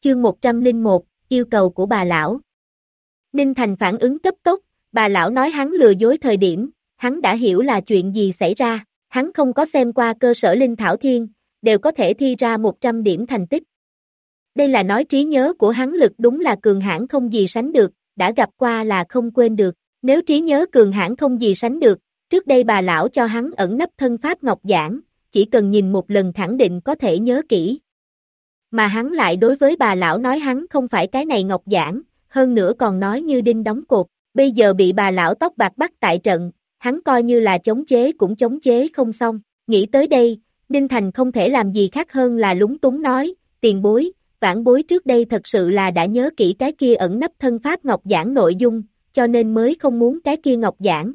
Chương 101, yêu cầu của bà lão. Ninh Thành phản ứng cấp tốc, bà lão nói hắn lừa dối thời điểm, hắn đã hiểu là chuyện gì xảy ra, hắn không có xem qua cơ sở linh thảo thiên, đều có thể thi ra 100 điểm thành tích. Đây là nói trí nhớ của hắn lực đúng là cường hãn không gì sánh được, đã gặp qua là không quên được, nếu trí nhớ cường hãn không gì sánh được, trước đây bà lão cho hắn ẩn nấp thân pháp ngọc giản, chỉ cần nhìn một lần khẳng định có thể nhớ kỹ. Mà hắn lại đối với bà lão nói hắn không phải cái này ngọc giản, hơn nữa còn nói như đinh đóng cột, bây giờ bị bà lão tóc bạc bắt tại trận, hắn coi như là chống chế cũng chống chế không xong, nghĩ tới đây, Ninh Thành không thể làm gì khác hơn là lúng túng nói, tiền bối, vãn bối trước đây thật sự là đã nhớ kỹ cái kia ẩn nấp thân pháp ngọc giản nội dung, cho nên mới không muốn cái kia ngọc giản.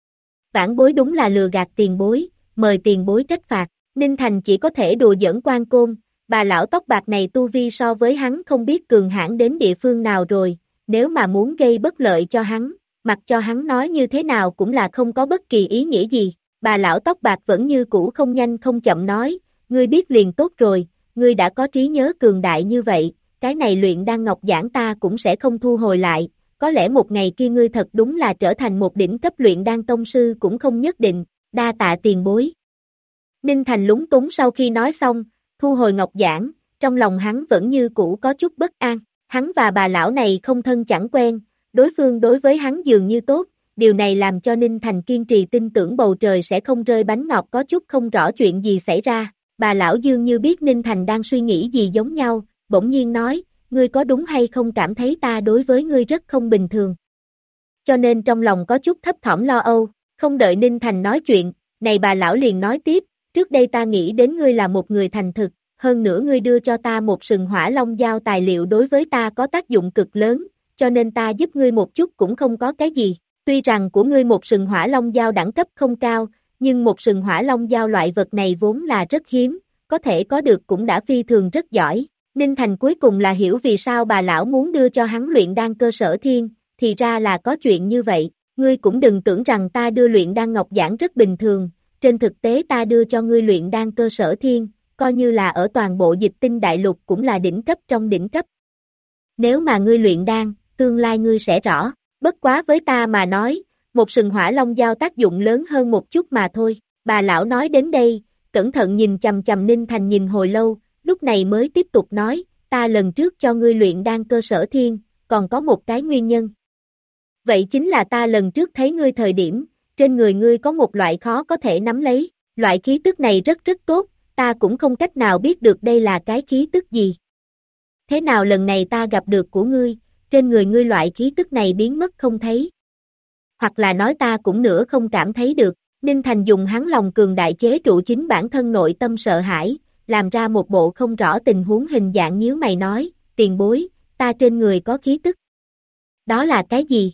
Vãn bối đúng là lừa gạt tiền bối, mời tiền bối trách phạt, Ninh Thành chỉ có thể đùa giỡn quan côn, bà lão tóc bạc này tu vi so với hắn không biết cường hãn đến địa phương nào rồi, nếu mà muốn gây bất lợi cho hắn, mặc cho hắn nói như thế nào cũng là không có bất kỳ ý nghĩa gì, bà lão tóc bạc vẫn như cũ không nhanh không chậm nói, ngươi biết liền tốt rồi, ngươi đã có trí nhớ cường đại như vậy, cái này luyện đan ngọc giản ta cũng sẽ không thu hồi lại, có lẽ một ngày kia ngươi thật đúng là trở thành một đỉnh cấp luyện đan tông sư cũng không nhất định, đa tạ tiền bối. Ninh Thành lúng túng sau khi nói xong, thu hồi ngọc giản, trong lòng hắn vẫn như cũ có chút bất an, hắn và bà lão này không thân chẳng quen, đối phương đối với hắn dường như tốt, điều này làm cho Ninh Thành kiên trì tin tưởng bầu trời sẽ không rơi bánh ngọt có chút không rõ chuyện gì xảy ra, bà lão dường như biết Ninh Thành đang suy nghĩ gì giống nhau, bỗng nhiên nói, ngươi có đúng hay không cảm thấy ta đối với ngươi rất không bình thường. Cho nên trong lòng có chút thấp thỏm lo âu, không đợi Ninh Thành nói chuyện, này bà lão liền nói tiếp, trước đây ta nghĩ đến ngươi là một người thành thực, hơn nữa ngươi đưa cho ta một sừng hỏa long dao tài liệu đối với ta có tác dụng cực lớn, cho nên ta giúp ngươi một chút cũng không có cái gì, tuy rằng của ngươi một sừng hỏa long dao đẳng cấp không cao, nhưng một sừng hỏa long dao loại vật này vốn là rất hiếm, có thể có được cũng đã phi thường rất giỏi. Ninh Thành cuối cùng là hiểu vì sao bà lão muốn đưa cho hắn luyện đan cơ sở thiên, thì ra là có chuyện như vậy, ngươi cũng đừng tưởng rằng ta đưa luyện đan ngọc giản rất bình thường, trên thực tế ta đưa cho ngươi luyện đan cơ sở thiên, coi như là ở toàn bộ dịch tinh đại lục cũng là đỉnh cấp trong đỉnh cấp. Nếu mà ngươi luyện đan, tương lai ngươi sẽ rõ, bất quá với ta mà nói, một sừng hỏa long dao tác dụng lớn hơn một chút mà thôi, bà lão nói đến đây, cẩn thận nhìn chằm chằm Ninh Thành nhìn hồi lâu, lúc này mới tiếp tục nói, ta lần trước cho ngươi luyện đan cơ sở thiên, còn có một cái nguyên nhân. Vậy chính là ta lần trước thấy ngươi thời điểm, trên người ngươi có một loại khó có thể nắm lấy, loại khí tức này rất rất tốt, ta cũng không cách nào biết được đây là cái khí tức gì. Thế nào lần này ta gặp được của ngươi, trên người ngươi loại khí tức này biến mất không thấy. Hoặc là nói ta cũng nửa không cảm thấy được, Ninh Thành dùng hắn lòng cường đại chế trụ chính bản thân nội tâm sợ hãi, làm ra một bộ không rõ tình huống hình dạng nhíu mày nói, tiền bối, ta trên người có khí tức. Đó là cái gì?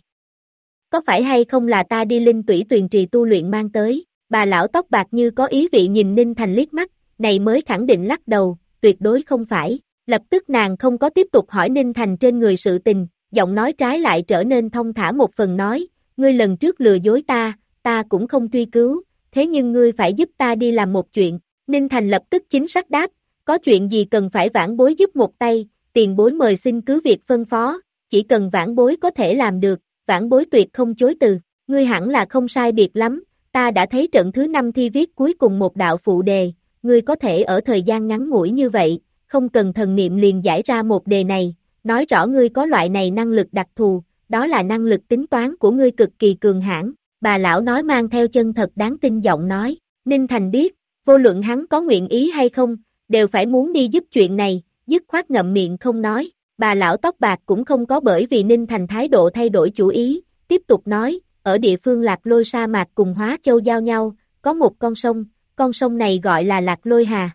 Có phải hay không là ta đi linh tủy tuyền trì tu luyện mang tới? Bà lão tóc bạc như có ý vị nhìn Ninh Thành liếc mắt, này mới khẳng định lắc đầu, tuyệt đối không phải. Lập tức nàng không có tiếp tục hỏi Ninh Thành trên người sự tình, giọng nói trái lại trở nên thông thả một phần nói, ngươi lần trước lừa dối ta cũng không truy cứu, thế nhưng ngươi phải giúp ta đi làm một chuyện. Ninh Thành lập tức chính xác đáp, có chuyện gì cần phải vãn bối giúp một tay, tiền bối mời xin cứ việc phân phó, chỉ cần vãn bối có thể làm được, vãn bối tuyệt không chối từ, ngươi hẳn là không sai biệt lắm, ta đã thấy trận thứ 5 thi viết cuối cùng một đạo phụ đề, ngươi có thể ở thời gian ngắn ngủi như vậy, không cần thần niệm liền giải ra một đề này, nói rõ ngươi có loại này năng lực đặc thù, đó là năng lực tính toán của ngươi cực kỳ cường hãn, bà lão nói mang theo chân thật đáng tin giọng nói, Ninh Thành biết, vô luận hắn có nguyện ý hay không, đều phải muốn đi giúp chuyện này, dứt khoát ngậm miệng không nói, bà lão tóc bạc cũng không có bởi vì Ninh Thành thái độ thay đổi chủ ý, tiếp tục nói, ở địa phương Lạc Lôi sa mạc cùng Hóa Châu giao nhau, có một con sông này gọi là Lạc Lôi Hà.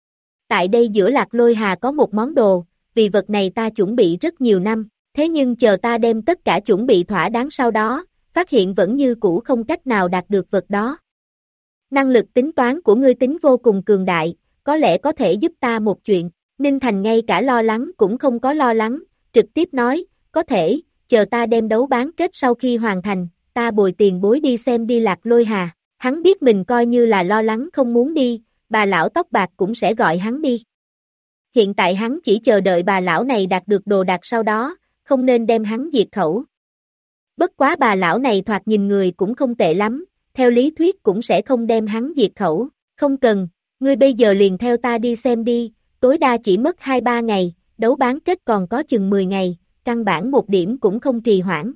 Tại đây giữa Lạc Lôi Hà có một món đồ, vì vật này ta chuẩn bị rất nhiều năm, thế nhưng chờ ta đem tất cả chuẩn bị thỏa đáng sau đó, phát hiện vẫn như cũ không cách nào đạt được vật đó. Năng lực tính toán của ngươi tính vô cùng cường đại, có lẽ có thể giúp ta một chuyện, Ninh Thành ngay cả lo lắng cũng không có lo lắng, trực tiếp nói, có thể, chờ ta đem đấu bán kết sau khi hoàn thành, ta bồi tiền bối đi xem đi Lạc Lôi Hà, hắn biết mình coi như là lo lắng không muốn đi, bà lão tóc bạc cũng sẽ gọi hắn đi. hiện tại hắn chỉ chờ đợi bà lão này đạt được đồ đạc sau đó, không nên đem hắn diệt khẩu. Bất quá bà lão này thoạt nhìn người cũng không tệ lắm, theo lý thuyết cũng sẽ không đem hắn diệt khẩu, không cần, ngươi bây giờ liền theo ta đi xem đi, tối đa chỉ mất 2-3 ngày, đấu bán kết còn có chừng 10 ngày, căn bản một điểm cũng không trì hoãn.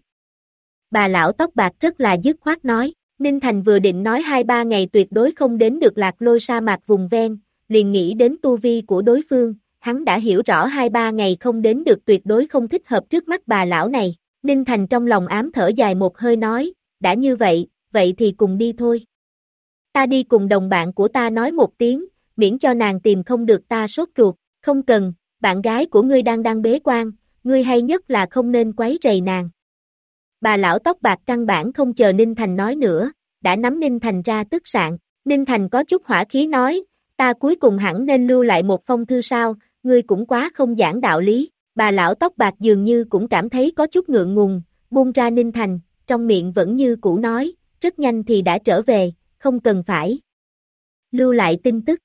Bà lão tóc bạc rất là dứt khoát nói, Ninh Thành vừa định nói 2-3 ngày tuyệt đối không đến được Lạc Lôi sa mạc vùng ven, liền nghĩ đến tu vi của đối phương, hắn đã hiểu rõ 2-3 ngày không đến được tuyệt đối không thích hợp trước mắt bà lão này. Ninh Thành trong lòng ám thở dài một hơi nói, đã như vậy, vậy thì cùng đi thôi. Ta đi cùng đồng bạn của ta nói một tiếng, miễn cho nàng tìm không được ta sốt ruột, không cần, bạn gái của ngươi đang bế quan, ngươi hay nhất là không nên quấy rầy nàng. Bà lão tóc bạc căn bản không chờ Ninh Thành nói nữa, đã nắm Ninh Thành ra tức sạng, Ninh Thành có chút hỏa khí nói, ta cuối cùng hẳn nên lưu lại một phong thư sao, ngươi cũng quá không giảng đạo lý. Bà lão tóc bạc dường như cũng cảm thấy có chút ngượng ngùng, buông ra Ninh Thành, trong miệng vẫn như cũ nói, rất nhanh thì đã trở về, không cần phải lưu lại tin tức.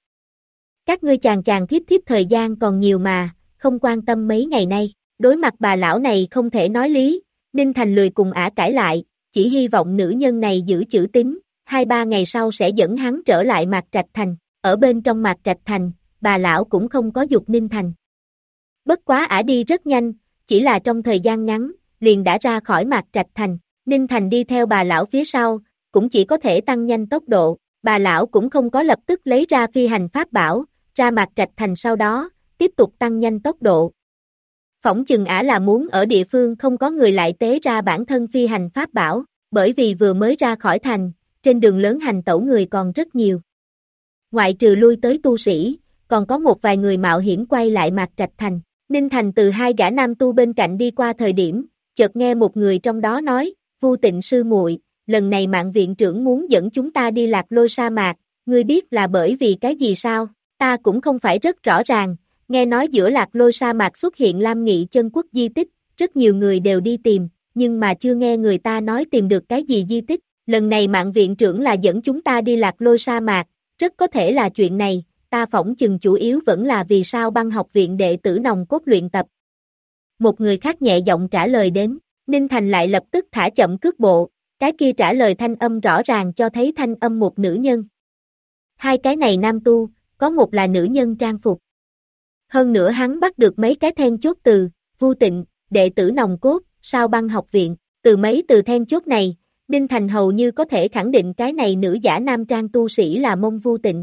Các ngươi chàng thiếp thời gian còn nhiều mà, không quan tâm mấy ngày nay, đối mặt bà lão này không thể nói lý, Ninh Thành lười cùng ả cãi lại, chỉ hy vọng nữ nhân này giữ chữ tín, 2-3 ngày sau sẽ dẫn hắn trở lại Mạc Trạch Thành, ở bên trong Mạc Trạch Thành, bà lão cũng không có giục Ninh Thành. Bất quá ả đi rất nhanh, chỉ là trong thời gian ngắn, liền đã ra khỏi Mạc Trạch Thành, Ninh Thành đi theo bà lão phía sau, cũng chỉ có thể tăng nhanh tốc độ, bà lão cũng không có lập tức lấy ra phi hành pháp bảo, ra Mạc Trạch Thành sau đó, tiếp tục tăng nhanh tốc độ. Phỏng chừng ả là muốn ở địa phương không có người lại tế ra bản thân phi hành pháp bảo, bởi vì vừa mới ra khỏi thành, trên đường lớn hành tẩu người còn rất nhiều. Ngoại trừ lui tới tu sĩ, còn có một vài người mạo hiểm quay lại Mạc Trạch Thành. Ninh Thành từ hai gã nam tu bên cạnh đi qua thời điểm, chợt nghe một người trong đó nói, Vu Tịnh sư muội, lần này Mạng viện trưởng muốn dẫn chúng ta đi Lạc Lôi sa mạc, ngươi biết là bởi vì cái gì sao? Ta cũng không phải rất rõ ràng, nghe nói giữa Lạc Lôi sa mạc xuất hiện Lam Nghị chân quốc di tích, rất nhiều người đều đi tìm, nhưng mà chưa nghe người ta nói tìm được cái gì di tích, lần này Mạng viện trưởng là dẫn chúng ta đi Lạc Lôi sa mạc, rất có thể là chuyện này. Ta phỏng chừng chủ yếu vẫn là vì sao băng học viện đệ tử nòng cốt luyện tập. Một người khác nhẹ giọng trả lời đến, Ninh Thành lại lập tức thả chậm cước bộ, cái kia trả lời thanh âm rõ ràng cho thấy thanh âm một nữ nhân. Hai cái này nam tu, có một là nữ nhân trang phục. Hơn nữa hắn bắt được mấy cái then chốt từ, Vu Tịnh, đệ tử nòng cốt, sao băng học viện, từ mấy từ then chốt này, Ninh Thành hầu như có thể khẳng định cái này nữ giả nam trang tu sĩ là Mông Vu Tịnh.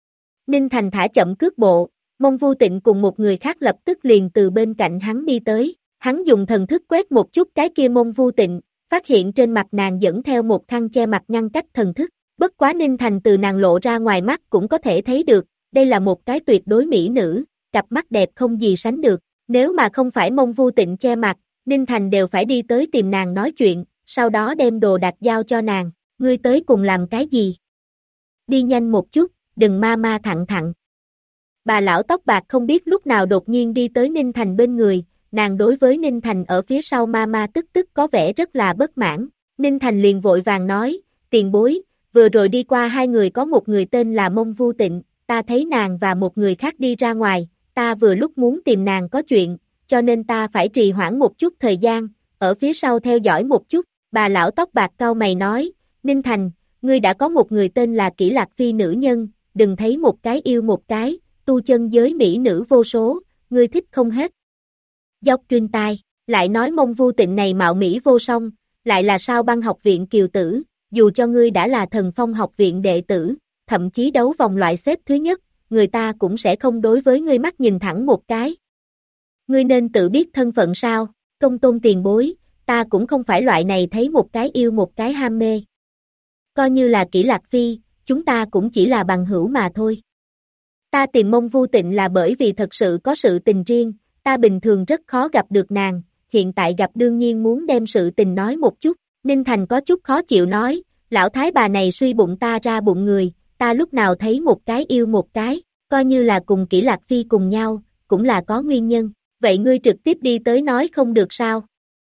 Ninh Thành thả chậm cước bộ, Mông Vu Tịnh cùng một người khác lập tức liền từ bên cạnh hắn đi tới, hắn dùng thần thức quét một chút cái kia Mông Vu Tịnh, phát hiện trên mặt nàng dẫn theo một khăn che mặt ngăn cách thần thức, bất quá Ninh Thành từ nàng lộ ra ngoài mắt cũng có thể thấy được, đây là một cái tuyệt đối mỹ nữ, cặp mắt đẹp không gì sánh được, nếu mà không phải Mông Vu Tịnh che mặt, Ninh Thành đều phải đi tới tìm nàng nói chuyện, sau đó đem đồ đạc giao cho nàng, ngươi tới cùng làm cái gì? Đi nhanh một chút, đừng ma thẳng thẳng. Bà lão tóc bạc không biết lúc nào đột nhiên đi tới Ninh Thành bên người, nàng đối với Ninh Thành ở phía sau ma tức có vẻ rất là bất mãn. Ninh Thành liền vội vàng nói, tiền bối, vừa rồi đi qua hai người có một người tên là Mông Vu Tịnh, ta thấy nàng và một người khác đi ra ngoài, ta vừa lúc muốn tìm nàng có chuyện, cho nên ta phải trì hoãn một chút thời gian, ở phía sau theo dõi một chút. Bà lão tóc bạc cau mày nói, Ninh Thành, ngươi đã có một người tên là Kỷ Lạc Phi nữ nhân, đừng thấy một cái yêu một cái, tu chân giới mỹ nữ vô số, ngươi thích không hết. Dốc truyền tai, lại nói Mông Vu Tịnh này mạo mỹ vô song, lại là sao băng học viện kiều tử, dù cho ngươi đã là Thần Phong học viện đệ tử, thậm chí đấu vòng loại xếp thứ nhất, người ta cũng sẽ không đối với ngươi mắt nhìn thẳng một cái. Ngươi nên tự biết thân phận sao, công tôn tiền bối, ta cũng không phải loại này thấy một cái yêu một cái ham mê. Coi như là Kỷ Lạc Phi, chúng ta cũng chỉ là bằng hữu mà thôi. Ta tìm Mông Vu Tịnh là bởi vì thật sự có sự tình riêng, ta bình thường rất khó gặp được nàng, hiện tại gặp đương nhiên muốn đem sự tình nói một chút. Ninh Thành có chút khó chịu nói, lão thái bà này suy bụng ta ra bụng người, ta lúc nào thấy một cái yêu một cái, coi như là cùng Kỷ Lạc Phi cùng nhau, cũng là có nguyên nhân, vậy ngươi trực tiếp đi tới nói không được sao?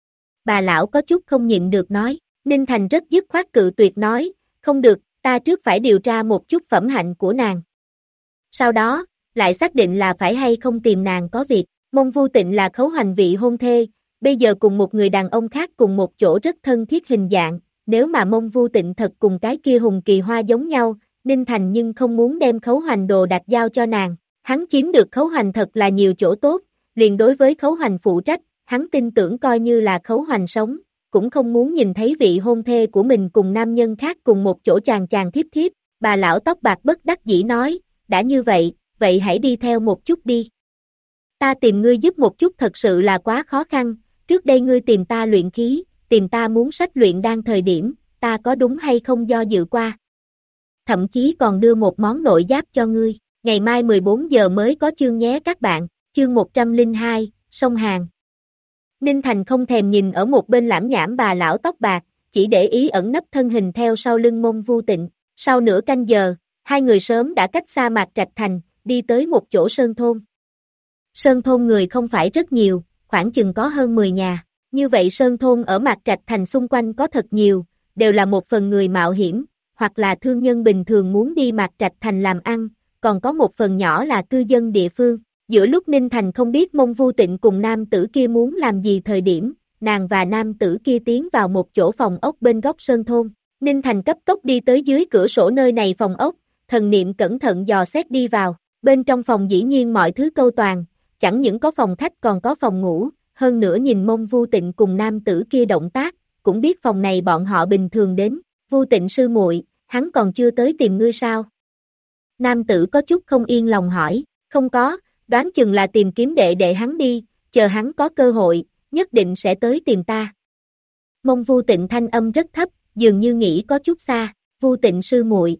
Bà lão có chút không nhịn được nói, Ninh Thành rất dứt khoát cự tuyệt nói, không được, ta trước phải điều tra một chút phẩm hạnh của nàng. Sau đó, lại xác định là phải hay không tìm nàng có việc. Mông Vu Tịnh là Khấu Hoành vị hôn thê, bây giờ cùng một người đàn ông khác cùng một chỗ rất thân thiết hình dạng, nếu mà Mông Vu Tịnh thật cùng cái kia Hùng Kỳ Hoa giống nhau, Ninh Thành nhưng không muốn đem Khấu Hoành đồ đạc giao cho nàng. Hắn chiếm được Khấu Hoành thật là nhiều chỗ tốt, liền đối với Khấu Hoành phụ trách, hắn tin tưởng coi như là Khấu Hoành sống, cũng không muốn nhìn thấy vị hôn thê của mình cùng nam nhân khác cùng một chỗ chàng chàng thiếp thiếp. Bà lão tóc bạc bất đắc dĩ nói, đã như vậy, vậy hãy đi theo một chút đi. Ta tìm ngươi giúp một chút thật sự là quá khó khăn, trước đây ngươi tìm ta luyện khí, tìm ta muốn sách luyện đan thời điểm, ta có đúng hay không do dự qua. Thậm chí còn đưa một món nội giáp cho ngươi, ngày mai 14 giờ mới có chương nhé các bạn, chương 102, sông Hàn. Ninh Thành không thèm nhìn ở một bên lãm nhảm bà lão tóc bạc, chỉ để ý ẩn nấp thân hình theo sau lưng Mông Vu Tịnh. Sau nửa canh giờ, hai người sớm đã cách xa Mạc Trạch Thành, đi tới một chỗ sơn thôn. Sơn thôn người không phải rất nhiều, khoảng chừng có hơn 10 nhà. Như vậy sơn thôn ở Mạc Trạch Thành xung quanh có thật nhiều, đều là một phần người mạo hiểm, hoặc là thương nhân bình thường muốn đi Mạc Trạch Thành làm ăn, còn có một phần nhỏ là cư dân địa phương. Giữa lúc Ninh Thành không biết Mông Vu Tịnh cùng nam tử kia muốn làm gì thời điểm, nàng và nam tử kia tiến vào một chỗ phòng ốc bên góc sơn thôn. Ninh Thành cấp tốc đi tới dưới cửa sổ nơi này phòng ốc, thần niệm cẩn thận dò xét đi vào, bên trong phòng dĩ nhiên mọi thứ câu toàn, chẳng những có phòng khách còn có phòng ngủ, hơn nữa nhìn Mông Vu Tịnh cùng nam tử kia động tác, cũng biết phòng này bọn họ bình thường đến. Vu Tịnh sư muội, hắn còn chưa tới tìm ngươi sao? Nam tử có chút không yên lòng hỏi, không có, đoán chừng là tìm kiếm đệ đệ hắn đi, chờ hắn có cơ hội, nhất định sẽ tới tìm ta. Mông Vu Tịnh thanh âm rất thấp, dường như nghĩ có chút xa, Vu Tịnh sư muội.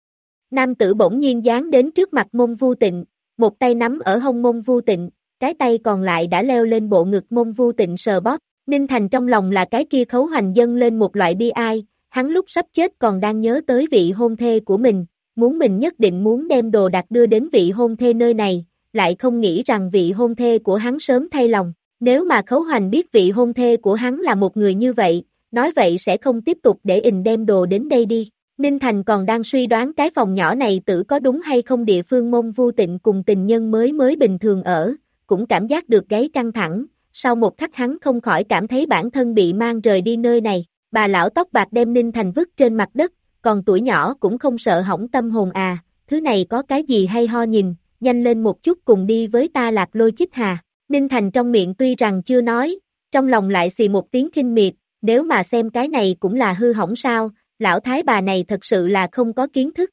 Nam tử bỗng nhiên giáng đến trước mặt Mông Vu Tịnh, một tay nắm ở hông Mông Vu Tịnh, cái tay còn lại đã leo lên bộ ngực Mông Vu Tịnh sờ bóp. Ninh Thành trong lòng là cái kia Khấu Hoành dâng lên một loại bi ai, hắn lúc sắp chết còn đang nhớ tới vị hôn thê của mình nhất định muốn đem đồ đạc đưa đến vị hôn thê nơi này, lại không nghĩ rằng vị hôn thê của hắn sớm thay lòng. Nếu mà Khấu Hoành biết vị hôn thê của hắn là một người như vậy, nói vậy sẽ không tiếp tục để đem đồ đến đây đi. Ninh Thành còn đang suy đoán cái phòng nhỏ này tự có đúng hay không địa phương Mông Vu Tịnh cùng tình nhân mới bình thường ở, cũng cảm giác được gáy căng thẳng, sau một khắc hắn không khỏi cảm thấy bản thân bị mang rời đi nơi này. Bà lão tóc bạc đem Ninh Thành vứt trên mặt đất, còn tuổi nhỏ cũng không sợ hỏng tâm hồn à, thứ này có cái gì hay ho nhìn, nhanh lên một chút cùng đi với ta Lạc Lôi Chích Hà. Ninh Thành trong miệng tuy rằng chưa nói, trong lòng lại xì một tiếng khinh miệt, nếu mà xem cái này cũng là hư hỏng sao, lão thái bà này thật sự là không có kiến thức.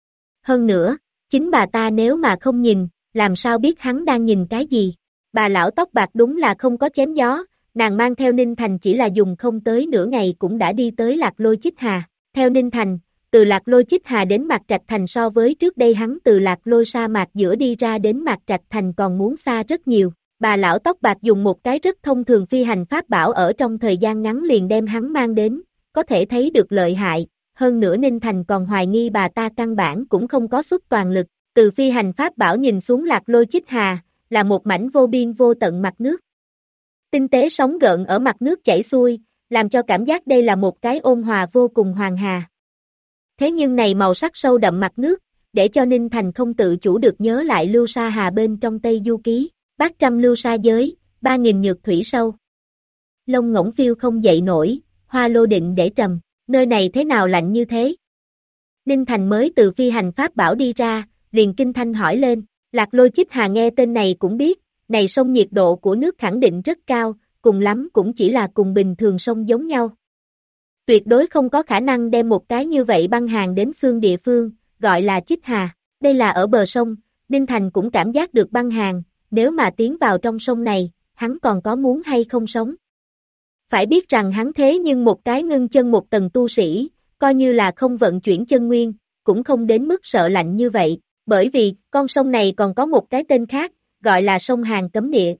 Hơn nữa, chính bà ta nếu mà không nhìn, làm sao biết hắn đang nhìn cái gì. Bà lão tóc bạc đúng là không có chém gió, nàng mang theo Ninh Thành chỉ là dùng không tới nửa ngày cũng đã đi tới Lạc Lôi Chích Hà. Theo Ninh Thành, từ Lạc Lôi Chích Hà đến Mạc Trạch Thành so với trước đây hắn từ Lạc Lôi sa mạc giữa đi ra đến Mạc Trạch Thành còn muốn xa rất nhiều. Bà lão tóc bạc dùng một cái rất thông thường phi hành pháp bảo ở trong thời gian ngắn liền đem hắn mang đến, có thể thấy được lợi hại. Hơn nữa Ninh Thành còn hoài nghi bà ta căn bản cũng không có xuất toàn lực. Từ phi hành pháp bảo nhìn xuống Lạc Lôi Chích Hà, là một mảnh vô biên vô tận mặt nước. Tinh tế sóng gợn ở mặt nước chảy xuôi, làm cho cảm giác đây là một cái ôn hòa vô cùng hoàng hà. Thế nhưng này màu sắc sâu đậm mặt nước, để cho Ninh Thành không tự chủ được nhớ lại Lưu Sa Hà bên trong Tây Du Ký, bát trăm lưu sa giới, 3.000 nhược thủy sâu. Lông ngỗng phiêu không dậy nổi, hoa lô định để trầm, nơi này thế nào lạnh như thế? Ninh Thành mới từ phi hành pháp bảo đi ra, liền kinh thanh hỏi lên. Lạc Lôi Chích Hà nghe tên này cũng biết, này sông nhiệt độ của nước khẳng định rất cao, cùng lắm cũng chỉ là cùng bình thường sông giống nhau. Tuyệt đối không có khả năng đem một cái như vậy băng hàng đến xương địa phương, gọi là Chích Hà. Đây là ở bờ sông, Ninh Thành cũng cảm giác được băng hàng, nếu mà tiến vào trong sông này, hắn còn có muốn hay không sống. Phải biết rằng hắn thế nhưng một cái ngưng chân một tầng tu sĩ, coi như là không vận chuyển chân nguyên, cũng không đến mức sợ lạnh như vậy. Bởi vì, con sông này còn có một cái tên khác, gọi là sông Hàn Cấm Địa.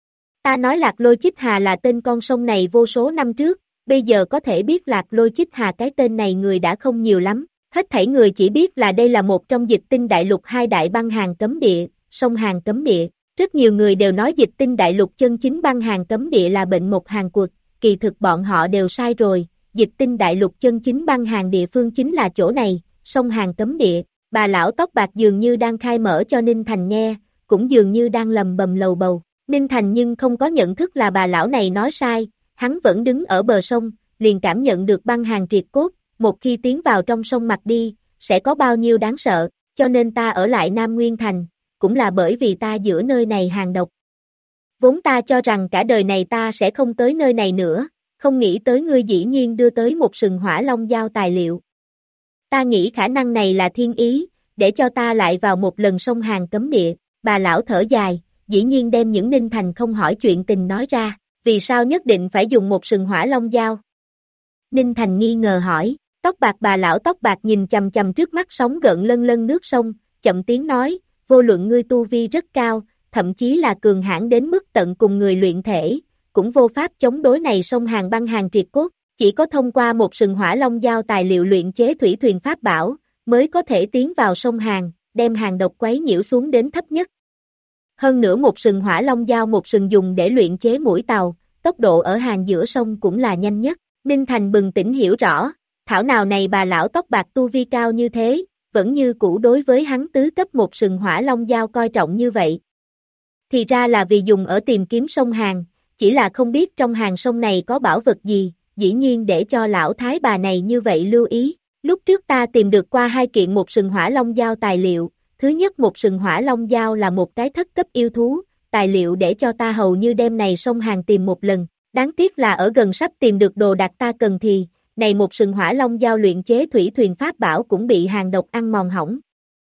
Ta nói Lạc Lôi Chích Hà là tên con sông này vô số năm trước, bây giờ có thể biết Lạc Lôi Chích Hà cái tên này người đã không nhiều lắm, hết thảy người chỉ biết là đây là một trong Dịch Tinh Đại Lục hai đại băng Hàn Cấm Địa, sông Hàn Cấm Địa. Rất nhiều người đều nói Dịch Tinh Đại Lục chân chính băng Hàn Cấm Địa là bệnh một Hàn Quật, kỳ thực bọn họ đều sai rồi, Dịch Tinh Đại Lục chân chính băng Hàn địa phương chính là chỗ này, sông Hàn Cấm Địa. Bà lão tóc bạc dường như đang khai mở cho Ninh Thành nghe, cũng dường như đang lầm bầm lầu bầu. Ninh Thành nhưng không có nhận thức là bà lão này nói sai, hắn vẫn đứng ở bờ sông, liền cảm nhận được băng hàn triệt cốt, một khi tiến vào trong sông mặt đi, sẽ có bao nhiêu đáng sợ, cho nên ta ở lại Nam Nguyên Thành, cũng là bởi vì ta giữa nơi này hàng độc. Vốn ta cho rằng cả đời này ta sẽ không tới nơi này nữa, không nghĩ tới ngươi dĩ nhiên đưa tới một sừng hỏa long giao tài liệu. Ta nghĩ khả năng này là thiên ý, để cho ta lại vào một lần sông Hàn cấm địa, bà lão thở dài, dĩ nhiên đem những Ninh Thành không hỏi chuyện tình nói ra, vì sao nhất định phải dùng một sừng hỏa long giao? Ninh Thành nghi ngờ hỏi, tóc bạc bà lão tóc bạc nhìn chầm chầm trước mắt sóng gợn lân lân nước sông, chậm tiếng nói, vô luận ngươi tu vi rất cao, thậm chí là cường hãn đến mức tận cùng người luyện thể, cũng vô pháp chống đối này sông Hàn băng hàn triệt cốt, chỉ có thông qua một sừng hỏa long giao tài liệu luyện chế thủy thuyền pháp bảo, mới có thể tiến vào sông Hàn, đem hàn độc quấy nhiễu xuống đến thấp nhất. Hơn nữa một sừng hỏa long giao một sừng dùng để luyện chế mũi tàu, tốc độ ở Hàn giữa sông cũng là nhanh nhất. Ninh Thành bừng tỉnh hiểu rõ, thảo nào này bà lão tóc bạc tu vi cao như thế, vẫn như cũ đối với hắn tứ cấp một sừng hỏa long giao coi trọng như vậy. Thì ra là vì dùng ở tìm kiếm sông Hàn, chỉ là không biết trong hàng sông này có bảo vật gì, dĩ nhiên để cho lão thái bà này như vậy lưu ý. Lúc trước ta tìm được qua 2 kiện một sừng hỏa long giao tài liệu, thứ nhất một sừng hỏa long giao là một cái thất cấp yêu thú, tài liệu để cho ta hầu như đêm này sông Hàn tìm một lần, đáng tiếc là ở gần sắp tìm được đồ đạc ta cần thì, này một sừng hỏa long giao luyện chế thủy thuyền pháp bảo cũng bị hàn độc ăn mòn hỏng.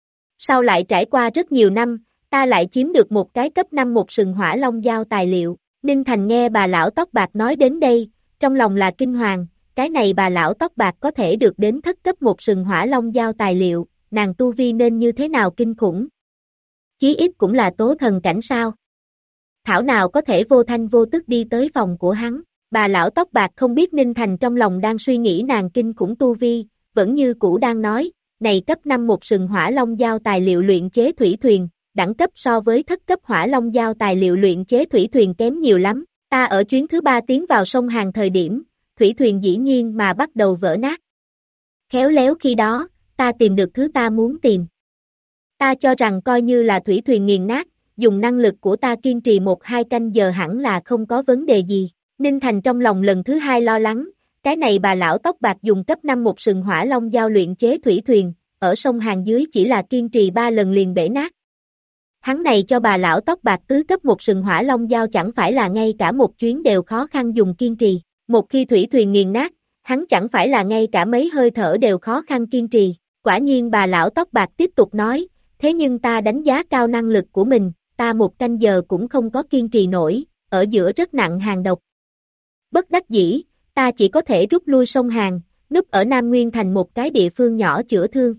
Sau lại trải qua rất nhiều năm, ta lại chiếm được một cái cấp 5 một sừng hỏa long giao tài liệu. Ninh Thành nghe bà lão tóc bạc nói đến đây, trong lòng là kinh hoàng, cái này bà lão tóc bạc có thể được đến thất cấp một sừng hỏa long giao tài liệu, nàng tu vi nên như thế nào kinh khủng. Chí ít cũng là tố thần cảnh sao. Thảo nào có thể vô thanh vô tức đi tới phòng của hắn, bà lão tóc bạc không biết Ninh Thành trong lòng đang suy nghĩ nàng kinh khủng tu vi, vẫn như cũ đang nói, này cấp 5 một sừng hỏa long giao tài liệu luyện chế thủy thuyền, đẳng cấp so với thất cấp hỏa long giao tài liệu luyện chế thủy thuyền kém nhiều lắm, ta ở chuyến thứ 3 tiến vào sông Hàn thời điểm, thủy thuyền dĩ nhiên mà bắt đầu vỡ nát. Khéo léo khi đó, ta tìm được thứ ta muốn tìm. Ta cho rằng coi như là thủy thuyền nghiền nát, dùng năng lực của ta kiên trì 1-2 canh giờ hẳn là không có vấn đề gì. Ninh Thành trong lòng lần thứ 2 lo lắng, cái này bà lão tóc bạc dùng cấp 5 một sừng hỏa long giao luyện chế thủy thuyền, ở sông Hàn dưới chỉ là kiên trì 3 lần liền bể nát. Hắn này cho bà lão tóc bạc tứ cấp một sừng hỏa long giao chẳng phải là ngay cả một chuyến đều khó khăn dùng kiên trì, một khi thủy thuyền nghiền nát, hắn chẳng phải là ngay cả mấy hơi thở đều khó khăn kiên trì. Quả nhiên bà lão tóc bạc tiếp tục nói, thế nhưng ta đánh giá cao năng lực của mình, ta 1 canh giờ cũng không có kiên trì nổi, ở giữa rất nặng hàn độc. Bất đắc dĩ, ta chỉ có thể rút lui sông Hàn, núp ở Nam Nguyên Thành một cái địa phương nhỏ chữa thương.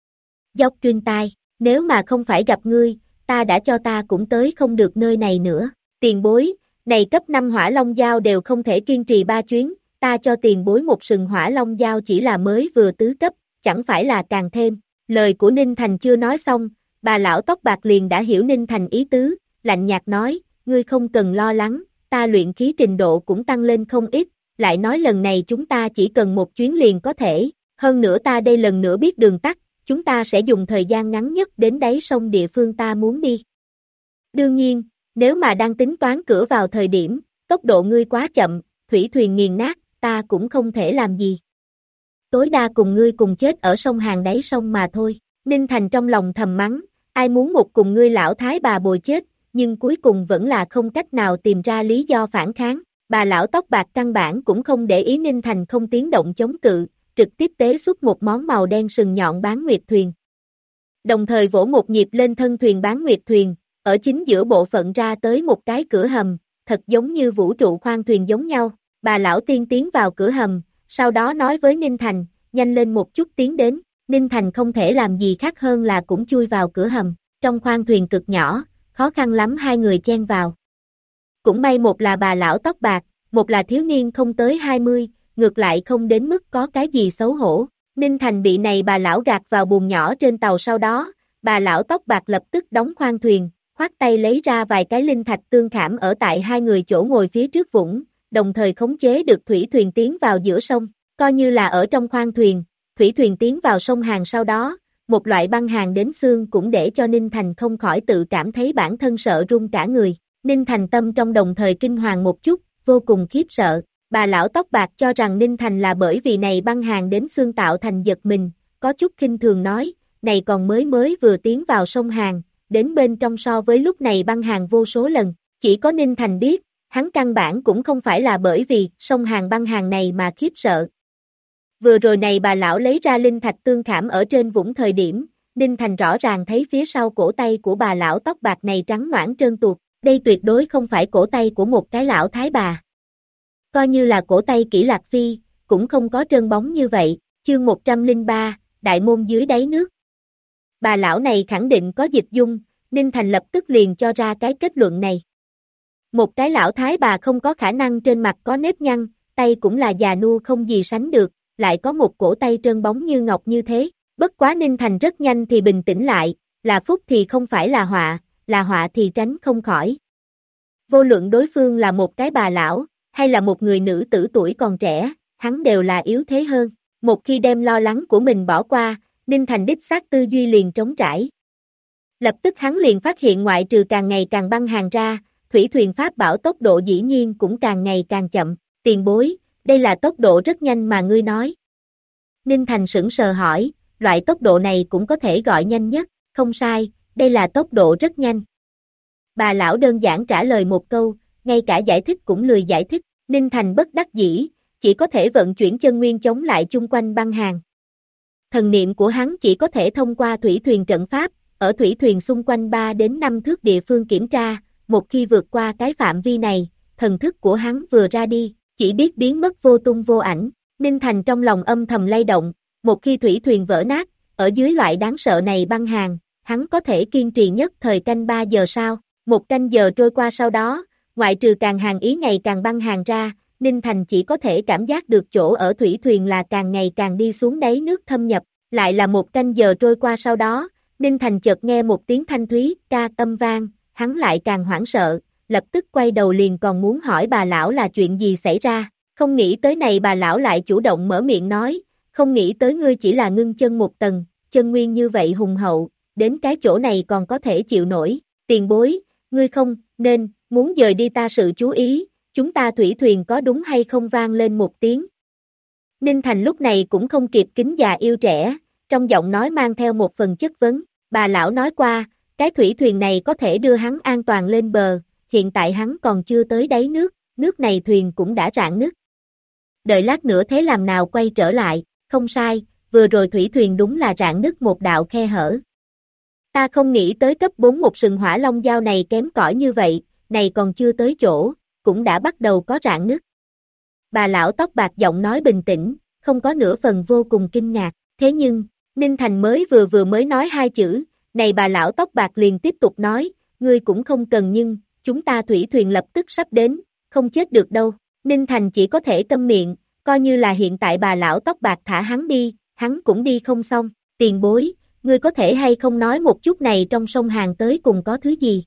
Dốc truyền tai, nếu mà không phải gặp ngươi, ta đã cho ta cũng tới không được nơi này nữa. Tiền bối, này cấp 5 hỏa long giao đều không thể kiên trì 3 chuyến, ta cho tiền bối một sừng hỏa long giao chỉ là mới vừa tứ cấp, chẳng phải là càng thêm. Lời của Ninh Thành chưa nói xong, bà lão tóc bạc liền đã hiểu Ninh Thành ý tứ, lạnh nhạt nói, ngươi không cần lo lắng, ta luyện khí trình độ cũng tăng lên không ít, lại nói lần này chúng ta chỉ cần một chuyến liền có thể, hơn nữa ta đây lần nữa biết đường tắt, chúng ta sẽ dùng thời gian ngắn nhất đến đáy sông địa phương ta muốn đi. Đương nhiên, nếu mà đang tính toán cửa vào thời điểm, tốc độ ngươi quá chậm, thủy thuyền nghiền nát, ta cũng không thể làm gì. Tối đa cùng ngươi cùng chết ở sông Hàn đáy sông mà thôi. Ninh Thành trong lòng thầm mắng, ai muốn một cùng ngươi lão thái bà bồi chết, nhưng cuối cùng vẫn là không cách nào tìm ra lý do phản kháng. Bà lão tóc bạc căn bản cũng không để ý Ninh Thành không tiếng động chống cự, trực tiếp tế xuất một món màu đen sừng nhọn bán nguyệt thuyền. Đồng thời vỗ một nhịp lên thân thuyền bán nguyệt thuyền, ở chính giữa bộ phận ra tới một cái cửa hầm, thật giống như vũ trụ khoang thuyền giống nhau. Bà lão tiên tiến vào cửa hầm, sau đó nói với Ninh Thành, nhanh lên một chút tiến đến. Ninh Thành không thể làm gì khác hơn là cũng chui vào cửa hầm, trong khoang thuyền cực nhỏ, khó khăn lắm 2 người chen vào. Cũng may một là bà lão tóc bạc, một là thiếu niên không tới 20, ngược lại không đến mức có cái gì xấu hổ. Ninh Thành bị này bà lão gạt vào buồng nhỏ trên tàu sau đó, bà lão tóc bạc lập tức đóng khoang thuyền, khoát tay lấy ra vài cái linh thạch tương khảm ở tại 2 người chỗ ngồi phía trước vũng, đồng thời khống chế được thủy thuyền tiến vào giữa sông, coi như là ở trong khoang thuyền, thủy thuyền tiến vào sông Hàn sau đó, một loại băng hàn đến xương cũng để cho Ninh Thành không khỏi tự cảm thấy bản thân sợ run cả người. Ninh Thành tâm trong đồng thời kinh hoàng một chút, vô cùng khiếp sợ. Bà lão tóc bạc cho rằng Ninh Thành là bởi vì này băng hàn đến xương tạo thành giật mình, có chút khinh thường nói, này còn mới vừa tiến vào sông Hàn, đến bên trong so với lúc này băng hàn vô số lần. Chỉ có Ninh Thành biết, hắn căn bản cũng không phải là bởi vì sông Hàn băng hàn này mà khiếp sợ. Vừa rồi này bà lão lấy ra linh thạch tương khảm ở trên vũng thời điểm, Ninh Thành rõ ràng thấy phía sau cổ tay của bà lão tóc bạc này trắng noãn trơn tuột, đây tuyệt đối không phải cổ tay của một cái lão thái bà. Coi như là cổ tay Kỷ Lạc Phi, cũng không có trơn bóng như vậy, chương 103, đại môn dưới đáy nước. Bà lão này khẳng định có dịch dung, Ninh Thành lập tức liền cho ra cái kết luận này. Một cái lão thái bà không có khả năng trên mặt có nếp nhăn, tay cũng là già nua không gì sánh được, lại có một cổ tay trơn bóng như ngọc như thế. Bất quá Ninh Thành rất nhanh thì bình tĩnh lại, là phúc thì không phải là họa thì tránh không khỏi. Vô luận đối phương là một cái bà lão, hay là một người nữ tử tuổi còn trẻ, hắn đều là yếu thế hơn. Một khi đem lo lắng của mình bỏ qua, Ninh Thành đích xác tư duy liền trống trải. Lập tức hắn liền phát hiện ngoại trừ càng ngày càng băng hàn ra, thủy thuyền pháp bảo tốc độ dĩ nhiên cũng càng ngày càng chậm. Tiền bối, đây là tốc độ rất nhanh mà ngươi nói. Ninh Thành sững sờ hỏi, loại tốc độ này cũng có thể gọi nhanh nhất, không sai, đây là tốc độ rất nhanh. Bà lão đơn giản trả lời một câu, ngay cả giải thích cũng lười giải thích, Ninh Thành bất đắc dĩ, chỉ có thể vận chuyển chân nguyên chống lại chung quanh băng hàn. Thần niệm của hắn chỉ có thể thông qua thủy thuyền trận pháp, ở thủy thuyền xung quanh 3 đến 5 thước địa phương kiểm tra, một khi vượt qua cái phạm vi này, thần thức của hắn vừa ra đi, chỉ biết biến mất vô tung vô ảnh. Ninh Thành trong lòng âm thầm lay động, một khi thủy thuyền vỡ nát, ở dưới loại đáng sợ này băng hàn, hắn có thể kiên trì nhất thời canh 3 giờ sao? Một canh giờ trôi qua sau đó, ngoại trừ càng hàn ý ngày càng băng hàn ra, Ninh Thành chỉ có thể cảm giác được chỗ ở thủy thuyền là càng ngày càng đi xuống đáy nước thâm nhập, lại là một canh giờ trôi qua sau đó, Ninh Thành chợt nghe một tiếng thanh thúy ca âm vang, hắn lại càng hoảng sợ, lập tức quay đầu liền còn muốn hỏi bà lão là chuyện gì xảy ra, không nghĩ tới này bà lão lại chủ động mở miệng nói, không nghĩ tới ngươi chỉ là ngưng chân một tầng, chân nguyên như vậy hùng hậu, đến cái chỗ này còn có thể chịu nổi, tiền bối, ngươi không, nên, muốn dời đi ta sự chú ý, chúng ta thủy thuyền có đúng hay không vang lên một tiếng. Ninh Thành lúc này cũng không kịp kính già yêu trẻ, trong giọng nói mang theo một phần chất vấn, bà lão nói qua, cái thủy thuyền này có thể đưa hắn an toàn lên bờ, hiện tại hắn còn chưa tới đáy nước, nước này thuyền cũng đã rạn nứt. Đợi lát nữa thế làm nào quay trở lại, không sai, vừa rồi thủy thuyền đúng là rạn nứt một đạo khe hở. Ta không nghĩ tới cấp 4 một sừng hỏa long dao này kém cỏi như vậy, này còn chưa tới chỗ, cũng đã bắt đầu có rạn nứt. Bà lão tóc bạc giọng nói bình tĩnh, không có nửa phần vô cùng kinh ngạc, thế nhưng, Ninh Thành vừa mới nói hai chữ, này bà lão tóc bạc liền tiếp tục nói, ngươi cũng không cần nhưng, chúng ta thủy thuyền lập tức sắp đến, không chết được đâu. Ninh Thành chỉ có thể câm miệng, coi như là hiện tại bà lão tóc bạc thả hắn đi, hắn cũng đi không xong, tiền bối, ngươi có thể hay không nói một chút này trong sông Hàn tới cùng có thứ gì?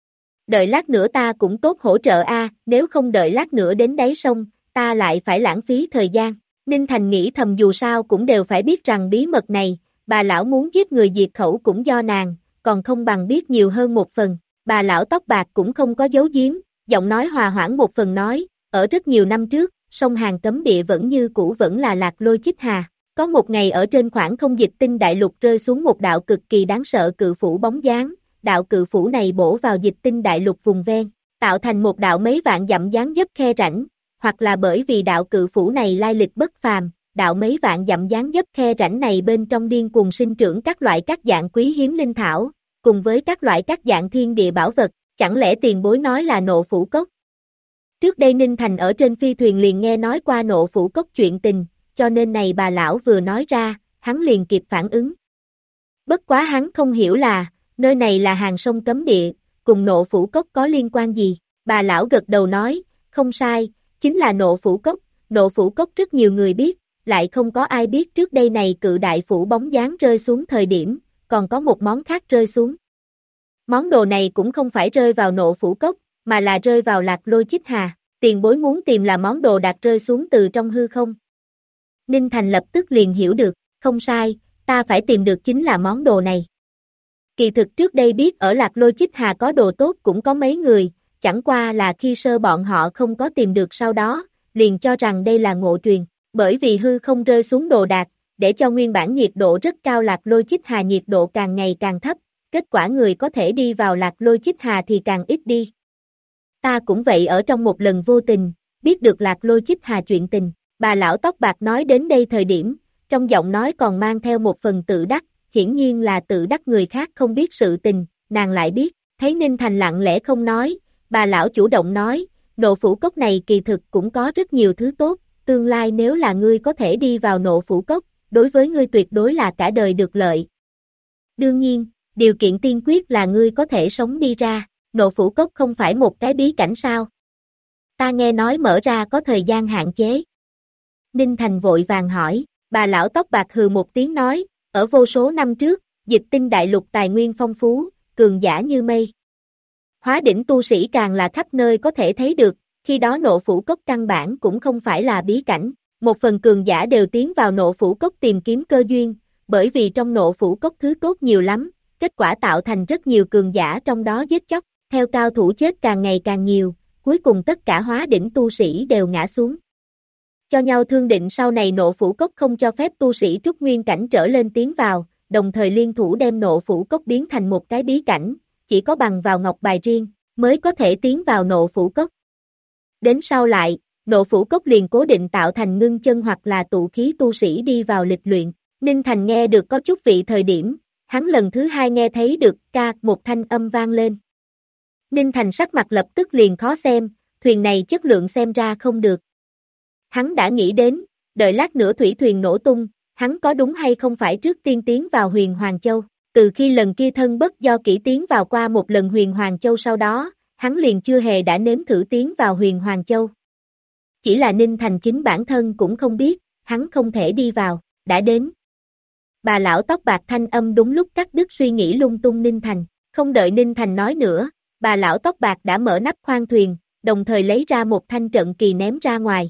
Đợi lát nữa ta cũng tốt hỗ trợ a, nếu không đợi lát nữa đến đáy sông, ta lại phải lãng phí thời gian. Ninh Thành nghĩ thầm dù sao cũng đều phải biết rằng bí mật này, bà lão muốn giết người diệt khẩu cũng do nàng, còn không bằng biết nhiều hơn một phần. Bà lão tóc bạc cũng không có giấu giếm, giọng nói hòa hoãn một phần nói, ở rất nhiều năm trước, sông Hàn cấm địa vẫn như cũ vẫn là Lạc Lôi Chích Hà. Có một ngày ở trên khoảng không dịch tinh đại lục rơi xuống một đạo cực kỳ đáng sợ cự phủ bóng dáng, đạo cự phủ này bổ vào dịch tinh đại lục vùng ven, tạo thành một đạo mấy vạn dặm dáng dấp khe rãnh, hoặc là bởi vì đạo cự phủ này lai lịch bất phàm, đạo mấy vạn dặm dáng dấp khe rãnh này bên trong điên cuồng sinh trưởng các loại các dạng quý hiếm linh thảo, cùng với các loại các dạng thiên địa bảo vật, chẳng lẽ tiền bối nói là Nộ Phủ Cốc? Trước đây Ninh Thành ở trên phi thuyền liền nghe nói qua Nộ Phủ Cốc chuyện tình, cho nên này bà lão vừa nói ra, hắn liền kịp phản ứng. Bất quá hắn không hiểu là, nơi này là hàng sông cấm địa, cùng Nộ Phủ Cốc có liên quan gì? Bà lão gật đầu nói, không sai, chính là Nộ Phủ Cốc. Nộ Phủ Cốc rất nhiều người biết, lại không có ai biết trước đây này cự đại phủ bóng dáng rơi xuống thời điểm, còn có một món khác rơi xuống. Món đồ này cũng không phải rơi vào Nộ Phủ Cốc, mà là rơi vào Lạc Lôi Chích Hà. Tiền bối muốn tìm là món đồ đạt rơi xuống từ trong hư không? Ninh Thành lập tức liền hiểu được, không sai, ta phải tìm được chính là món đồ này. Kỳ thực trước đây biết ở Lạc Lôi Chích Hà có đồ tốt cũng có mấy người, chẳng qua là khi sơ bọn họ không có tìm được sau đó, liền cho rằng đây là ngộ truyền, bởi vì hư không rơi xuống đồ đạc, để cho nguyên bản nhiệt độ rất cao Lạc Lôi Chích Hà nhiệt độ càng ngày càng thấp, kết quả người có thể đi vào Lạc Lôi Chích Hà thì càng ít đi. Ta cũng vậy ở trong một lần vô tình, biết được Lạc Lôi Chích Hà chuyện tình, bà lão tóc bạc nói đến đây thời điểm, trong giọng nói còn mang theo một phần tự đắc, hiển nhiên là tự đắc người khác không biết sự tình, nàng lại biết, thấy Ninh Thành lặng lẽ không nói, bà lão chủ động nói, Nộ Phủ Cốc này kỳ thực cũng có rất nhiều thứ tốt, tương lai nếu là ngươi có thể đi vào Nộ Phủ Cốc, đối với ngươi tuyệt đối là cả đời được lợi. Đương nhiên, điều kiện tiên quyết là ngươi có thể sống đi ra, Nộ Phủ Cốc không phải một cái bí cảnh sao? Ta nghe nói mở ra có thời gian hạn chế. Ninh Thành vội vàng hỏi, bà lão tóc bạc hừ một tiếng nói, ở vô số năm trước, Dịch Tinh đại lục tài nguyên phong phú, cường giả như mây. Hóa đỉnh tu sĩ càng là khắp nơi có thể thấy được, khi đó Nộ Phủ Cốc căn bản cũng không phải là bí cảnh, một phần cường giả đều tiến vào Nộ Phủ Cốc tìm kiếm cơ duyên, bởi vì trong Nộ Phủ Cốc thứ tốt nhiều lắm, kết quả tạo thành rất nhiều cường giả trong đó giết chóc, theo cao thủ chết càng ngày càng nhiều, cuối cùng tất cả hóa đỉnh tu sĩ đều ngã xuống. Cho nhau thương định sau này Nộ Phủ Cốc không cho phép tu sĩ trúc nguyên cảnh trở lên tiến vào, đồng thời liên thủ đem Nộ Phủ Cốc biến thành một cái bí cảnh, chỉ có bằng vào ngọc bài riêng, mới có thể tiến vào Nộ Phủ Cốc. Đến sau lại, Nộ Phủ Cốc liền cố định tạo thành ngưng chân hoặc là tụ khí tu sĩ đi vào lịch luyện, Ninh Thành nghe được có chút vị thời điểm, hắn lần thứ hai nghe thấy được một thanh âm vang lên. Ninh Thành sắc mặt lập tức liền khó xem, thuyền này chất lượng xem ra không được. Hắn đã nghĩ đến, đợi lát nữa thủy thuyền nổ tung, hắn có đúng hay không phải trước tiên tiến vào Huyền Hoàng Châu. Từ khi lần kia thân bất do kỹ tiến vào qua một lần Huyền Hoàng Châu sau đó, hắn liền chưa hề đã nếm thử tiến vào Huyền Hoàng Châu. Chỉ là Ninh Thành chính bản thân cũng không biết, hắn không thể đi vào, đã đến. Bà lão tóc bạc thanh âm đúng lúc cắt đứt suy nghĩ lung tung Ninh Thành, không đợi Ninh Thành nói nữa, bà lão tóc bạc đã mở nắp khoang thuyền, đồng thời lấy ra một thanh trận kỳ ném ra ngoài.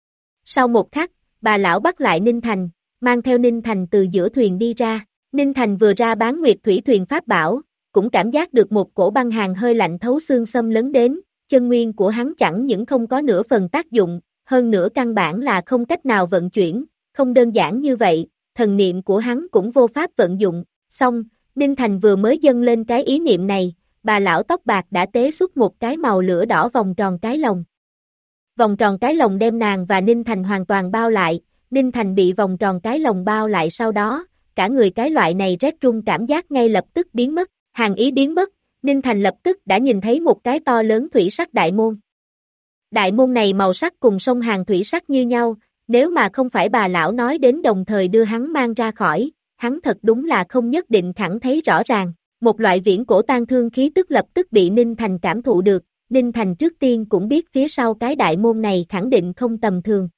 Sau một khắc, bà lão bắt lại Ninh Thành, mang theo Ninh Thành từ giữa thuyền đi ra. Ninh Thành vừa ra bán nguyệt thủy thuyền pháp bảo, cũng cảm giác được một cổ băng hàn hơi lạnh thấu xương xâm lấn đến, chân nguyên của hắn chẳng những không có nửa phần tác dụng, hơn nữa căn bản là không cách nào vận chuyển, không đơn giản như vậy, thần niệm của hắn cũng vô pháp vận dụng, xong, Ninh Thành vừa mới dâng lên cái ý niệm này, bà lão tóc bạc đã tế xuất một cái màu lửa đỏ vòng tròn cái lồng. Vòng tròn cái lồng đem nàng và Ninh Thành hoàn toàn bao lại, Ninh Thành bị vòng tròn cái lồng bao lại sau đó, cả người cái loại này rét run cảm giác ngay lập tức biến mất, hàn ý biến mất, Ninh Thành lập tức đã nhìn thấy một cái to lớn thủy sắc đại môn. Đại môn này màu sắc cùng sông Hàn thủy sắc như nhau, nếu mà không phải bà lão nói đến đồng thời đưa hắn mang ra khỏi, hắn thật đúng là không nhất định khẳng thấy rõ ràng. Một loại viễn cổ tang thương khí tức lập tức bị Ninh Thành cảm thụ được, Ninh Thành trước tiên cũng biết phía sau cái đại môn này khẳng định không tầm thường.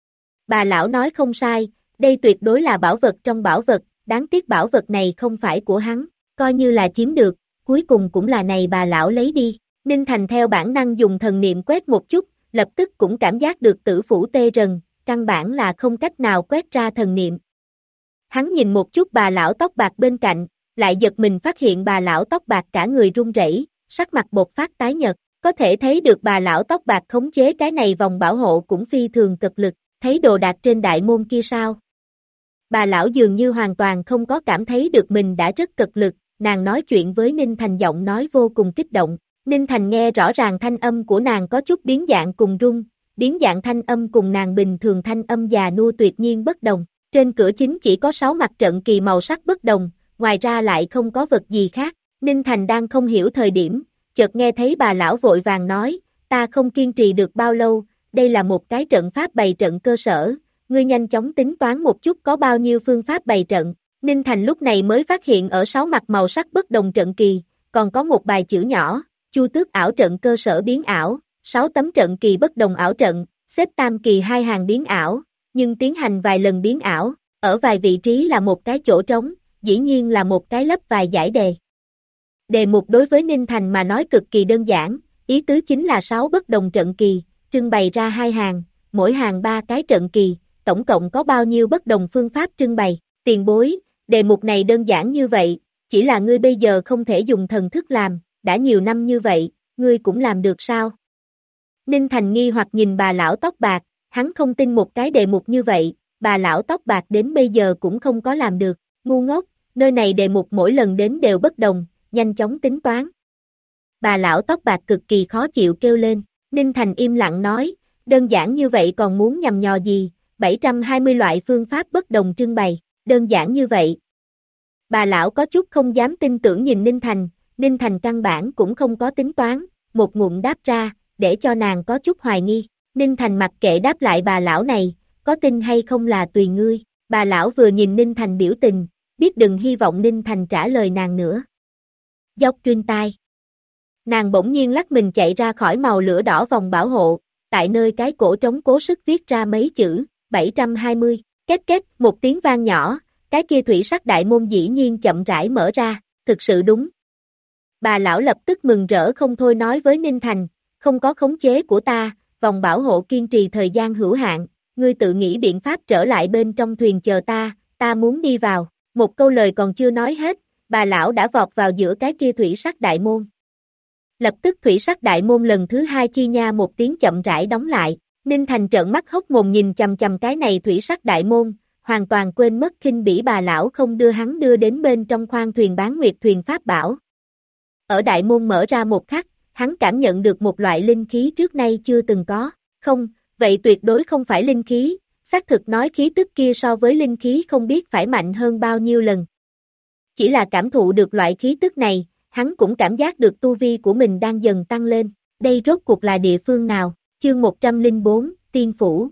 Bà lão nói không sai, đây tuyệt đối là bảo vật trong bảo vật, đáng tiếc bảo vật này không phải của hắn, coi như là chiếm được, cuối cùng cũng là này bà lão lấy đi. Ninh Thành theo bản năng dùng thần niệm quét một chút, lập tức cũng cảm giác được tử phủ tê rần, căn bản là không cách nào quét ra thần niệm. Hắn nhìn một chút bà lão tóc bạc bên cạnh, lại giật mình phát hiện bà lão tóc bạc cả người run rẩy, sắc mặt bột phát tái nhợt, có thể thấy được bà lão tóc bạc khống chế cái này vòng bảo hộ cũng phi thường cực lực, thấy đồ đạc trên đại môn kia sao? Bà lão dường như hoàn toàn không có cảm thấy được mình đã rất cực lực, nàng nói chuyện với Ninh Thành giọng nói vô cùng kích động, Ninh Thành nghe rõ ràng thanh âm của nàng có chút biến dạng cùng rung, biến dạng thanh âm cùng nàng bình thường thanh âm già nua tuyệt nhiên bất đồng, trên cửa chính chỉ có 6 mặt trận kỳ màu sắc bất đồng, ngoài ra lại không có vật gì khác, Ninh Thành đang không hiểu thời điểm, chợt nghe thấy bà lão vội vàng nói, ta không kiên trì được bao lâu, đây là một cái trận pháp bày trận cơ sở, ngươi nhanh chóng tính toán một chút có bao nhiêu phương pháp bày trận, Ninh Thành lúc này mới phát hiện ở 6 mặt màu sắc bất đồng trận kỳ, còn có một bài chữ nhỏ, Chu Tước ảo trận cơ sở biến ảo, 6 tấm trận kỳ bất đồng ảo trận, xếp tam kỳ 2 hàng biến ảo, nhưng tiến hành vài lần biến ảo, ở vài vị trí là một cái chỗ trống, dĩ nhiên là một cái lấp vài giải đề. Đề mục đối với Ninh Thành mà nói cực kỳ đơn giản, ý tứ chính là 6 bất đồng trận kỳ, trưng bày ra 2 hàng, mỗi hàng 3 cái trận kỳ, tổng cộng có bao nhiêu bất đồng phương pháp trưng bày, tiền bối, đề mục này đơn giản như vậy, chỉ là ngươi bây giờ không thể dùng thần thức làm, đã nhiều năm như vậy, ngươi cũng làm được sao? Ninh Thành nghi hoặc nhìn bà lão tóc bạc, hắn không tin một cái đề mục như vậy, bà lão tóc bạc đến bây giờ cũng không có làm được, ngu ngốc, nơi này đề mục mỗi lần đến đều bất đồng, nhanh chóng tính toán. Bà lão tóc bạc cực kỳ khó chịu kêu lên, Ninh Thành im lặng nói, đơn giản như vậy còn muốn nhằm nhò gì, 720 loại phương pháp bất đồng trưng bày, đơn giản như vậy. Bà lão có chút không dám tin tưởng nhìn Ninh Thành căn bản cũng không có tính toán, một ngụm đáp ra, để cho nàng có chút hoài nghi. Ninh Thành mặc kệ đáp lại bà lão này, có tin hay không là tùy ngươi. Bà lão vừa nhìn Ninh Thành biểu tình, biết đừng hy vọng Ninh Thành trả lời nàng nữa. Dốc truyền tai. Nàng bỗng nhiên lắc mình chạy ra khỏi màu lửa đỏ vòng bảo hộ, tại nơi cái cổ trống cố sức viết ra mấy chữ, 720, két két, một tiếng vang nhỏ, cái kia thủy sắc đại môn dĩ nhiên chậm rãi mở ra, thực sự đúng. Bà lão lập tức mừng rỡ không thôi nói với Ninh Thành, không có khống chế của ta, vòng bảo hộ kiên trì thời gian hữu hạn, ngươi tự nghĩ biện pháp trở lại bên trong thuyền chờ ta muốn đi vào, một câu lời còn chưa nói hết, bà lão đã vọt vào giữa cái kia thủy sắc đại môn. Lập tức thủy sắc đại môn lần thứ hai chi nha một tiếng chậm rãi đóng lại, Ninh Thành trợn mắt hốc mồm nhìn chằm chằm cái này thủy sắc đại môn, hoàn toàn quên mất khinh bỉ bà lão không đưa hắn đưa đến bên trong khoang thuyền bán nguyệt thuyền pháp bảo. Ở đại môn mở ra một khắc, hắn cảm nhận được một loại linh khí trước nay chưa từng có, không, vậy tuyệt đối không phải linh khí, xác thực nói khí tức kia so với linh khí không biết phải mạnh hơn bao nhiêu lần. Chỉ là cảm thụ được loại khí tức này, hắn cũng cảm giác được tu vi của mình đang dần tăng lên, đây rốt cuộc là địa phương nào, chương 104, Tiên Phủ.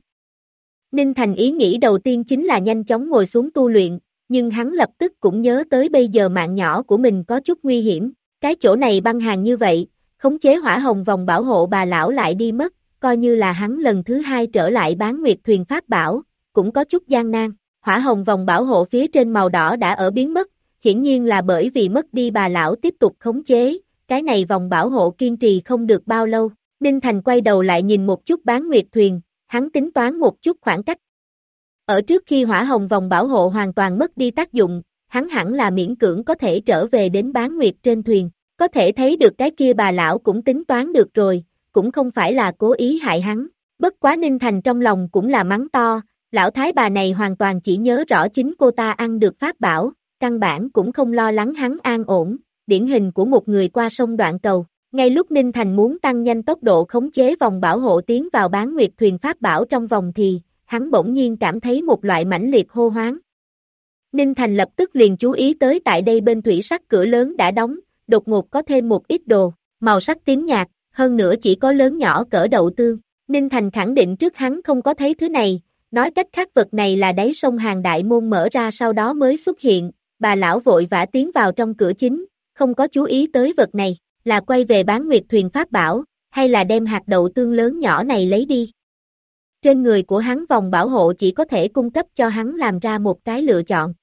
Ninh Thành ý nghĩ đầu tiên chính là nhanh chóng ngồi xuống tu luyện, nhưng hắn lập tức cũng nhớ tới bây giờ mạng nhỏ của mình có chút nguy hiểm, cái chỗ này băng hàng như vậy, khống chế hỏa hồng vòng bảo hộ bà lão lại đi mất, coi như là hắn lần thứ hai trở lại bán nguyệt thuyền pháp bảo, cũng có chút gian nan, hỏa hồng vòng bảo hộ phía trên màu đỏ đã ở biến mất, hiển nhiên là bởi vì mất đi bà lão tiếp tục khống chế, cái này vòng bảo hộ kiên trì không được bao lâu, Ninh Thành quay đầu lại nhìn một chút bán nguyệt thuyền, hắn tính toán một chút khoảng cách. Ở trước khi hỏa hồng vòng bảo hộ hoàn toàn mất đi tác dụng, hắn hẳn là miễn cưỡng có thể trở về đến bán nguyệt trên thuyền, có thể thấy được cái kia bà lão cũng tính toán được rồi, cũng không phải là cố ý hại hắn, bất quá Ninh Thành trong lòng cũng là mắng to, lão thái bà này hoàn toàn chỉ nhớ rõ chính cô ta ăn được pháp bảo, căn bản cũng không lo lắng hắn an ổn, điển hình của một người qua sông đoạn cầu. Ngay lúc Ninh Thành muốn tăng nhanh tốc độ khống chế vòng bảo hộ tiến vào bán nguyệt thuyền pháp bảo trong vòng thì, hắn bỗng nhiên cảm thấy một loại mãnh liệt hô hoáng. Ninh Thành lập tức liền chú ý tới tại đây bên thủy sắc cửa lớn đã đóng, đột ngột có thêm một ít đồ, màu sắc tím nhạt, hơn nữa chỉ có lớn nhỏ cỡ đậu tương. Ninh Thành khẳng định trước hắn không có thấy thứ này, nói cách khác vật này là đáy sông Hàng Đại Môn mở ra sau đó mới xuất hiện, bà lão vội vã tiến vào trong cửa chính, không có chú ý tới vật này, là quay về bán nguyệt thuyền pháp bảo, hay là đem hạt đậu tương lớn nhỏ này lấy đi. Trên người của hắn vòng bảo hộ chỉ có thể cung cấp cho hắn làm ra một cái lựa chọn.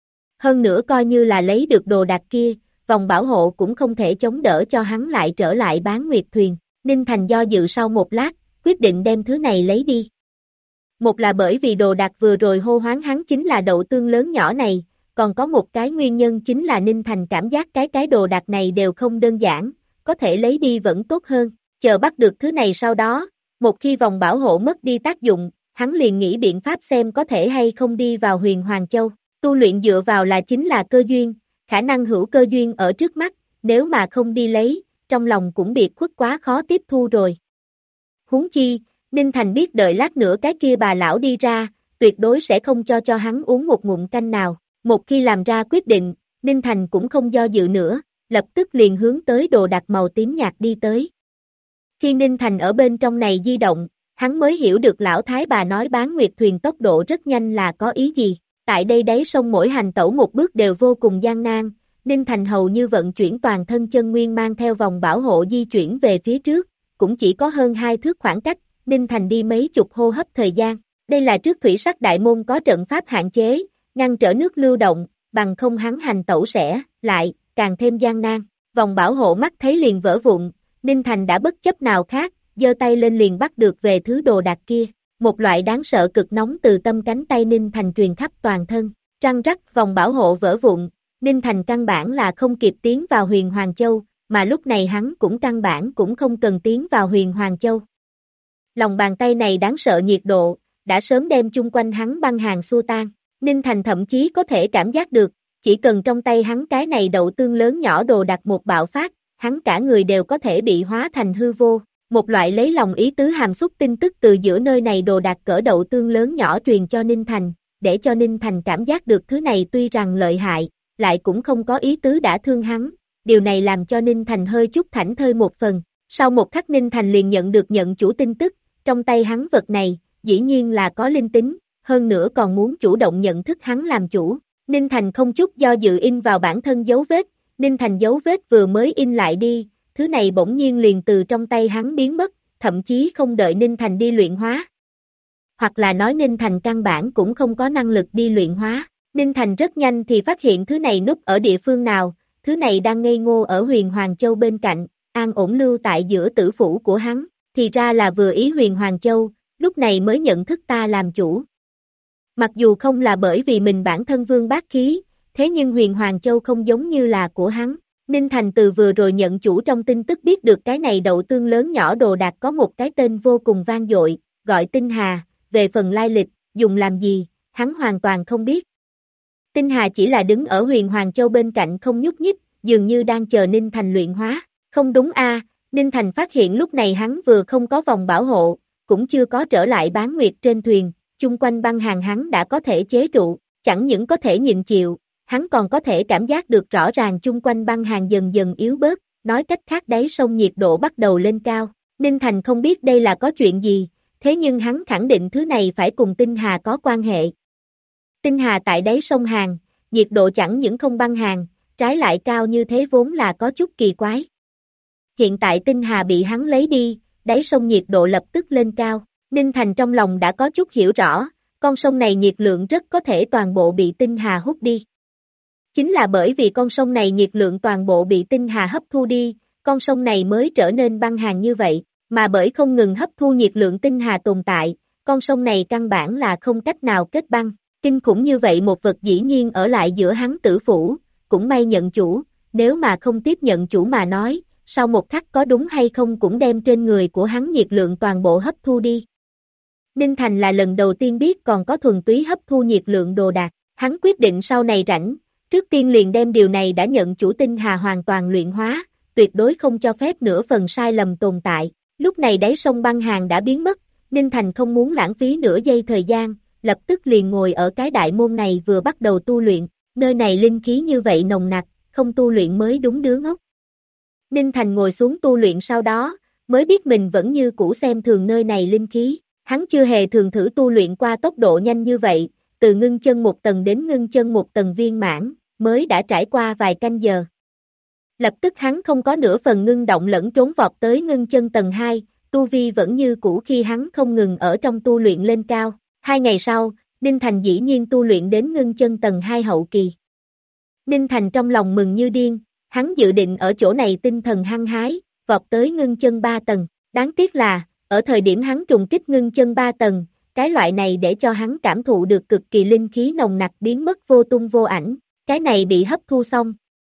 Hơn nữa coi như là lấy được đồ đạc kia, vòng bảo hộ cũng không thể chống đỡ cho hắn lại trở lại bán nguyệt thuyền. Ninh Thành do dự sau một lát, quyết định đem thứ này lấy đi. Một là bởi vì đồ đạc vừa rồi hô hoáng hắn chính là đậu tương lớn nhỏ này, còn có một cái nguyên nhân chính là Ninh Thành cảm giác cái đồ đạc này đều không đơn giản, có thể lấy đi vẫn tốt hơn, chờ bắt được thứ này sau đó, một khi vòng bảo hộ mất đi tác dụng, hắn liền nghĩ biện pháp xem có thể hay không đi vào Huyền Hoàng Châu, tu luyện dựa vào là chính là cơ duyên, khả năng hữu cơ duyên ở trước mắt, nếu mà không đi lấy, trong lòng cũng biệt khuất quá khó tiếp thu rồi. Huống chi, Ninh Thành biết đợi lát nữa cái kia bà lão đi ra, tuyệt đối sẽ không cho hắn uống một ngụm canh nào. Một khi làm ra quyết định, Ninh Thành cũng không do dự nữa, lập tức liền hướng tới đồ đạc màu tím nhạt đi tới. Khi Ninh Thành ở bên trong này di động, hắn mới hiểu được lão thái bà nói bán nguyệt thuyền tốc độ rất nhanh là có ý gì. Tại đây đáy sông mỗi hành tẩu một bước đều vô cùng gian nan, Ninh Thành hầu như vận chuyển toàn thân chân nguyên mang theo vòng bảo hộ di chuyển về phía trước, cũng chỉ có hơn 2 thước khoảng cách, Ninh Thành đi mấy chục hô hấp thời gian. Đây là trước thủy sắc đại môn có trận pháp hạn chế, ngăn trở nước lưu động, bằng không hắn hành tẩu sẽ, lại, càng thêm gian nan. Vòng bảo hộ mắt thấy liền vỡ vụn, Ninh Thành đã bất chấp nào khác, giơ tay lên liền bắt được về thứ đồ đạc kia. Một loại đáng sợ cực nóng từ tâm cánh tay Ninh Thành truyền khắp toàn thân. Trăng rắc vòng bảo hộ vỡ vụn, Ninh Thành căn bản là không kịp tiến vào Huyền Hoàng Châu, mà lúc này hắn cũng căn bản cũng không cần tiến vào Huyền Hoàng Châu. Lòng bàn tay này đáng sợ nhiệt độ, đã sớm đem chung quanh hắn băng hàng xua tan. Ninh Thành thậm chí có thể cảm giác được, chỉ cần trong tay hắn cái này đậu tương lớn nhỏ đồ đặt một bạo phát, hắn cả người đều có thể bị hóa thành hư vô. Một loại lấy lòng ý tứ hàm xúc tin tức từ giữa nơi này đồ đạc cỡ đậu tương lớn nhỏ truyền cho Ninh Thành, để cho Ninh Thành cảm giác được thứ này tuy rằng lợi hại, lại cũng không có ý tứ đã thương hắn, điều này làm cho Ninh Thành hơi chút thảnh thơi một phần. Sau một khắc Ninh Thành liền nhận được nhận chủ tin tức, trong tay hắn vật này, dĩ nhiên là có linh tính, hơn nữa còn muốn chủ động nhận thức hắn làm chủ. Ninh Thành không chút do dự in vào bản thân dấu vết, Ninh Thành dấu vết vừa mới in lại đi, thứ này bỗng nhiên liền từ trong tay hắn biến mất, thậm chí không đợi Ninh Thành đi luyện hóa. Hoặc là nói Ninh Thành căn bản cũng không có năng lực đi luyện hóa. Ninh Thành rất nhanh thì phát hiện thứ này núp ở địa phương nào, thứ này đang ngây ngô ở Huyền Hoàng Châu bên cạnh, an ổn lưu tại giữa tử phủ của hắn, thì ra là vừa ý Huyền Hoàng Châu, lúc này mới nhận thức ta làm chủ. Mặc dù không là bởi vì mình bản thân vương bát khí, thế nhưng Huyền Hoàng Châu không giống như là của hắn. Ninh Thành từ vừa rồi nhận chủ trong tin tức biết được cái này đậu tương lớn nhỏ đồ đạc có một cái tên vô cùng vang dội, gọi Tinh Hà, về phần lai lịch, dùng làm gì, hắn hoàn toàn không biết. Tinh Hà chỉ là đứng ở Huyền Hoàng Châu bên cạnh không nhúc nhích, dường như đang chờ Ninh Thành luyện hóa. Không đúng a, Ninh Thành phát hiện lúc này hắn vừa không có vòng bảo hộ, cũng chưa có trở lại bán nguyệt trên thuyền, chung quanh băng hàng hắn đã có thể chế trụ, chẳng những có thể nhịn chịu, hắn còn có thể cảm giác được rõ ràng chung quanh băng hàng dần dần yếu bớt, nói cách khác đáy sông nhiệt độ bắt đầu lên cao. Ninh Thành không biết đây là có chuyện gì, thế nhưng hắn khẳng định thứ này phải cùng Tinh Hà có quan hệ. Tinh Hà tại đáy sông Hàn, nhiệt độ chẳng những không băng hàng, trái lại cao như thế vốn là có chút kỳ quái. Hiện tại Tinh Hà bị hắn lấy đi, đáy sông nhiệt độ lập tức lên cao, Ninh Thành trong lòng đã có chút hiểu rõ, con sông này nhiệt lượng rất có thể toàn bộ bị Tinh Hà hút đi. Chính là bởi vì con sông này nhiệt lượng toàn bộ bị Tinh Hà hấp thu đi, con sông này mới trở nên băng hàng như vậy, mà bởi không ngừng hấp thu nhiệt lượng Tinh Hà tồn tại, con sông này căn bản là không cách nào kết băng. Kinh khủng như vậy một vật dĩ nhiên ở lại giữa hắn tử phủ, cũng may nhận chủ, nếu mà không tiếp nhận chủ mà nói, sau một khắc có đúng hay không cũng đem trên người của hắn nhiệt lượng toàn bộ hấp thu đi. Ninh Thành là lần đầu tiên biết còn có thuần túy hấp thu nhiệt lượng đồ đạc, hắn quyết định sau này rảnh, trước tiên liền đem điều này đã nhận chủ Tinh Hà hoàn toàn luyện hóa, tuyệt đối không cho phép nửa phần sai lầm tồn tại. Lúc này đáy sông băng hàng đã biến mất, Ninh Thành không muốn lãng phí nửa giây thời gian, lập tức liền ngồi ở cái đại môn này vừa bắt đầu tu luyện, nơi này linh khí như vậy nồng nặc, không tu luyện mới đúng đứa ngốc. Ninh Thành ngồi xuống tu luyện sau đó, mới biết mình vẫn như cũ xem thường nơi này linh khí, hắn chưa hề thường thử tu luyện qua tốc độ nhanh như vậy, từ ngưng chân một tầng đến ngưng chân một tầng viên mãn, mới đã trải qua vài canh giờ. Lập tức hắn không có nửa phần ngưng động lẫn trốn vọt tới ngưng chân tầng 2, tu vi vẫn như cũ khi hắn không ngừng ở trong tu luyện lên cao. 2 ngày sau, Ninh Thành dĩ nhiên tu luyện đến ngưng chân tầng 2 hậu kỳ. Ninh Thành trong lòng mừng như điên, hắn dự định ở chỗ này tinh thần hăng hái, vọt tới ngưng chân 3 tầng. Đáng tiếc là, ở thời điểm hắn trùng kích ngưng chân 3 tầng, cái loại này để cho hắn cảm thụ được cực kỳ linh khí nồng nặc biến mất vô tung vô ảnh, cái này bị hấp thu xong.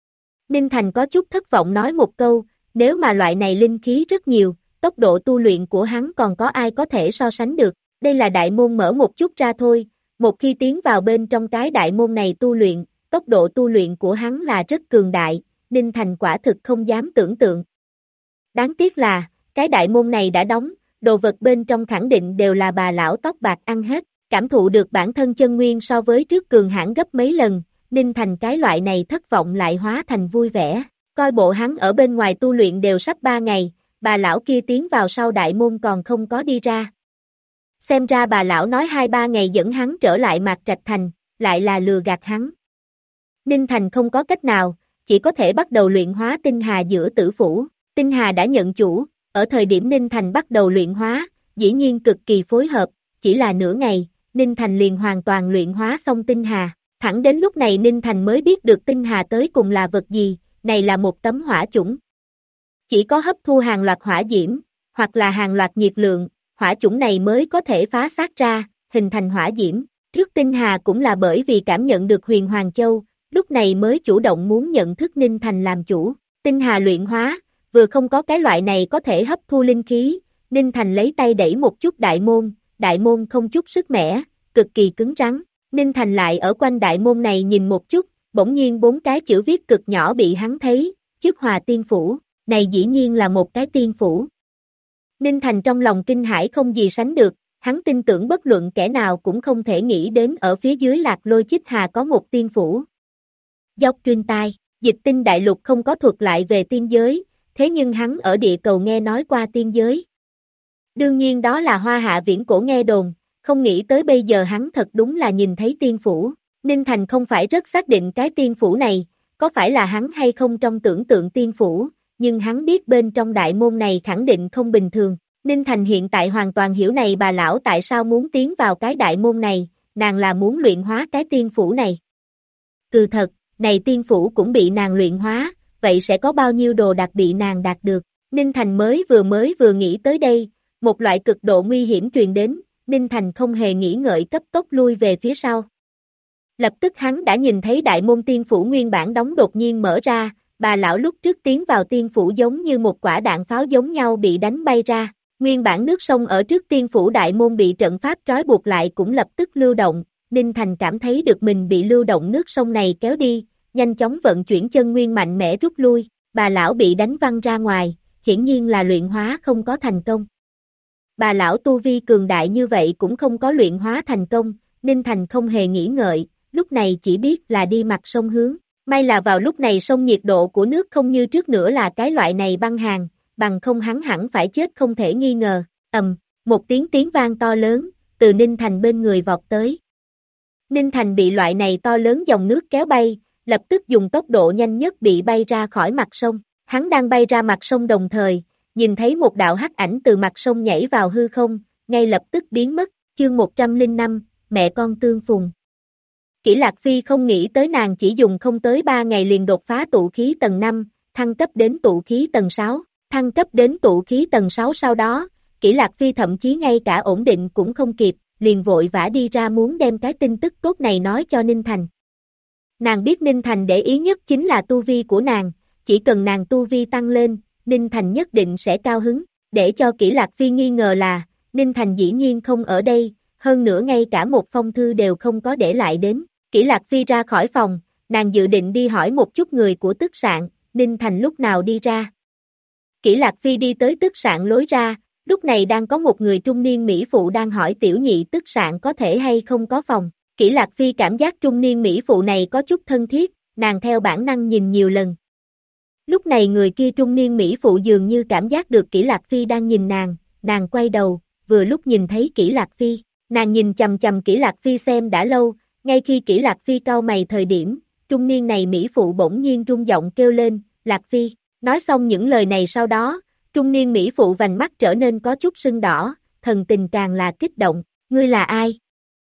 Ninh Thành có chút thất vọng nói một câu, nếu mà loại này linh khí rất nhiều, tốc độ tu luyện của hắn còn có ai có thể so sánh được. Đây là đại môn mở một chút ra thôi, một khi tiến vào bên trong cái đại môn này tu luyện, tốc độ tu luyện của hắn là rất cường đại, Ninh Thành quả thực không dám tưởng tượng. Đáng tiếc là, cái đại môn này đã đóng, đồ vật bên trong khẳng định đều là bà lão tóc bạc ăn hết, cảm thụ được bản thân chân nguyên so với trước cường hãn gấp mấy lần, Ninh Thành cái loại này thất vọng lại hóa thành vui vẻ, coi bộ hắn ở bên ngoài tu luyện đều sắp 3 ngày, bà lão kia tiến vào sau đại môn còn không có đi ra. Xem ra bà lão nói 2-3 ngày dẫn hắn trở lại Mạc Trạch Thành, lại là lừa gạt hắn. Ninh Thành không có cách nào, chỉ có thể bắt đầu luyện hóa Tinh Hà giữa tử phủ. Tinh Hà đã nhận chủ, ở thời điểm Ninh Thành bắt đầu luyện hóa, dĩ nhiên cực kỳ phối hợp, chỉ là nửa ngày, Ninh Thành liền hoàn toàn luyện hóa xong Tinh Hà. Thẳng đến lúc này Ninh Thành mới biết được Tinh Hà tới cùng là vật gì, này là một tấm hỏa chủng. Chỉ có hấp thu hàng loạt hỏa diễm, hoặc là hàng loạt nhiệt lượng, hỏa chủng này mới có thể phá xác ra, hình thành hỏa diễm. Trước Tinh Hà cũng là bởi vì cảm nhận được Huyền Hoàng Châu, lúc này mới chủ động muốn nhận thức Ninh Thành làm chủ. Tinh Hà luyện hóa, vừa không có cái loại này có thể hấp thu linh khí, Ninh Thành lấy tay đẩy một chút đại môn không chút sức mẻ, cực kỳ cứng rắn. Ninh Thành lại ở quanh đại môn này nhìn một chút, bỗng nhiên 4 cái chữ viết cực nhỏ bị hắn thấy, Chức Hòa Tiên Phủ, này dĩ nhiên là một cái tiên phủ. Ninh Thành trong lòng kinh hãi không gì sánh được, hắn tin tưởng bất luận kẻ nào cũng không thể nghĩ đến ở phía dưới Lạc Lôi Chích Hà có một tiên phủ. Dốc truyền tai, Dịch Tinh đại lục không có thuật lại về tiên giới, thế nhưng hắn ở địa cầu nghe nói qua tiên giới. Đương nhiên đó là Hoa Hạ viễn cổ nghe đồn, không nghĩ tới bây giờ hắn thật đúng là nhìn thấy tiên phủ. Ninh Thành không phải rất xác định cái tiên phủ này, có phải là hắn hay không trong tưởng tượng tiên phủ, nhưng hắn biết bên trong đại môn này khẳng định không bình thường. Ninh Thành hiện tại hoàn toàn hiểu này bà lão tại sao muốn tiến vào cái đại môn này, nàng là muốn luyện hóa cái tiên phủ này. Cứ thật, này tiên phủ cũng bị nàng luyện hóa, vậy sẽ có bao nhiêu đồ đặc bị nàng đạt được. Ninh Thành mới vừa nghĩ tới đây, một loại cực độ nguy hiểm truyền đến, Ninh Thành không hề nghĩ ngợi cấp tốc lui về phía sau. Lập tức hắn đã nhìn thấy đại môn tiên phủ nguyên bản đóng đột nhiên mở ra, bà lão lúc trước tiến vào tiên phủ giống như một quả đạn pháo giống nhau bị đánh bay ra. Nguyên bản nước sông ở trước tiên phủ đại môn bị trận pháp trói buộc lại cũng lập tức lưu động, Ninh Thành cảm thấy được mình bị lưu động nước sông này kéo đi, nhanh chóng vận chuyển chân nguyên mạnh mẽ rút lui, bà lão bị đánh văng ra ngoài, hiển nhiên là luyện hóa không có thành công. Bà lão tu vi cường đại như vậy cũng không có luyện hóa thành công, Ninh Thành không hề nghĩ ngợi, lúc này chỉ biết là đi mặt sông hướng. May là vào lúc này sông nhiệt độ của nước không như trước nữa là cái loại này băng hàng, bằng không hắn hẳn phải chết không thể nghi ngờ. Một tiếng vang to lớn, từ Ninh Thành bên người vọt tới. Ninh Thành bị loại này to lớn dòng nước kéo bay, lập tức dùng tốc độ nhanh nhất bị bay ra khỏi mặt sông. Hắn đang bay ra mặt sông đồng thời, nhìn thấy một đạo hắc ảnh từ mặt sông nhảy vào hư không, ngay lập tức biến mất. Chương 105, mẹ con tương phùng. Kỷ Lạc Phi không nghĩ tới nàng chỉ dùng không tới 3 ngày liền đột phá tụ khí tầng 5, thăng cấp đến tụ khí tầng 6. Thăng cấp đến tụ khí tầng 6 sau đó, Kỷ Lạc Phi thậm chí ngay cả ổn định cũng không kịp, liền vội vã đi ra muốn đem cái tin tức tốt này nói cho Ninh Thành. Nàng biết Ninh Thành để ý nhất chính là tu vi của nàng, chỉ cần nàng tu vi tăng lên, Ninh Thành nhất định sẽ cao hứng, để cho Kỷ Lạc Phi nghi ngờ là, Ninh Thành dĩ nhiên không ở đây, hơn nữa ngay cả một phong thư đều không có để lại đến. Kỷ Lạc Phi ra khỏi phòng, nàng dự định đi hỏi một chút người của Tức Sạn, Ninh Thành lúc nào đi ra. Kỷ Lạc Phi đi tới Tức Sạn lối ra, lúc này đang có một người trung niên mỹ phụ đang hỏi tiểu nhị Tức Sạn có thể hay không có phòng. Kỷ Lạc Phi cảm giác trung niên mỹ phụ này có chút thân thiết, nàng theo bản năng nhìn nhiều lần. Lúc này người kia trung niên mỹ phụ dường như cảm giác được Kỷ Lạc Phi đang nhìn nàng quay đầu, vừa lúc nhìn thấy Kỷ Lạc Phi, nàng nhìn chầm chầm Kỷ Lạc Phi xem đã lâu, ngay khi Kỷ Lạc Phi cau mày thời điểm, trung niên này mỹ phụ bỗng nhiên rung giọng kêu lên, Lạc Phi, nói xong những lời này sau đó, trung niên mỹ phụ vành mắt trở nên có chút sưng đỏ, thần tình càng là kích động, ngươi là ai?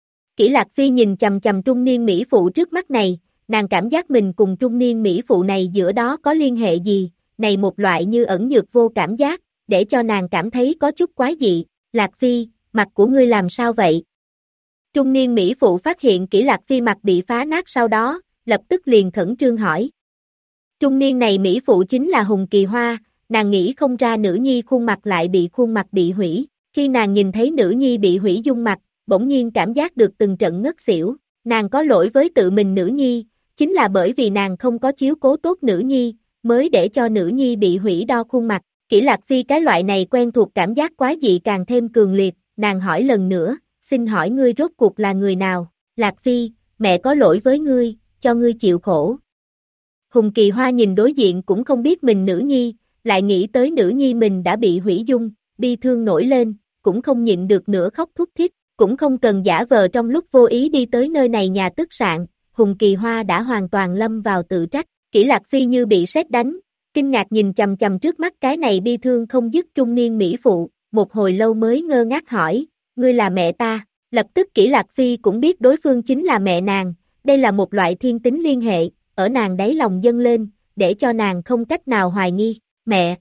Kỷ Lạc Phi nhìn chầm chầm trung niên mỹ phụ trước mắt này, nàng cảm giác mình cùng trung niên mỹ phụ này giữa đó có liên hệ gì, này một loại như ẩn nhược vô cảm giác, để cho nàng cảm thấy có chút quái dị, Lạc Phi, mặt của ngươi làm sao vậy? Trung niên mỹ phụ phát hiện Kỷ Lạc Phi mặt bị phá nát sau đó, lập tức liền khẩn trương hỏi. Trung niên này mỹ phụ chính là Hùng Kỳ Hoa, nàng nghĩ không ra nữ nhi khuôn mặt lại bị khuôn mặt bị hủy, khi nàng nhìn thấy nữ nhi bị hủy dung mặt, bỗng nhiên cảm giác được từng trận ngất xỉu, nàng có lỗi với tự mình nữ nhi, chính là bởi vì nàng không có chiếu cố tốt nữ nhi, mới để cho nữ nhi bị hủy đo khuôn mặt. Kỷ Lạc Phi cái loại này quen thuộc cảm giác quái dị càng thêm cường liệt, nàng hỏi lần nữa, xin hỏi ngươi rốt cuộc là người nào? Lạc Phi, mẹ có lỗi với ngươi, cho ngươi chịu khổ. Hùng Kỳ Hoa nhìn đối diện cũng không biết mình nữ nhi, lại nghĩ tới nữ nhi mình đã bị hủy dung, bi thương nổi lên, cũng không nhịn được nữa khóc thút thít, cũng không cần giả vờ trong lúc vô ý đi tới nơi này nhà Tức Sạn, Hùng Kỳ Hoa đã hoàn toàn lâm vào tự trách, Kỷ Lạc Phi như bị sét đánh, kinh ngạc nhìn chầm chầm trước mắt cái này bi thương không dứt trung niên mỹ phụ, một hồi lâu mới ngơ ngác hỏi, ngươi là mẹ ta, lập tức Kỷ Lạc Phi cũng biết đối phương chính là mẹ nàng, đây là một loại thiên tính liên hệ, ở nàng đáy lòng dâng lên, để cho nàng không cách nào hoài nghi, mẹ.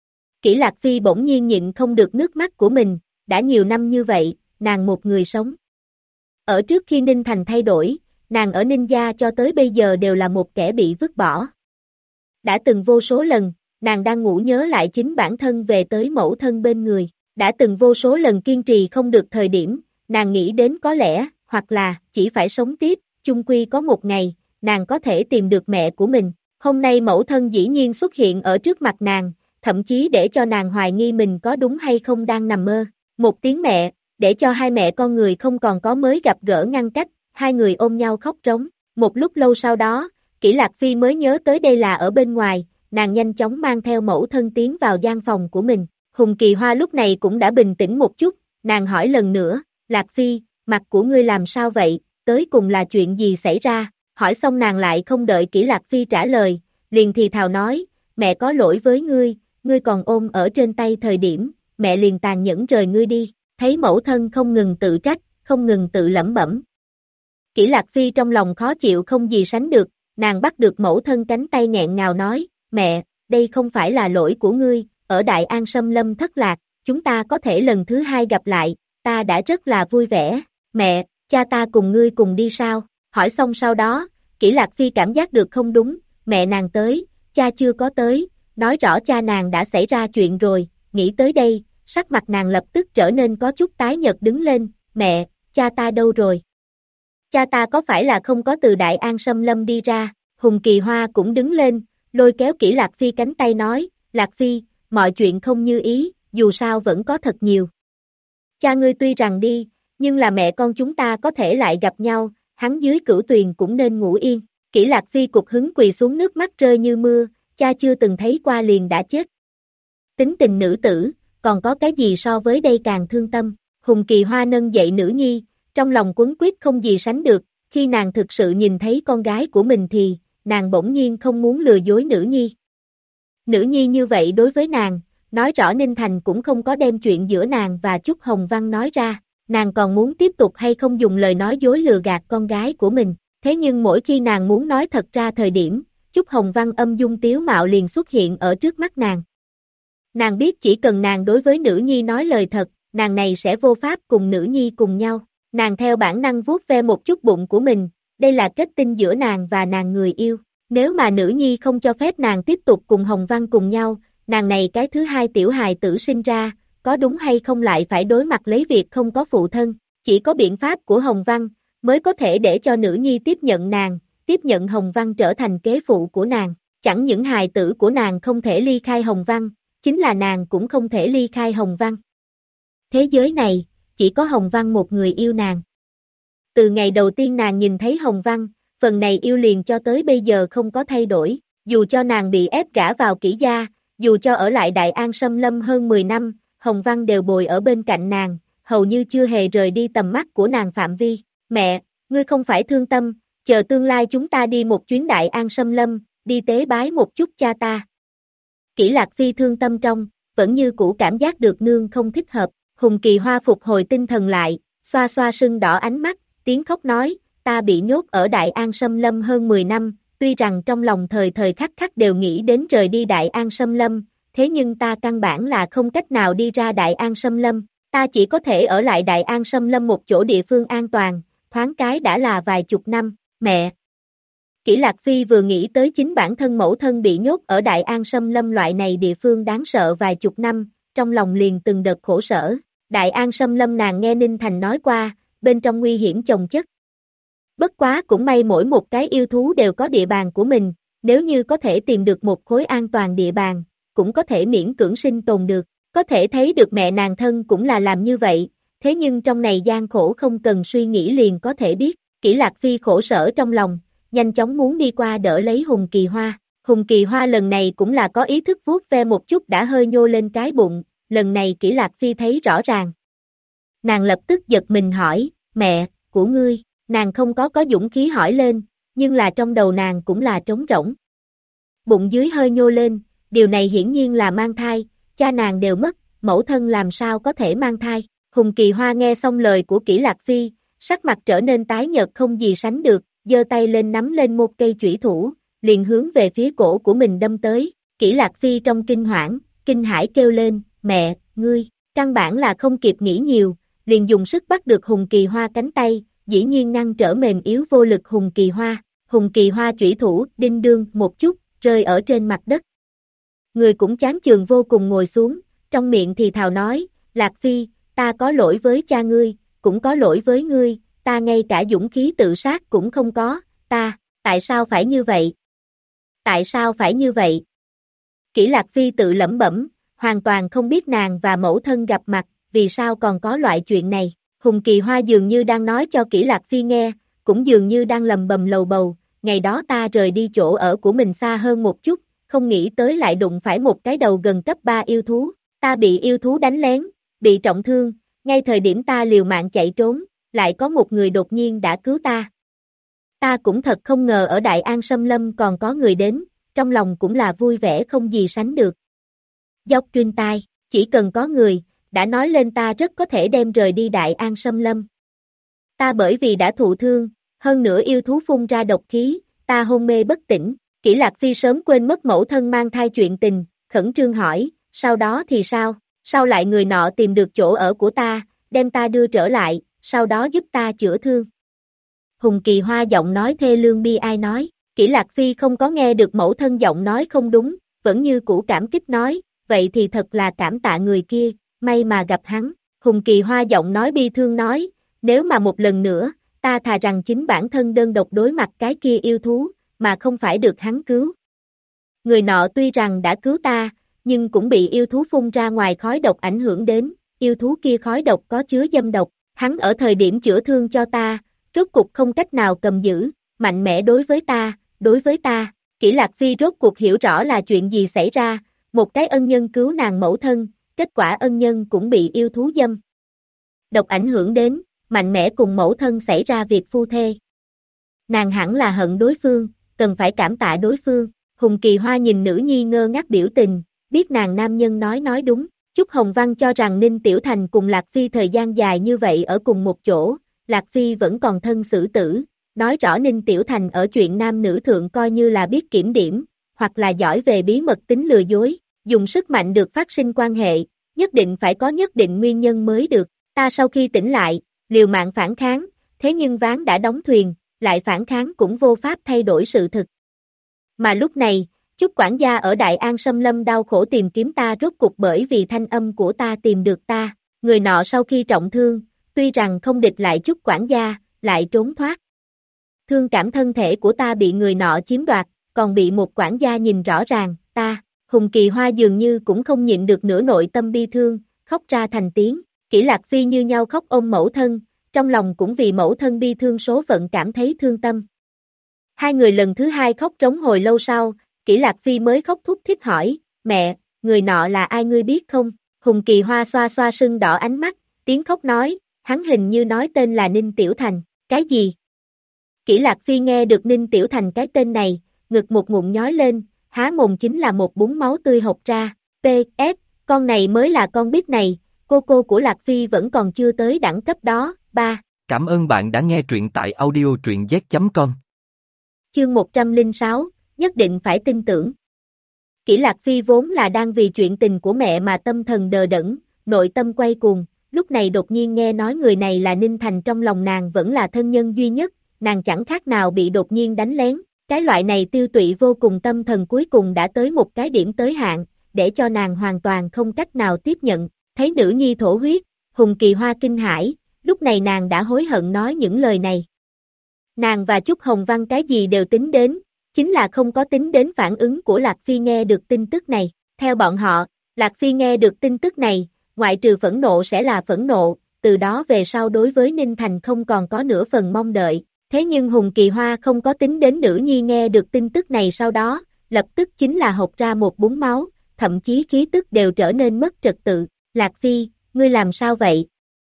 Kỷ Lạc Phi bỗng nhiên nhịn không được nước mắt của mình, đã nhiều năm như vậy, nàng một người sống. Ở trước khi Ninh Thành thay đổi, nàng ở Ninh gia cho tới bây giờ đều là một kẻ bị vứt bỏ. Đã từng vô số lần, nàng đang ngủ nhớ lại chính bản thân về tới mẫu thân bên người. Đã từng vô số lần kiên trì không được thời điểm, nàng nghĩ đến có lẽ, hoặc là, chỉ phải sống tiếp, chung quy có một ngày, nàng có thể tìm được mẹ của mình. Hôm nay mẫu thân dĩ nhiên xuất hiện ở trước mặt nàng, thậm chí để cho nàng hoài nghi mình có đúng hay không đang nằm mơ. Một tiếng mẹ, để cho hai mẹ con người không còn có mới gặp gỡ ngăn cách, hai người ôm nhau khóc trống. Một lúc lâu sau đó, Kỷ Lạc Phi mới nhớ tới đây là ở bên ngoài, nàng nhanh chóng mang theo mẫu thân tiến vào gian phòng của mình. Hùng Kỳ Hoa lúc này cũng đã bình tĩnh một chút, nàng hỏi lần nữa, Lạc Phi, mặt của ngươi làm sao vậy, tới cùng là chuyện gì xảy ra, hỏi xong nàng lại không đợi Kỷ Lạc Phi trả lời, liền thì thào nói, mẹ có lỗi với ngươi còn ôm ở trên tay thời điểm, mẹ liền tàn nhẫn rời ngươi đi, thấy mẫu thân không ngừng tự trách, không ngừng tự lẩm bẩm. Kỷ Lạc Phi trong lòng khó chịu không gì sánh được, nàng bắt được mẫu thân cánh tay nghẹn ngào nói, mẹ, đây không phải là lỗi của ngươi, ở Đại An Sâm Lâm thất lạc, chúng ta có thể lần thứ hai gặp lại, ta đã rất là vui vẻ, mẹ, cha ta cùng ngươi cùng đi sao, hỏi xong sau đó, Kỷ Lạc Phi cảm giác được không đúng, mẹ nàng tới, cha chưa có tới, nói rõ cha nàng đã xảy ra chuyện rồi, nghĩ tới đây, sắc mặt nàng lập tức trở nên có chút tái nhợt đứng lên, mẹ, cha ta đâu rồi? Cha ta có phải là không có từ Đại An Sâm Lâm đi ra, Hùng Kỳ Hoa cũng đứng lên, lôi kéo Kỷ Lạc Phi cánh tay nói, Lạc Phi, mọi chuyện không như ý, dù sao vẫn có thật nhiều. Cha ngươi tuy rằng đi, nhưng là mẹ con chúng ta có thể lại gặp nhau, hắn dưới cửu tuyền cũng nên ngủ yên. Kỷ Lạc Phi cục hứng quỳ xuống nước mắt rơi như mưa, cha chưa từng thấy qua liền đã chết. Tính tình nữ tử, còn có cái gì so với đây càng thương tâm. Hùng Kỳ Hoa nâng dậy nữ nhi, trong lòng quấn quýt không gì sánh được, khi nàng thực sự nhìn thấy con gái của mình thì, nàng bỗng nhiên không muốn lừa dối nữ nhi. Nữ nhi như vậy đối với nàng, nói rõ Ninh Thành cũng không có đem chuyện giữa nàng và Chúc Hồng Văn nói ra, nàng còn muốn tiếp tục hay không dùng lời nói dối lừa gạt con gái của mình, thế nhưng mỗi khi nàng muốn nói thật ra thời điểm, Chúc Hồng Văn âm dung tiếu mạo liền xuất hiện ở trước mắt nàng. Nàng biết chỉ cần nàng đối với nữ nhi nói lời thật, nàng này sẽ vô pháp cùng nữ nhi cùng nhau, nàng theo bản năng vuốt ve một chút bụng của mình, đây là kết tinh giữa nàng và nàng người yêu. Nếu mà nữ nhi không cho phép nàng tiếp tục cùng Hồng Văn cùng nhau, nàng này cái thứ hai tiểu hài tử sinh ra, có đúng hay không lại phải đối mặt lấy việc không có phụ thân, chỉ có biện pháp của Hồng Văn, mới có thể để cho nữ nhi tiếp nhận nàng, tiếp nhận Hồng Văn trở thành kế phụ của nàng, chẳng những hài tử của nàng không thể ly khai Hồng Văn, chính là nàng cũng không thể ly khai Hồng Văn. Thế giới này, chỉ có Hồng Văn một người yêu nàng. Từ ngày đầu tiên nàng nhìn thấy Hồng Văn, phần này yêu liền cho tới bây giờ không có thay đổi, dù cho nàng bị ép gả vào Kỷ gia, dù cho ở lại Đại An Sâm Lâm hơn 10 năm, Hồng Văn đều bồi ở bên cạnh nàng, hầu như chưa hề rời đi tầm mắt của nàng phạm vi. Mẹ, ngươi không phải thương tâm, chờ tương lai chúng ta đi một chuyến Đại An Sâm Lâm, đi tế bái một chút cha ta. Kỷ Lạc Phi thương tâm trong, vẫn như cũ cảm giác được nương không thích hợp, Hùng Kỳ Hoa phục hồi tinh thần lại, xoa xoa sưng đỏ ánh mắt, tiếng khóc nói, ta bị nhốt ở Đại An Sâm Lâm hơn 10 năm, tuy rằng trong lòng thời thời khắc khắc đều nghĩ đến rời đi Đại An Sâm Lâm, thế nhưng ta căn bản là không cách nào đi ra Đại An Sâm Lâm, ta chỉ có thể ở lại Đại An Sâm Lâm một chỗ địa phương an toàn, thoáng cái đã là vài chục năm, mẹ. Kỷ Lạc Phi vừa nghĩ tới chính bản thân mẫu thân bị nhốt ở Đại An Sâm Lâm loại này địa phương đáng sợ vài chục năm, trong lòng liền từng đợt khổ sở. Đại An Sâm Lâm nàng nghe Ninh Thành nói qua, bên trong nguy hiểm chồng chất. Bất quá cũng may mỗi một cái yêu thú đều có địa bàn của mình, nếu như có thể tìm được một khối an toàn địa bàn, cũng có thể miễn cưỡng sinh tồn được. Có thể thấy được mẹ nàng thân cũng là làm như vậy, thế nhưng trong này gian khổ không cần suy nghĩ liền có thể biết. Kỷ Lạc Phi khổ sở trong lòng, nhanh chóng muốn đi qua đỡ lấy Hùng Kỳ Hoa. Hùng Kỳ Hoa lần này cũng là có ý thức vuốt ve một chút đã hơi nhô lên cái bụng, lần này Kỷ Lạc Phi thấy rõ ràng. Nàng lập tức giật mình hỏi, mẹ, của ngươi, nàng không có dũng khí hỏi lên, nhưng là trong đầu nàng cũng là trống rỗng. Bụng dưới hơi nhô lên, điều này hiển nhiên là mang thai, cha nàng đều mất, mẫu thân làm sao có thể mang thai. Hùng Kỳ Hoa nghe xong lời của Kỷ Lạc Phi, sắc mặt trở nên tái nhợt không gì sánh được, giơ tay lên nắm lên một cây chủy thủ, liền hướng về phía cổ của mình đâm tới. Kỷ Lạc Phi trong kinh hoảng, kinh hãi kêu lên, mẹ, ngươi, căn bản là không kịp nghĩ nhiều, liền dùng sức bắt được Hùng Kỳ Hoa cánh tay, dĩ nhiên ngăn trở mềm yếu vô lực Hùng Kỳ Hoa chủy thủ, đinh đương một chút, rơi ở trên mặt đất. Người cũng chán chường vô cùng ngồi xuống, trong miệng thì thào nói, Lạc Phi, ta có lỗi với cha ngươi, cũng có lỗi với ngươi, ta ngay cả dũng khí tự sát cũng không có, tại sao phải như vậy? Tại sao phải như vậy? Kỷ Lạc Phi tự lẩm bẩm, hoàn toàn không biết nàng và mẫu thân gặp mặt, vì sao còn có loại chuyện này. Hùng Kỳ Hoa dường như đang nói cho Kỷ Lạc Phi nghe, cũng dường như đang lầm bầm lầu bầu, ngày đó ta rời đi chỗ ở của mình xa hơn một chút, không nghĩ tới lại đụng phải một cái đầu gần cấp 3 yêu thú, ta bị yêu thú đánh lén, bị trọng thương, ngay thời điểm ta liều mạng chạy trốn, lại có một người đột nhiên đã cứu ta. Ta cũng thật không ngờ ở Đại An Sâm Lâm còn có người đến, trong lòng cũng là vui vẻ không gì sánh được. Dốc truyền tai, chỉ cần có người, đã nói lên ta rất có thể đem rời đi Đại An Sâm Lâm. Ta bởi vì đã thụ thương, hơn nữa yêu thú phun ra độc khí, ta hôn mê bất tỉnh. Kỷ Lạc Phi sớm quên mất mẫu thân mang thai chuyện tình, khẩn trương hỏi, sau đó thì sao? Sao lại người nọ tìm được chỗ ở của ta, đem ta đưa trở lại, sau đó giúp ta chữa thương? Hùng Kỳ Hoa giọng nói thê lương bi ai nói, Kỷ Lạc Phi không có nghe được mẫu thân giọng nói không đúng, vẫn như cũ cảm kích nói, vậy thì thật là cảm tạ người kia, may mà gặp hắn. Hùng Kỳ Hoa giọng nói bi thương nói, nếu mà một lần nữa, ta thà rằng chính bản thân đơn độc đối mặt cái kia yêu thú, mà không phải được hắn cứu. Người nọ tuy rằng đã cứu ta, nhưng cũng bị yêu thú phun ra ngoài khói độc ảnh hưởng đến, yêu thú kia khói độc có chứa dâm độc, hắn ở thời điểm chữa thương cho ta, rốt cục không cách nào cầm giữ, mạnh mẽ đối với ta, Kỷ Lạc Phi rốt cuộc hiểu rõ là chuyện gì xảy ra, một cái ân nhân cứu nàng mẫu thân, kết quả ân nhân cũng bị yêu thú dâm độc ảnh hưởng đến, mạnh mẽ cùng mẫu thân xảy ra việc phu thê. Nàng hẳn là hận đối phương, cần phải cảm tạ đối phương. Hùng Kỳ Hoa nhìn nữ nhi ngơ ngác biểu tình, biết nàng nam nhân nói đúng. Chúc Hồng Văn cho rằng Ninh Tiểu Thành cùng Lạc Phi thời gian dài như vậy ở cùng một chỗ, Lạc Phi vẫn còn thân xử tử, nói rõ Ninh Tiểu Thành ở chuyện nam nữ thượng coi như là biết kiểm điểm, hoặc là giỏi về bí mật tính lừa dối, dùng sức mạnh được phát sinh quan hệ, nhất định phải có nhất định nguyên nhân mới được. Ta sau khi tỉnh lại, liều mạng phản kháng, thế nhưng ván đã đóng thuyền, lại phản kháng cũng vô pháp thay đổi sự thực. Mà lúc này, Chúc quản gia ở Đại An Sâm Lâm đau khổ tìm kiếm ta rốt cục bởi vì thanh âm của ta tìm được ta. Người nọ sau khi trọng thương, tuy rằng không địch lại Chúc quản gia, lại trốn thoát. Thương cảm thân thể của ta bị người nọ chiếm đoạt, còn bị một quản gia nhìn rõ ràng, ta. Hùng Kỳ Hoa dường như cũng không nhịn được nửa nội tâm bi thương, khóc ra thành tiếng. Kỷ Lạc Phi như nhau khóc ôm mẫu thân, trong lòng cũng vì mẫu thân bi thương số phận cảm thấy thương tâm. Hai người lần thứ hai khóc trống hồi lâu sau, Kỷ Lạc Phi mới khóc thút thít hỏi, mẹ, người nọ là ai ngươi biết không? Hùng Kỳ Hoa xoa xoa sưng đỏ ánh mắt, tiếng khóc nói, hắn hình như nói tên là Ninh Tiểu Thành, cái gì? Kỷ Lạc Phi nghe được Ninh Tiểu Thành cái tên này, ngực một ngụm nhói lên, há mồm chính là một búng máu tươi hộc ra, P.S. Con này mới là con biết này, cô của Lạc Phi vẫn còn chưa tới đẳng cấp đó, 3. Cảm ơn bạn đã nghe truyện tại audio truyện z.com. Chương 106, nhất định phải tin tưởng. Kỷ Lạc Phi vốn là đang vì chuyện tình của mẹ mà tâm thần đờ đẫn, nội tâm quay cuồng, lúc này đột nhiên nghe nói người này là Ninh Thành trong lòng nàng vẫn là thân nhân duy nhất, nàng chẳng khác nào bị đột nhiên đánh lén, cái loại này tiêu tụy vô cùng tâm thần cuối cùng đã tới một cái điểm tới hạn, để cho nàng hoàn toàn không cách nào tiếp nhận, thấy nữ nhi thổ huyết, Hùng Kỳ Hoa kinh hãi, lúc này nàng đã hối hận nói những lời này. Nàng và Chúc Hồng Văn cái gì đều tính đến, chính là không có tính đến phản ứng của Lạc Phi nghe được tin tức này. Theo bọn họ, Lạc Phi nghe được tin tức này, ngoại trừ phẫn nộ sẽ là phẫn nộ, từ đó về sau đối với Ninh Thành không còn có nửa phần mong đợi. Thế nhưng Hùng Kỳ Hoa không có tính đến nữ nhi nghe được tin tức này sau đó, lập tức chính là hộc ra một búng máu, thậm chí khí tức đều trở nên mất trật tự. Lạc Phi, ngươi làm sao vậy?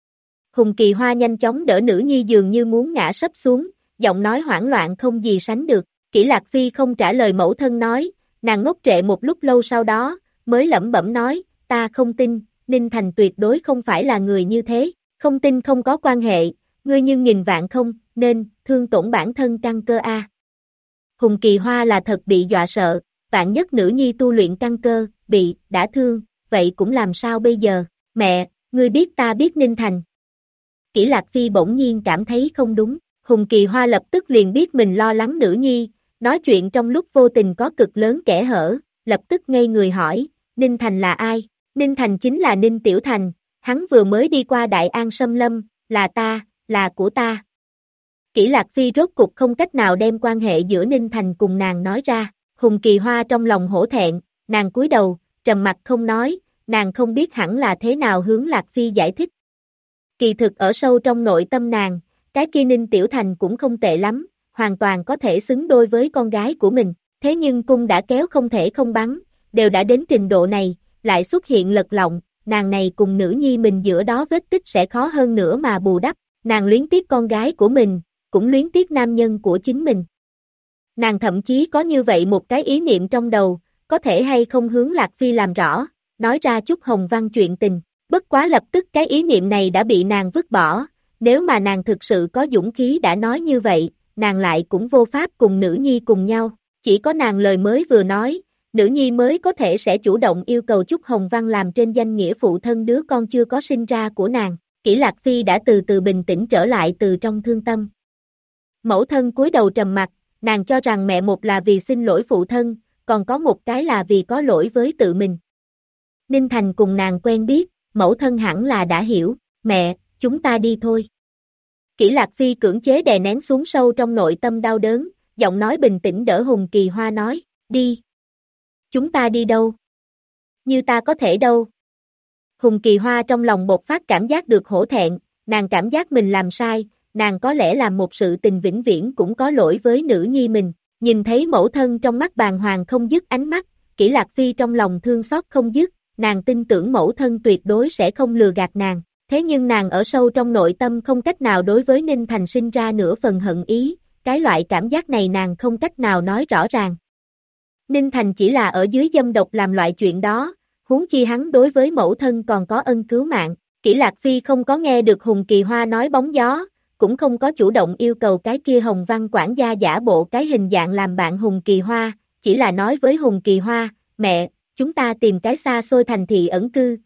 Hùng Kỳ Hoa nhanh chóng đỡ nữ nhi dường như muốn ngã sấp xuống, giọng nói hoảng loạn không gì sánh được. Kỷ Lạc Phi không trả lời mẫu thân nói, nàng ngốc trệ một lúc lâu sau đó, mới lẩm bẩm nói, ta không tin, Ninh Thành tuyệt đối không phải là người như thế, không tin không có quan hệ, ngươi nhưng nghìn vạn không, nên, thương tổn bản thân căn cơ a. Hùng Kỳ Hoa là thật bị dọa sợ, vạn nhất nữ nhi tu luyện căn cơ, bị, đã thương, vậy cũng làm sao bây giờ, mẹ, ngươi biết ta biết Ninh Thành. Kỷ Lạc Phi bỗng nhiên cảm thấy không đúng, Hùng Kỳ Hoa lập tức liền biết mình lo lắng nữ nhi, nói chuyện trong lúc vô tình có cực lớn kẽ hở, lập tức ngây người hỏi, Ninh Thành là ai? Ninh Thành chính là Ninh Tiểu Thành, hắn vừa mới đi qua Đại An Sâm Lâm, là ta, là của ta. Kỷ Lạc Phi rốt cục không cách nào đem quan hệ giữa Ninh Thành cùng nàng nói ra, Hùng Kỳ Hoa trong lòng hổ thẹn, nàng cúi đầu, trầm mặt không nói, nàng không biết hẳn là thế nào hướng Lạc Phi giải thích. Kỳ thực ở sâu trong nội tâm nàng, cái kia Ninh Tiểu Thành cũng không tệ lắm, hoàn toàn có thể xứng đôi với con gái của mình, thế nhưng cung đã kéo không thể không bắn, đều đã đến trình độ này, lại xuất hiện lật lọng, nàng này cùng nữ nhi mình giữa đó vết tích sẽ khó hơn nữa mà bù đắp, nàng luyến tiếc con gái của mình, cũng luyến tiếc nam nhân của chính mình. Nàng thậm chí có như vậy một cái ý niệm trong đầu, có thể hay không hướng Lạc Phi làm rõ, nói ra chút hồng văn chuyện tình, bất quá lập tức cái ý niệm này đã bị nàng vứt bỏ, nếu mà nàng thực sự có dũng khí đã nói như vậy, nàng lại cũng vô pháp cùng nữ nhi cùng nhau, chỉ có nàng lời mới vừa nói, nữ nhi mới có thể sẽ chủ động yêu cầu chút hồng văn làm trên danh nghĩa phụ thân đứa con chưa có sinh ra của nàng. Kỷ Lạc Phi đã từ từ bình tĩnh trở lại từ trong thương tâm. Mẫu thân cúi đầu trầm mặt, nàng cho rằng mẹ một là vì xin lỗi phụ thân, còn có một cái là vì có lỗi với tự mình. Ninh Thành cùng nàng quen biết, mẫu thân hẳn là đã hiểu, mẹ, chúng ta đi thôi. Kỷ Lạc Phi cưỡng chế đè nén xuống sâu trong nội tâm đau đớn, giọng nói bình tĩnh đỡ Hùng Kỳ Hoa nói, đi. Chúng ta đi đâu? Như ta có thể đâu. Hùng Kỳ Hoa trong lòng bộc phát cảm giác được hổ thẹn, nàng cảm giác mình làm sai, nàng có lẽ làm một sự tình vĩnh viễn cũng có lỗi với nữ nhi mình, nhìn thấy mẫu thân trong mắt bàng hoàng không dứt ánh mắt, Kỷ Lạc Phi trong lòng thương xót không dứt, nàng tin tưởng mẫu thân tuyệt đối sẽ không lừa gạt nàng, thế nhưng nàng ở sâu trong nội tâm không cách nào đối với Ninh Thành sinh ra nửa phần hận ý, cái loại cảm giác này nàng không cách nào nói rõ ràng. Ninh Thành chỉ là ở dưới dâm độc làm loại chuyện đó, huống chi hắn đối với mẫu thân còn có ân cứu mạng, Kỷ Lạc Phi không có nghe được Hùng Kỳ Hoa nói bóng gió, cũng không có chủ động yêu cầu cái kia Hồng Văn quản gia giả bộ cái hình dạng làm bạn Hùng Kỳ Hoa, chỉ là nói với Hùng Kỳ Hoa, mẹ, chúng ta tìm cái xa xôi thành thị ẩn cư,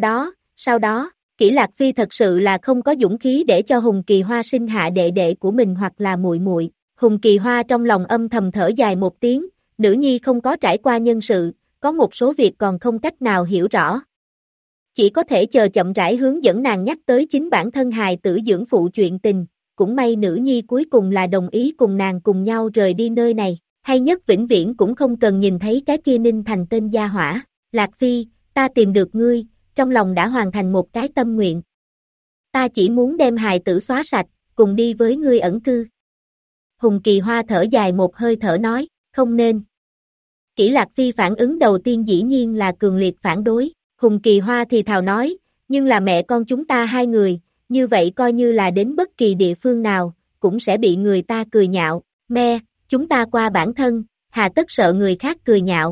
sau đó, Kỷ Lạc Phi thật sự là không có dũng khí để cho Hùng Kỳ Hoa sinh hạ đệ đệ của mình hoặc là muội muội. Hùng Kỳ Hoa trong lòng âm thầm thở dài một tiếng, nữ nhi không có trải qua nhân sự, có một số việc còn không cách nào hiểu rõ. Chỉ có thể chờ chậm rãi hướng dẫn nàng nhắc tới chính bản thân hài tử dưỡng phụ chuyện tình, cũng may nữ nhi cuối cùng là đồng ý cùng nàng cùng nhau rời đi nơi này, hay nhất vĩnh viễn cũng không cần nhìn thấy cái kia Ninh Thành tên gia hỏa. Lạc Phi, ta tìm được ngươi, trong lòng đã hoàn thành một cái tâm nguyện. Ta chỉ muốn đem hài tử xóa sạch, cùng đi với ngươi ẩn cư. Hùng Kỳ Hoa thở dài một hơi thở nói, không nên. Kỷ Lạc Phi phản ứng đầu tiên dĩ nhiên là cường liệt phản đối, Hùng Kỳ Hoa thì thào nói, nhưng là mẹ con chúng ta hai người, như vậy coi như là đến bất kỳ địa phương nào, cũng sẽ bị người ta cười nhạo, me, chúng ta qua bản thân, hà tất sợ người khác cười nhạo.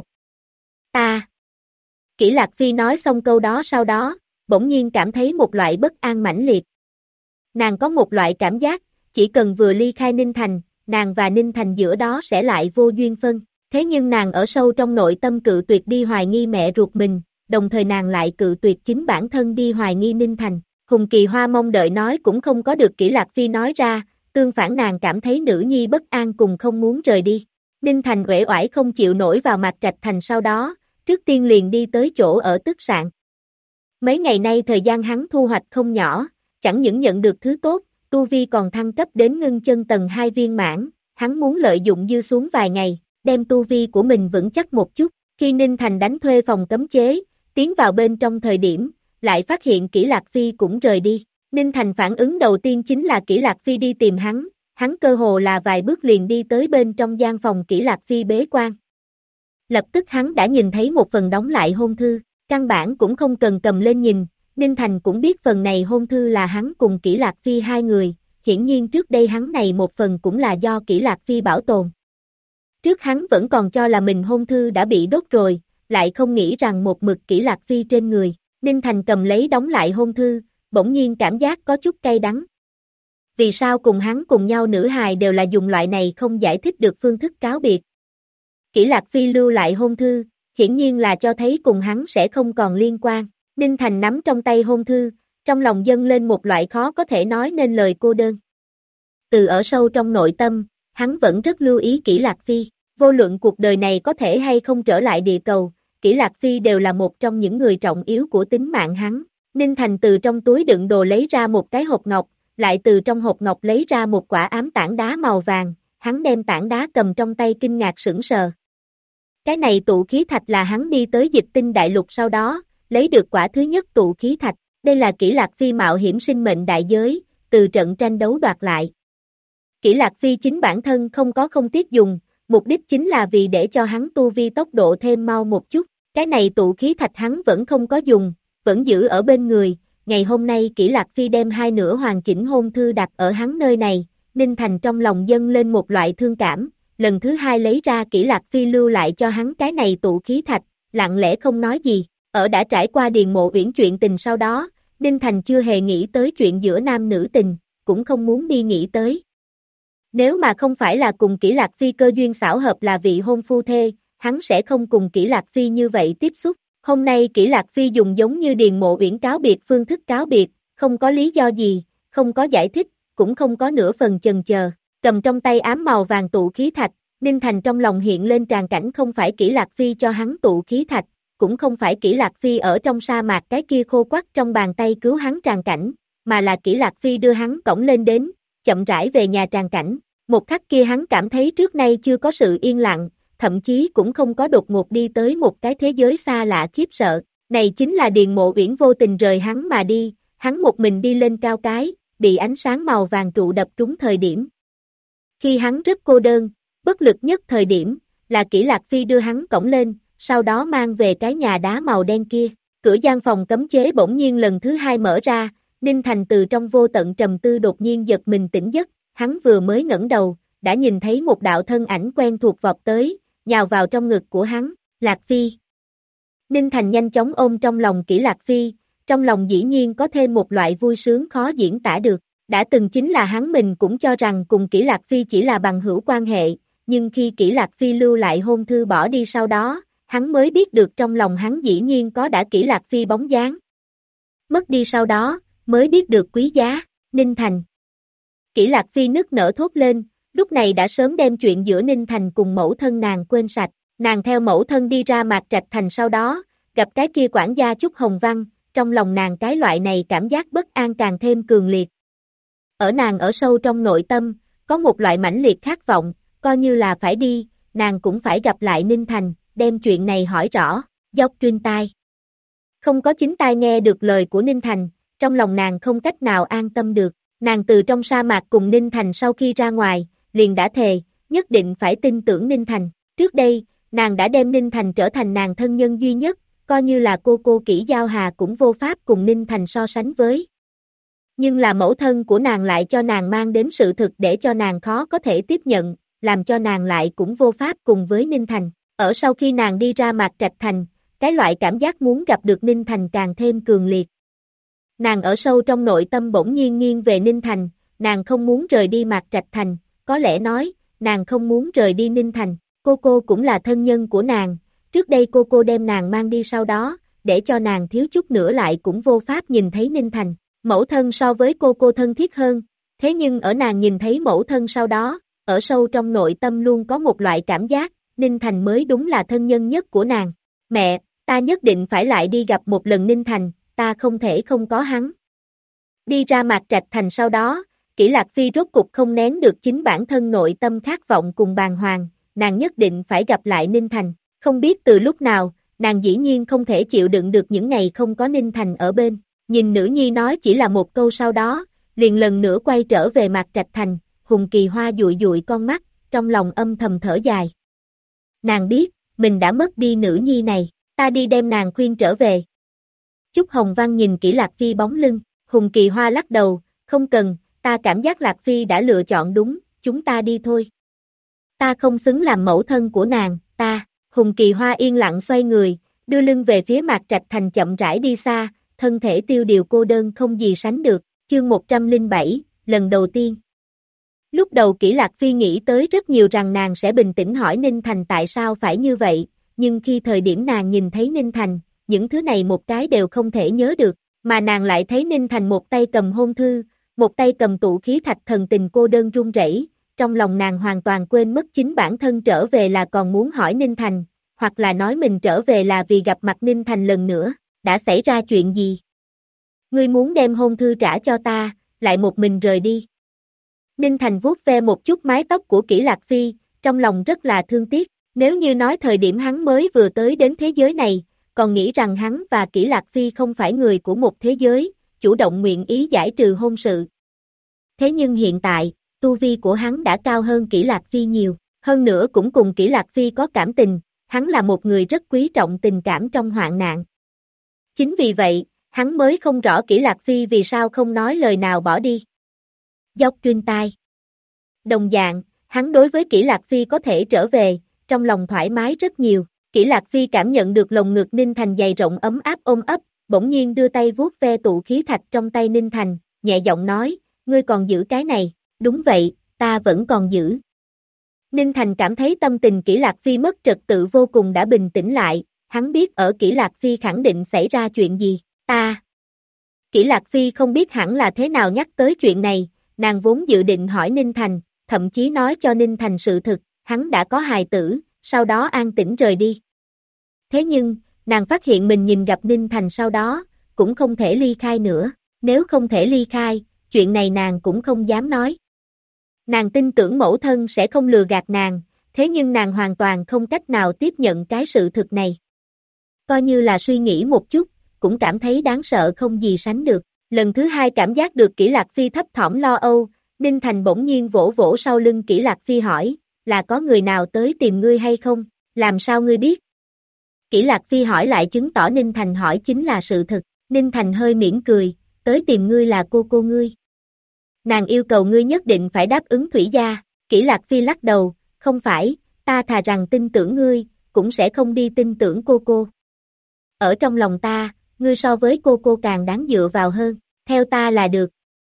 Ta. Kỷ Lạc Phi nói xong câu đó sau đó, bỗng nhiên cảm thấy một loại bất an mãnh liệt. Nàng có một loại cảm giác, chỉ cần vừa ly khai Ninh Thành, nàng và Ninh Thành giữa đó sẽ lại vô duyên phân. Thế nhưng nàng ở sâu trong nội tâm cự tuyệt đi hoài nghi mẹ ruột mình, đồng thời nàng lại cự tuyệt chính bản thân đi hoài nghi Ninh Thành. Hùng Kỳ Hoa mong đợi nói cũng không có được Kỷ Lạc Phi nói ra, tương phản nàng cảm thấy nữ nhi bất an cùng không muốn rời đi. Ninh Thành uể oải không chịu nổi vào Mạc Trạch Thành sau đó, trước tiên liền đi tới chỗ ở tức sạn. Mấy ngày nay thời gian hắn thu hoạch không nhỏ, chẳng những nhận được thứ tốt, tu vi còn thăng cấp đến ngưng chân tầng 2 viên mãn, hắn muốn lợi dụng dư xuống vài ngày, đem tu vi của mình vững chắc một chút. Khi Ninh Thành đánh thuê phòng cấm chế, tiến vào bên trong thời điểm, lại phát hiện Kỷ Lạc Phi cũng rời đi. Ninh Thành phản ứng đầu tiên chính là Kỷ Lạc Phi đi tìm hắn cơ hồ là vài bước liền đi tới bên trong gian phòng Kỷ Lạc Phi bế quan. Lập tức hắn đã nhìn thấy một phần đóng lại hôn thư, căn bản cũng không cần cầm lên nhìn, Ninh Thành cũng biết phần này hôn thư là hắn cùng Kỷ Lạc Phi hai người, hiển nhiên trước đây hắn này một phần cũng là do Kỷ Lạc Phi bảo tồn. Trước hắn vẫn còn cho là mình hôn thư đã bị đốt rồi, lại không nghĩ rằng một mực Kỷ Lạc Phi trên người, Ninh Thành cầm lấy đóng lại hôn thư, bỗng nhiên cảm giác có chút cay đắng. Vì sao cùng hắn cùng nhau nữ hài đều là dùng loại này không giải thích được phương thức cáo biệt. Kỷ Lạc Phi lưu lại hôn thư, hiển nhiên là cho thấy cùng hắn sẽ không còn liên quan. Ninh Thành nắm trong tay hôn thư, trong lòng dâng lên một loại khó có thể nói nên lời cô đơn. Từ ở sâu trong nội tâm, hắn vẫn rất lưu ý Kỷ Lạc Phi, vô luận cuộc đời này có thể hay không trở lại địa cầu, Kỷ Lạc Phi đều là một trong những người trọng yếu của tính mạng hắn. Ninh Thành từ trong túi đựng đồ lấy ra một cái hộp ngọc, lại từ trong hộp ngọc lấy ra một quả ám tảng đá màu vàng, hắn đem tảng đá cầm trong tay kinh ngạc sững sờ. Cái này tụ khí thạch là hắn đi tới Dịch Tinh Đại Lục sau đó, lấy được quả thứ nhất tụ khí thạch, đây là Kỷ Lạc Phi mạo hiểm sinh mệnh đại giới, từ trận tranh đấu đoạt lại. Kỷ Lạc Phi chính bản thân không tiếc dùng, mục đích chính là vì để cho hắn tu vi tốc độ thêm mau một chút, cái này tụ khí thạch hắn vẫn không có dùng, vẫn giữ ở bên người, ngày hôm nay Kỷ Lạc Phi đem hai nửa hoàn chỉnh hôn thư đặt ở hắn nơi này, Ninh Thành trong lòng dâng lên một loại thương cảm, lần thứ hai lấy ra Kỷ Lạc Phi lưu lại cho hắn cái này tụ khí thạch, lặng lẽ không nói gì, ở đã trải qua Điền Mộ Uyển chuyện tình sau đó, Ninh Thành chưa hề nghĩ tới chuyện giữa nam nữ tình, cũng không muốn đi nghĩ tới. Nếu mà không phải là cùng Kỷ Lạc Phi cơ duyên xảo hợp là vị hôn phu thê, hắn sẽ không cùng Kỷ Lạc Phi như vậy tiếp xúc. Hôm nay Kỷ Lạc Phi dùng giống như Điền Mộ Uyển cáo biệt phương thức cáo biệt, không có lý do gì, không có giải thích, cũng không có nửa phần chần chờ, cầm trong tay ám màu vàng tụ khí thạch, Ninh Thành trong lòng hiện lên tràn cảnh không phải Kỷ Lạc Phi cho hắn tụ khí thạch, cũng không phải Kỷ Lạc Phi ở trong sa mạc cái kia khô quắt trong bàn tay cứu hắn tràn cảnh, mà là Kỷ Lạc Phi đưa hắn cõng lên đến, chậm rãi về nhà tràn cảnh. Một khắc kia hắn cảm thấy trước nay chưa có sự yên lặng, thậm chí cũng không có đột ngột đi tới một cái thế giới xa lạ khiếp sợ. Này chính là Điền Mộ Uyển vô tình rời hắn mà đi, hắn một mình đi lên cao cái, bị ánh sáng màu vàng trụ đập trúng thời điểm. Khi hắn rất cô đơn, bất lực nhất thời điểm, là Kỷ Lạc Phi đưa hắn cõng lên, sau đó mang về cái nhà đá màu đen kia. Cửa gian phòng cấm chế bỗng nhiên lần thứ hai mở ra, Ninh Thành từ trong vô tận trầm tư đột nhiên giật mình tỉnh giấc, hắn vừa mới ngẩng đầu, đã nhìn thấy một đạo thân ảnh quen thuộc vọt tới, nhào vào trong ngực của hắn, Lạc Phi. Ninh Thành nhanh chóng ôm trong lòng Kỷ Lạc Phi, trong lòng dĩ nhiên có thêm một loại vui sướng khó diễn tả được, đã từng chính là hắn mình cũng cho rằng cùng Kỷ Lạc Phi chỉ là bằng hữu quan hệ, nhưng khi Kỷ Lạc Phi lưu lại hôn thư bỏ đi sau đó, hắn mới biết được trong lòng hắn dĩ nhiên có đã Kỷ Lạc Phi bóng dáng. Mất đi sau đó, mới biết được quý giá, Ninh Thành. Kỷ Lạc Phi nức nở thốt lên, lúc này đã sớm đem chuyện giữa Ninh Thành cùng mẫu thân nàng quên sạch, nàng theo mẫu thân đi ra Mạc Trạch Thành sau đó, gặp cái kia quản gia Trúc Hồng Văn, trong lòng nàng cái loại này cảm giác bất an càng thêm cường liệt. Ở nàng ở sâu trong nội tâm, có một loại mãnh liệt khát vọng, coi như là phải đi, nàng cũng phải gặp lại Ninh Thành, đem chuyện này hỏi rõ, dốc truyền tai. Không có chính tai nghe được lời của Ninh Thành, trong lòng nàng không cách nào an tâm được, nàng từ trong sa mạc cùng Ninh Thành sau khi ra ngoài, liền đã thề, nhất định phải tin tưởng Ninh Thành. Trước đây, nàng đã đem Ninh Thành trở thành nàng thân nhân duy nhất, coi như là cô Kỷ Giao Hà cũng vô pháp cùng Ninh Thành so sánh với. Nhưng là mẫu thân của nàng lại cho nàng mang đến sự thực để cho nàng khó có thể tiếp nhận, làm cho nàng lại cũng vô pháp cùng với Ninh Thành. Ở sau khi nàng đi ra Mạc Trạch Thành, cái loại cảm giác muốn gặp được Ninh Thành càng thêm cường liệt. Nàng ở sâu trong nội tâm bỗng nhiên nghiêng về Ninh Thành, nàng không muốn rời đi Mạc Trạch Thành, có lẽ nói, nàng không muốn rời đi Ninh Thành, cô cũng là thân nhân của nàng, trước đây cô đem nàng mang đi sau đó, để cho nàng thiếu chút nữa lại cũng vô pháp nhìn thấy Ninh Thành, mẫu thân so với cô thân thiết hơn, thế nhưng ở nàng nhìn thấy mẫu thân sau đó, ở sâu trong nội tâm luôn có một loại cảm giác, Ninh Thành mới đúng là thân nhân nhất của nàng, mẹ, ta nhất định phải lại đi gặp một lần Ninh Thành, ta không thể không có hắn. Đi ra Mạc Trạch Thành sau đó, Kỷ Lạc Phi rốt cục không nén được chính bản thân nội tâm khát vọng cùng bàng hoàng, nàng nhất định phải gặp lại Ninh Thành, không biết từ lúc nào, nàng dĩ nhiên không thể chịu đựng được những ngày không có Ninh Thành ở bên, nhìn nữ nhi nói chỉ là một câu sau đó, liền lần nữa quay trở về Mạc Trạch Thành, Hùng Kỳ Hoa dụi dụi con mắt, trong lòng âm thầm thở dài. Nàng biết, mình đã mất đi nữ nhi này, ta đi đem nàng khuyên trở về. Trúc Hồng Văn nhìn Kỷ Lạc Phi bóng lưng, Hùng Kỳ Hoa lắc đầu, không cần, ta cảm giác Lạc Phi đã lựa chọn đúng, chúng ta đi thôi. Ta không xứng làm mẫu thân của nàng, ta, Hùng Kỳ Hoa yên lặng xoay người, đưa lưng về phía Mạc Trạch Thành chậm rãi đi xa, thân thể tiêu điều cô đơn không gì sánh được, chương 107, lần đầu tiên. Lúc đầu Kỷ Lạc Phi nghĩ tới rất nhiều rằng nàng sẽ bình tĩnh hỏi Ninh Thành tại sao phải như vậy, nhưng khi thời điểm nàng nhìn thấy Ninh Thành, những thứ này một cái đều không thể nhớ được, Mà nàng lại thấy Ninh Thành một tay cầm hôn thư, một tay cầm tụ khí thạch thần tình cô đơn run rẩy, trong lòng nàng hoàn toàn quên mất chính bản thân trở về là còn muốn hỏi Ninh Thành, hoặc là nói mình trở về là vì gặp mặt Ninh Thành lần nữa, đã xảy ra chuyện gì? Ngươi muốn đem hôn thư trả cho ta, lại một mình rời đi. Ninh Thành vuốt ve một chút mái tóc của Kỷ Lạc Phi, trong lòng rất là thương tiếc, nếu như nói thời điểm hắn mới vừa tới đến thế giới này, còn nghĩ rằng hắn và Kỷ Lạc Phi không phải người của một thế giới, chủ động nguyện ý giải trừ hôn sự. Thế nhưng hiện tại, tu vi của hắn đã cao hơn Kỷ Lạc Phi nhiều, hơn nữa cũng cùng Kỷ Lạc Phi có cảm tình, hắn là một người rất quý trọng tình cảm trong hoạn nạn. Chính vì vậy, hắn mới không rõ Kỷ Lạc Phi vì sao không nói lời nào bỏ đi. Dốc truyền tai. Đồng dạng, hắn đối với Kỷ Lạc Phi có thể trở về, trong lòng thoải mái rất nhiều. Kỷ Lạc Phi cảm nhận được lồng ngực Ninh Thành dày rộng ấm áp ôm ấp, bỗng nhiên đưa tay vuốt ve tụ khí thạch trong tay Ninh Thành, nhẹ giọng nói, ngươi còn giữ cái này, đúng vậy, ta vẫn còn giữ. Ninh Thành cảm thấy tâm tình Kỷ Lạc Phi mất trật tự vô cùng đã bình tĩnh lại, hắn biết ở Kỷ Lạc Phi khẳng định xảy ra chuyện gì, Kỷ Lạc Phi không biết hẳn là thế nào nhắc tới chuyện này, nàng vốn dự định hỏi Ninh Thành, thậm chí nói cho Ninh Thành sự thực, hắn đã có hài tử, sau đó an tĩnh rời đi. Thế nhưng, nàng phát hiện mình nhìn gặp Ninh Thành sau đó, cũng không thể ly khai nữa, nếu không thể ly khai, chuyện này nàng cũng không dám nói. Nàng tin tưởng mẫu thân sẽ không lừa gạt nàng, thế nhưng nàng hoàn toàn không cách nào tiếp nhận cái sự thực này. Coi như là suy nghĩ một chút, cũng cảm thấy đáng sợ không gì sánh được. Lần thứ hai cảm giác được Kỷ Lạc Phi thấp thỏm lo âu, Ninh Thành bỗng nhiên vỗ vỗ sau lưng Kỷ Lạc Phi hỏi, là có người nào tới tìm ngươi hay không, làm sao ngươi biết? Kỷ Lạc Phi hỏi lại chứng tỏ Ninh Thành hỏi chính là sự thật, Ninh Thành hơi mỉm cười, tới tìm ngươi là cô ngươi. Nàng yêu cầu ngươi nhất định phải đáp ứng Thủy gia, Kỷ Lạc Phi lắc đầu, không phải, ta thà rằng tin tưởng ngươi, cũng sẽ không đi tin tưởng cô. Ở trong lòng ta, ngươi so với cô càng đáng dựa vào hơn, theo ta là được.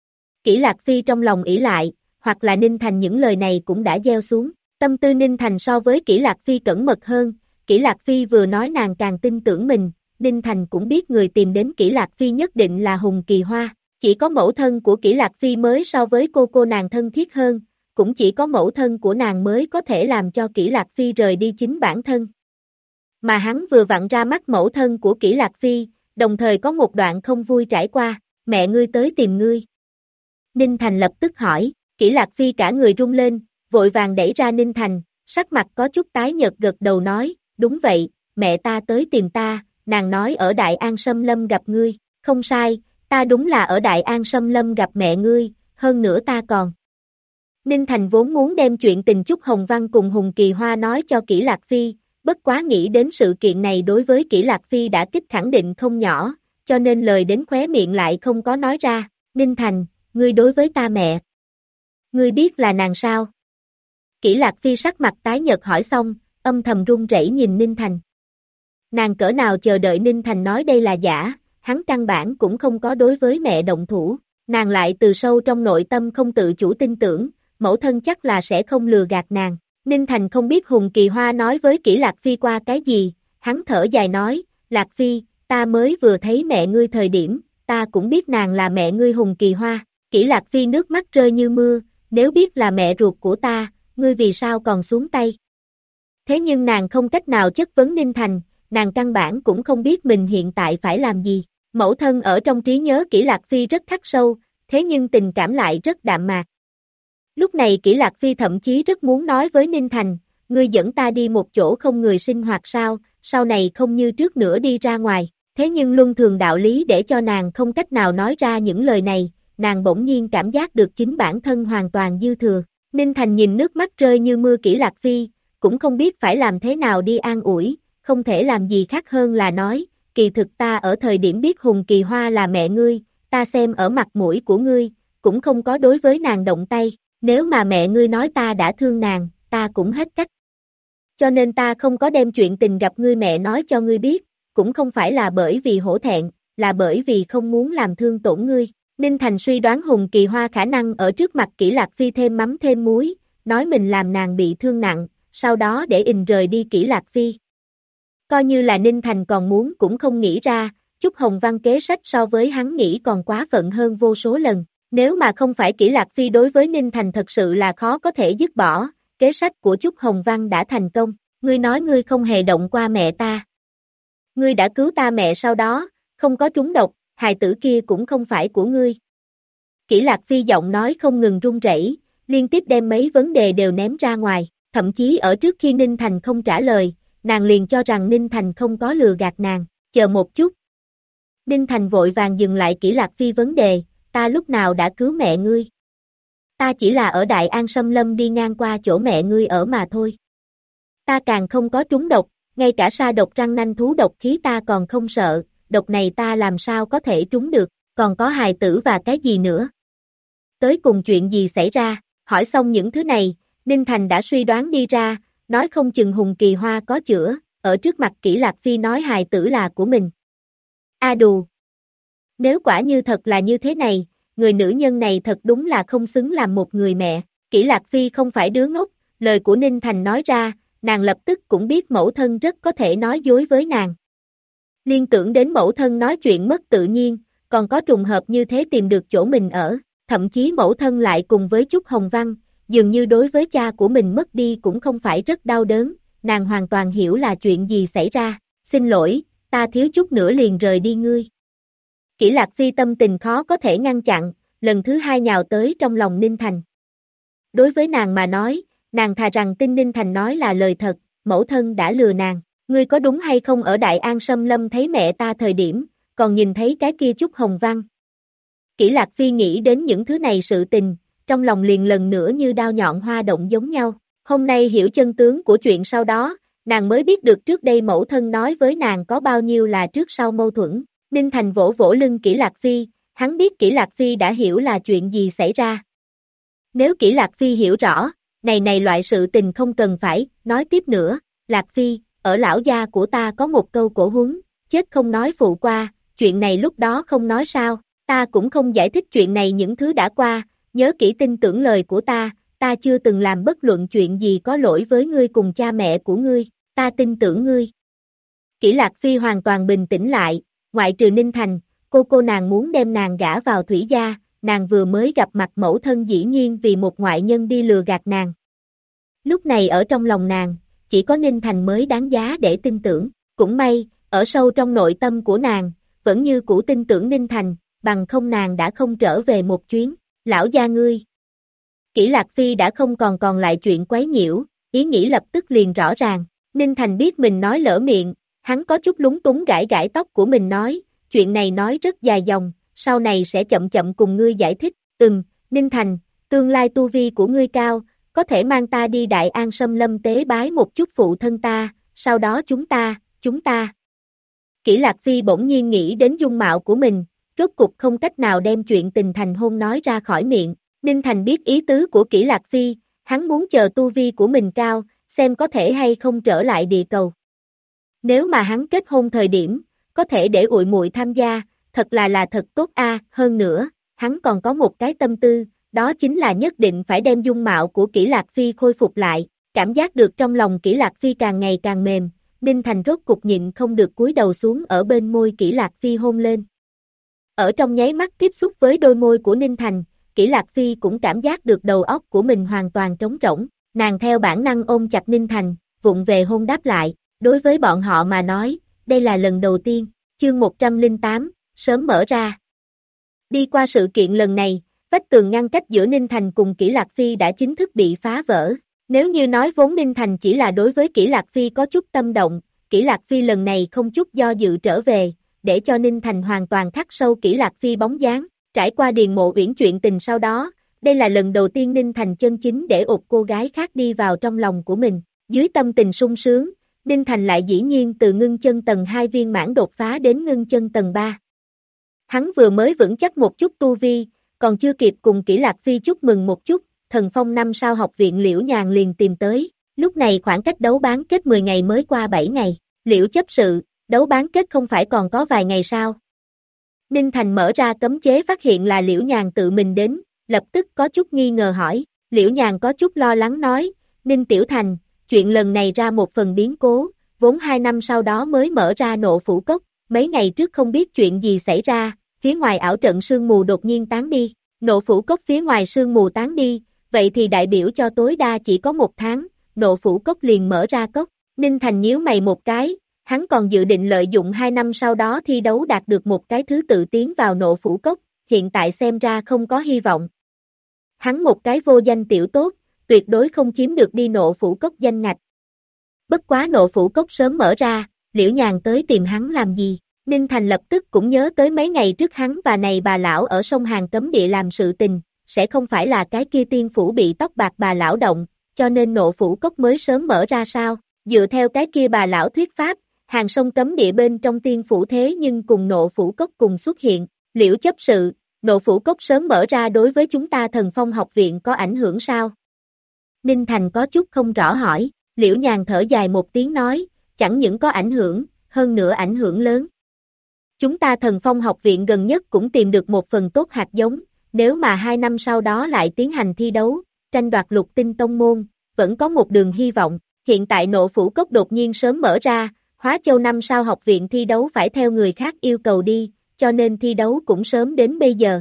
Kỷ Lạc Phi trong lòng ỷ lại, hoặc là Ninh Thành những lời này cũng đã gieo xuống, tâm tư Ninh Thành so với Kỷ Lạc Phi cẩn mật hơn, Kỷ Lạc Phi vừa nói nàng càng tin tưởng mình, Ninh Thành cũng biết người tìm đến Kỷ Lạc Phi nhất định là Hùng Kỳ Hoa, chỉ có mẫu thân của Kỷ Lạc Phi mới so với cô nàng thân thiết hơn, cũng chỉ có mẫu thân của nàng mới có thể làm cho Kỷ Lạc Phi rời đi chính bản thân. Mà hắn vừa vặn ra mắt mẫu thân của Kỷ Lạc Phi, đồng thời có một đoạn không vui trải qua, mẹ ngươi tới tìm ngươi. Ninh Thành lập tức hỏi, Kỷ Lạc Phi cả người rung lên, vội vàng đẩy ra Ninh Thành, sắc mặt có chút tái nhợt gật đầu nói, đúng vậy, mẹ ta tới tìm ta, nàng nói ở Đại An Sâm Lâm gặp ngươi, không sai, ta đúng là ở Đại An Sâm Lâm gặp mẹ ngươi, hơn nữa ta còn. Ninh Thành vốn muốn đem chuyện tình Chúc Hồng Văn cùng Hùng Kỳ Hoa nói cho Kỷ Lạc Phi, bất quá nghĩ đến sự kiện này đối với Kỷ Lạc Phi đã kích khẳng định không nhỏ, cho nên lời đến khóe miệng lại không có nói ra, Ninh Thành, ngươi đối với ta mẹ. Ngươi biết là nàng sao? Kỷ Lạc Phi sắc mặt tái nhợt hỏi xong, âm thầm run rẩy nhìn Ninh Thành. Nàng cỡ nào chờ đợi Ninh Thành nói đây là giả, hắn căn bản cũng không có đối với mẹ động thủ, nàng lại từ sâu trong nội tâm không tự chủ tin tưởng, mẫu thân chắc là sẽ không lừa gạt nàng. Ninh Thành không biết Hùng Kỳ Hoa nói với Kỷ Lạc Phi qua cái gì, hắn thở dài nói, Lạc Phi, ta mới vừa thấy mẹ ngươi thời điểm, ta cũng biết nàng là mẹ ngươi Hùng Kỳ Hoa. Kỷ Lạc Phi nước mắt rơi như mưa, nếu biết là mẹ ruột của ta, ngươi vì sao còn xuống tay? Thế nhưng nàng không cách nào chất vấn Ninh Thành, nàng căn bản cũng không biết mình hiện tại phải làm gì. Mẫu thân ở trong trí nhớ Kỷ Lạc Phi rất khắc sâu, thế nhưng tình cảm lại rất đạm mạc. Lúc này Kỷ Lạc Phi thậm chí rất muốn nói với Ninh Thành, ngươi dẫn ta đi một chỗ không người sinh hoạt sao, sau này không như trước nữa đi ra ngoài. Thế nhưng luân thường đạo lý để cho nàng không cách nào nói ra những lời này, nàng bỗng nhiên cảm giác được chính bản thân hoàn toàn dư thừa. Ninh Thành nhìn nước mắt rơi như mưa Kỷ Lạc Phi, cũng không biết phải làm thế nào đi an ủi, không thể làm gì khác hơn là nói, kỳ thực ta ở thời điểm biết Hùng Kỳ Hoa là mẹ ngươi, ta xem ở mặt mũi của ngươi, cũng không có đối với nàng động tay, nếu mà mẹ ngươi nói ta đã thương nàng, ta cũng hết cách. Cho nên ta không có đem chuyện tình gặp ngươi mẹ nói cho ngươi biết, cũng không phải là bởi vì hổ thẹn, là bởi vì không muốn làm thương tổn ngươi. Ninh Thành suy đoán Hùng Kỳ Hoa khả năng ở trước mặt Kỷ Lạc Phi thêm mắm thêm muối, nói mình làm nàng bị thương nặng, sau đó để rời đi Kỷ Lạc Phi. Coi như là Ninh Thành còn muốn cũng không nghĩ ra, Chúc Hồng Văn kế sách so với hắn nghĩ còn quá phận hơn vô số lần. Nếu mà không phải Kỷ Lạc Phi đối với Ninh Thành thật sự là khó có thể dứt bỏ, kế sách của Chúc Hồng Văn đã thành công. Ngươi nói ngươi không hề động qua mẹ ta. Ngươi đã cứu ta mẹ sau đó, không có trúng độc, hài tử kia cũng không phải của ngươi. Kỷ Lạc Phi giọng nói không ngừng run rẩy, liên tiếp đem mấy vấn đề đều ném ra ngoài, thậm chí ở trước khi Ninh Thành không trả lời, nàng liền cho rằng Ninh Thành không có lừa gạt nàng, chờ một chút. Ninh Thành vội vàng dừng lại Kỷ Lạc Phi vấn đề, ta lúc nào đã cứu mẹ ngươi? Ta chỉ là ở Đại An Sâm Lâm đi ngang qua chỗ mẹ ngươi ở mà thôi. Ta càng không có trúng độc, ngay cả sa độc răng nanh thú độc khí ta còn không sợ, độc này ta làm sao có thể trúng được, còn có hài tử và cái gì nữa? Tới cùng chuyện gì xảy ra, hỏi xong những thứ này, Ninh Thành đã suy đoán đi ra, nói không chừng Hùng Kỳ Hoa có chữa, ở trước mặt Kỷ Lạc Phi nói hài tử là của mình. A đù! Nếu quả như thật là như thế này, người nữ nhân này thật đúng là không xứng làm một người mẹ. Kỷ Lạc Phi không phải đứa ngốc, lời của Ninh Thành nói ra, nàng lập tức cũng biết mẫu thân rất có thể nói dối với nàng. Liên tưởng đến mẫu thân nói chuyện mất tự nhiên, còn có trùng hợp như thế tìm được chỗ mình ở, thậm chí mẫu thân lại cùng với Chúc Hồng Văn, dường như đối với cha của mình mất đi cũng không phải rất đau đớn, nàng hoàn toàn hiểu là chuyện gì xảy ra, xin lỗi, ta thiếu chút nữa liền rời đi ngươi. Kỷ Lạc Phi tâm tình khó có thể ngăn chặn, lần thứ hai nhào tới trong lòng Ninh Thành. Đối với nàng mà nói, nàng thà rằng tin Ninh Thành nói là lời thật, mẫu thân đã lừa nàng, ngươi có đúng hay không ở Đại An Sâm Lâm thấy mẹ ta thời điểm, còn nhìn thấy cái kia Chúc Hồng Văn. Kỷ Lạc Phi nghĩ đến những thứ này sự tình, trong lòng liền lần nữa như đao nhọn hoa động giống nhau, hôm nay hiểu chân tướng của chuyện sau đó, nàng mới biết được trước đây mẫu thân nói với nàng có bao nhiêu là trước sau mâu thuẫn. Ninh Thành vỗ vỗ lưng Kỷ Lạc Phi, hắn biết Kỷ Lạc Phi đã hiểu là chuyện gì xảy ra. Nếu Kỷ Lạc Phi hiểu rõ, này loại sự tình không cần phải nói tiếp nữa, Lạc Phi, ở lão gia của ta có một câu cổ huấn, chết không nói phụ qua, chuyện này lúc đó không nói sao, ta cũng không giải thích chuyện này những thứ đã qua, nhớ kỹ tin tưởng lời của ta chưa từng làm bất luận chuyện gì có lỗi với ngươi cùng cha mẹ của ngươi, ta tin tưởng ngươi. Kỷ Lạc Phi hoàn toàn bình tĩnh lại, ngoại trừ Ninh Thành, cô nàng muốn đem nàng gả vào Thủy gia, nàng vừa mới gặp mặt mẫu thân dĩ nhiên vì một ngoại nhân đi lừa gạt nàng. Lúc này ở trong lòng nàng, chỉ có Ninh Thành mới đáng giá để tin tưởng, cũng may, ở sâu trong nội tâm của nàng, vẫn như cũ tin tưởng Ninh Thành, bằng không nàng đã không trở về một chuyến, lão gia ngươi. Kỷ Lạc Phi đã không còn lại chuyện quấy nhiễu, ý nghĩ lập tức liền rõ ràng, Ninh Thành biết mình nói lỡ miệng, hắn có chút lúng túng gãi tóc của mình nói, chuyện này nói rất dài dòng, sau này sẽ chậm chậm cùng ngươi giải thích, Ninh Thành, tương lai tu vi của ngươi cao, có thể mang ta đi Đại An Sâm Lâm tế bái một chút phụ thân ta, sau đó chúng ta. Kỷ Lạc Phi bỗng nhiên nghĩ đến dung mạo của mình, rốt cục không cách nào đem chuyện tình thành hôn nói ra khỏi miệng, Ninh Thành biết ý tứ của Kỷ Lạc Phi, hắn muốn chờ tu vi của mình cao, xem có thể hay không trở lại địa cầu. Nếu mà hắn kết hôn thời điểm, có thể để uội muội tham gia, thật là thật tốt a. Hơn nữa, hắn còn có một cái tâm tư, đó chính là nhất định phải đem dung mạo của Kỷ Lạc Phi khôi phục lại, cảm giác được trong lòng Kỷ Lạc Phi càng ngày càng mềm, Ninh Thành rốt cục nhịn không được cúi đầu xuống ở bên môi Kỷ Lạc Phi hôn lên. Ở trong nháy mắt tiếp xúc với đôi môi của Ninh Thành, Kỷ Lạc Phi cũng cảm giác được đầu óc của mình hoàn toàn trống rỗng, nàng theo bản năng ôm chặt Ninh Thành, vụng về hôn đáp lại, đối với bọn họ mà nói, đây là lần đầu tiên, chương 108, sớm mở ra. Đi qua sự kiện lần này, vách tường ngăn cách giữa Ninh Thành cùng Kỷ Lạc Phi đã chính thức bị phá vỡ. Nếu như nói vốn Ninh Thành chỉ là đối với Kỷ Lạc Phi có chút tâm động, Kỷ Lạc Phi lần này không chút do dự trở về, để cho Ninh Thành hoàn toàn khắc sâu Kỷ Lạc Phi bóng dáng. Trải qua Điền Mộ Uyển chuyện tình sau đó, đây là lần đầu tiên Ninh Thành chân chính để ột cô gái khác đi vào trong lòng của mình. Dưới tâm tình sung sướng, Ninh Thành lại dĩ nhiên từ ngưng chân tầng 2 viên mãn đột phá đến ngưng chân tầng 3. Hắn vừa mới vững chắc một chút tu vi, còn chưa kịp cùng Kỷ Lạc Phi chúc mừng một chút, Thần Phong năm sao học viện Liễu Nhàn liền tìm tới. Lúc này khoảng cách đấu bán kết 10 ngày mới qua 7 ngày, Liễu chấp sự, đấu bán kết không phải còn có vài ngày sao? Ninh Thành mở ra cấm chế phát hiện là Liễu Nhàn tự mình đến, lập tức có chút nghi ngờ hỏi, Liễu Nhàn có chút lo lắng nói, Ninh Tiểu Thành, chuyện lần này ra một phần biến cố, vốn 2 năm sau đó mới mở ra Nộ Phủ Cốc, mấy ngày trước không biết chuyện gì xảy ra, phía ngoài ảo trận sương mù đột nhiên tán đi, Nộ Phủ Cốc phía ngoài sương mù tán đi, vậy thì đại biểu cho tối đa chỉ có 1 tháng, Nộ Phủ Cốc liền mở ra cốc, Ninh Thành nhíu mày một cái, hắn còn dự định lợi dụng 2 năm sau đó thi đấu đạt được một cái thứ tự tiến vào Nộ Phủ Cốc, hiện tại xem ra không có hy vọng. Hắn một cái vô danh tiểu tốt, tuyệt đối không chiếm được đi Nộ Phủ Cốc danh ngạch. Bất quá Nộ Phủ Cốc sớm mở ra, Liễu Nhàn tới tìm hắn làm gì? Ninh Thành lập tức cũng nhớ tới mấy ngày trước hắn và này bà lão ở sông Hàn cấm địa làm sự tình, sẽ không phải là cái kia tiên phủ bị tóc bạc bà lão động, cho nên Nộ Phủ Cốc mới sớm mở ra sao? Dựa theo cái kia bà lão thuyết pháp, hàng sông cấm địa bên trong tiên phủ thế nhưng cùng Nộ Phủ Cốc cùng xuất hiện, Liễu chấp sự, Nộ Phủ Cốc sớm mở ra đối với chúng ta Thần Phong học viện có ảnh hưởng sao? Ninh Thành có chút không rõ hỏi, Liễu Nhàn thở dài một tiếng nói, chẳng những có ảnh hưởng, hơn nữa ảnh hưởng lớn. Chúng ta Thần Phong học viện gần nhất cũng tìm được một phần tốt hạt giống, nếu mà 2 năm sau đó lại tiến hành thi đấu, tranh đoạt lục tinh tông môn, vẫn có một đường hy vọng. Hiện tại Nộ Phủ Cốc đột nhiên sớm mở ra, Hóa Châu năm sao học viện thi đấu phải theo người khác yêu cầu đi, cho nên thi đấu cũng sớm đến bây giờ.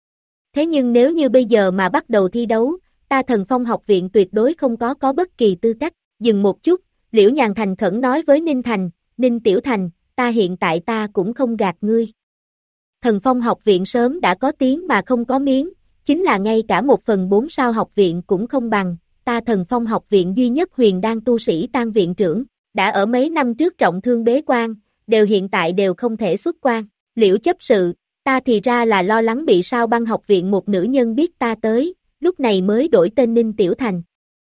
Thế nhưng nếu như bây giờ mà bắt đầu thi đấu, ta Thần Phong học viện tuyệt đối không có bất kỳ tư cách. Dừng một chút, Liễu Nhàn thành khẩn nói với Ninh Thành, Ninh Tiểu Thành, ta hiện tại ta cũng không gạt ngươi. Thần Phong học viện sớm đã có tiếng mà không có miếng, chính là ngay cả 1/4 sao học viện cũng không bằng, ta Thần Phong học viện duy nhất huyền đan tu sĩ Tang viện trưởng, đã ở mấy năm trước trọng thương bế quan, hiện tại đều không thể xuất quan. Liễu chấp sự, ta thì ra là lo lắng bị Sao Băng học viện một nữ nhân biết ta tới, lúc này mới đổi tên Ninh Tiểu Thành.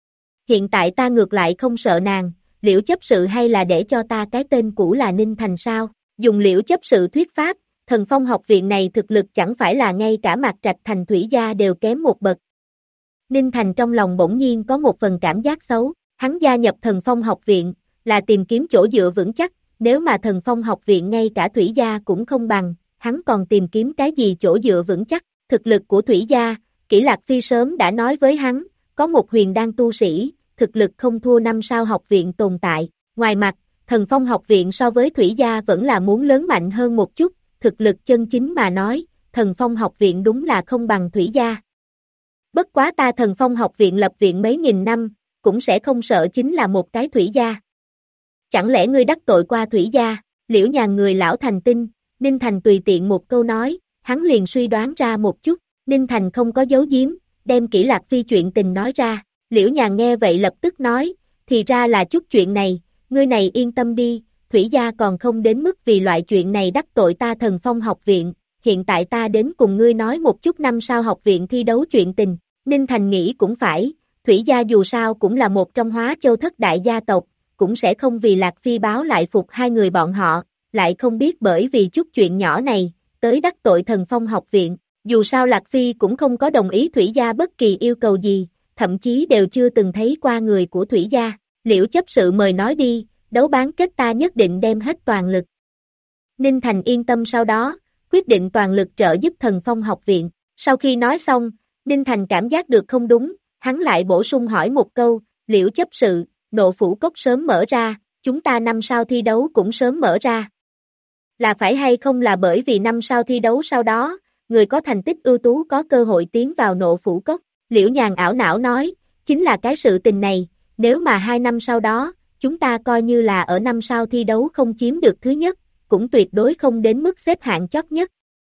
Hiện tại ta ngược lại không sợ nàng, Liễu chấp sự hay là để cho ta cái tên cũ là Ninh Thành sao? Dùng Liễu chấp sự thuyết pháp, Thần Phong học viện này thực lực chẳng phải là ngay cả Mạc Trạch Thành Thủy gia đều kém một bậc. Ninh Thành trong lòng bỗng nhiên có một phần cảm giác xấu, hắn gia nhập Thần Phong học viện, là tìm kiếm chỗ dựa vững chắc, nếu mà Thần Phong học viện ngay cả Thủy gia cũng không bằng, hắn còn tìm kiếm cái gì chỗ dựa vững chắc, thực lực của Thủy gia, Kỷ Lạc Phi sớm đã nói với hắn, có một huyền đan tu sĩ, thực lực không thua 5 sao học viện tồn tại, ngoài mặt, Thần Phong học viện so với Thủy gia vẫn là muốn lớn mạnh hơn một chút, thực lực chân chính mà nói, Thần Phong học viện đúng là không bằng Thủy gia. Bất quá ta Thần Phong học viện lập viện mấy nghìn năm, cũng sẽ không sợ chính là một cái Thủy gia. Chẳng lẽ ngươi đắc tội qua Thủy gia? Liễu Nhàn người lão thành tinh, Ninh Thành tùy tiện một câu nói, hắn liền suy đoán ra một chút, Ninh Thành không có giấu giếm, đem Kỷ Lạc Phi chuyện tình nói ra. Liễu Nhàn nghe vậy lập tức nói, thì ra là chút chuyện này, ngươi này yên tâm đi, Thủy gia còn không đến mức vì loại chuyện này đắc tội ta Thần Phong học viện, hiện tại ta đến cùng ngươi nói một chút 5 sao học viện thi đấu chuyện tình. Ninh Thành nghĩ cũng phải, Thủy gia dù sao cũng là một trong Hóa Châu thất đại gia tộc, cũng sẽ không vì Lạc Phi báo lại phục hai người bọn họ, lại không biết bởi vì chút chuyện nhỏ này, tới đắc tội Thần Phong học viện, dù sao Lạc Phi cũng không có đồng ý Thủy gia bất kỳ yêu cầu gì, thậm chí đều chưa từng thấy qua người của Thủy gia. Liễu chấp sự mời nói đi, đấu bán kết ta nhất định đem hết toàn lực. Ninh Thành yên tâm sau đó, quyết định toàn lực trợ giúp Thần Phong học viện. Sau khi nói xong, Ninh Thành cảm giác được không đúng, hắn lại bổ sung hỏi một câu, Liễu chấp sự, Nộ Phủ Cốc sớm mở ra, chúng ta 5 sao thi đấu cũng sớm mở ra. Là phải hay không là bởi vì 5 sao thi đấu sau đó, người có thành tích ưu tú có cơ hội tiến vào Nộ Phủ Cốc. Liễu Nhàn ảo não nói, chính là cái sự tình này, nếu mà 2 năm sau đó, chúng ta coi như là ở 5 sao thi đấu không chiếm được thứ nhất, cũng tuyệt đối không đến mức xếp hạng chót nhất.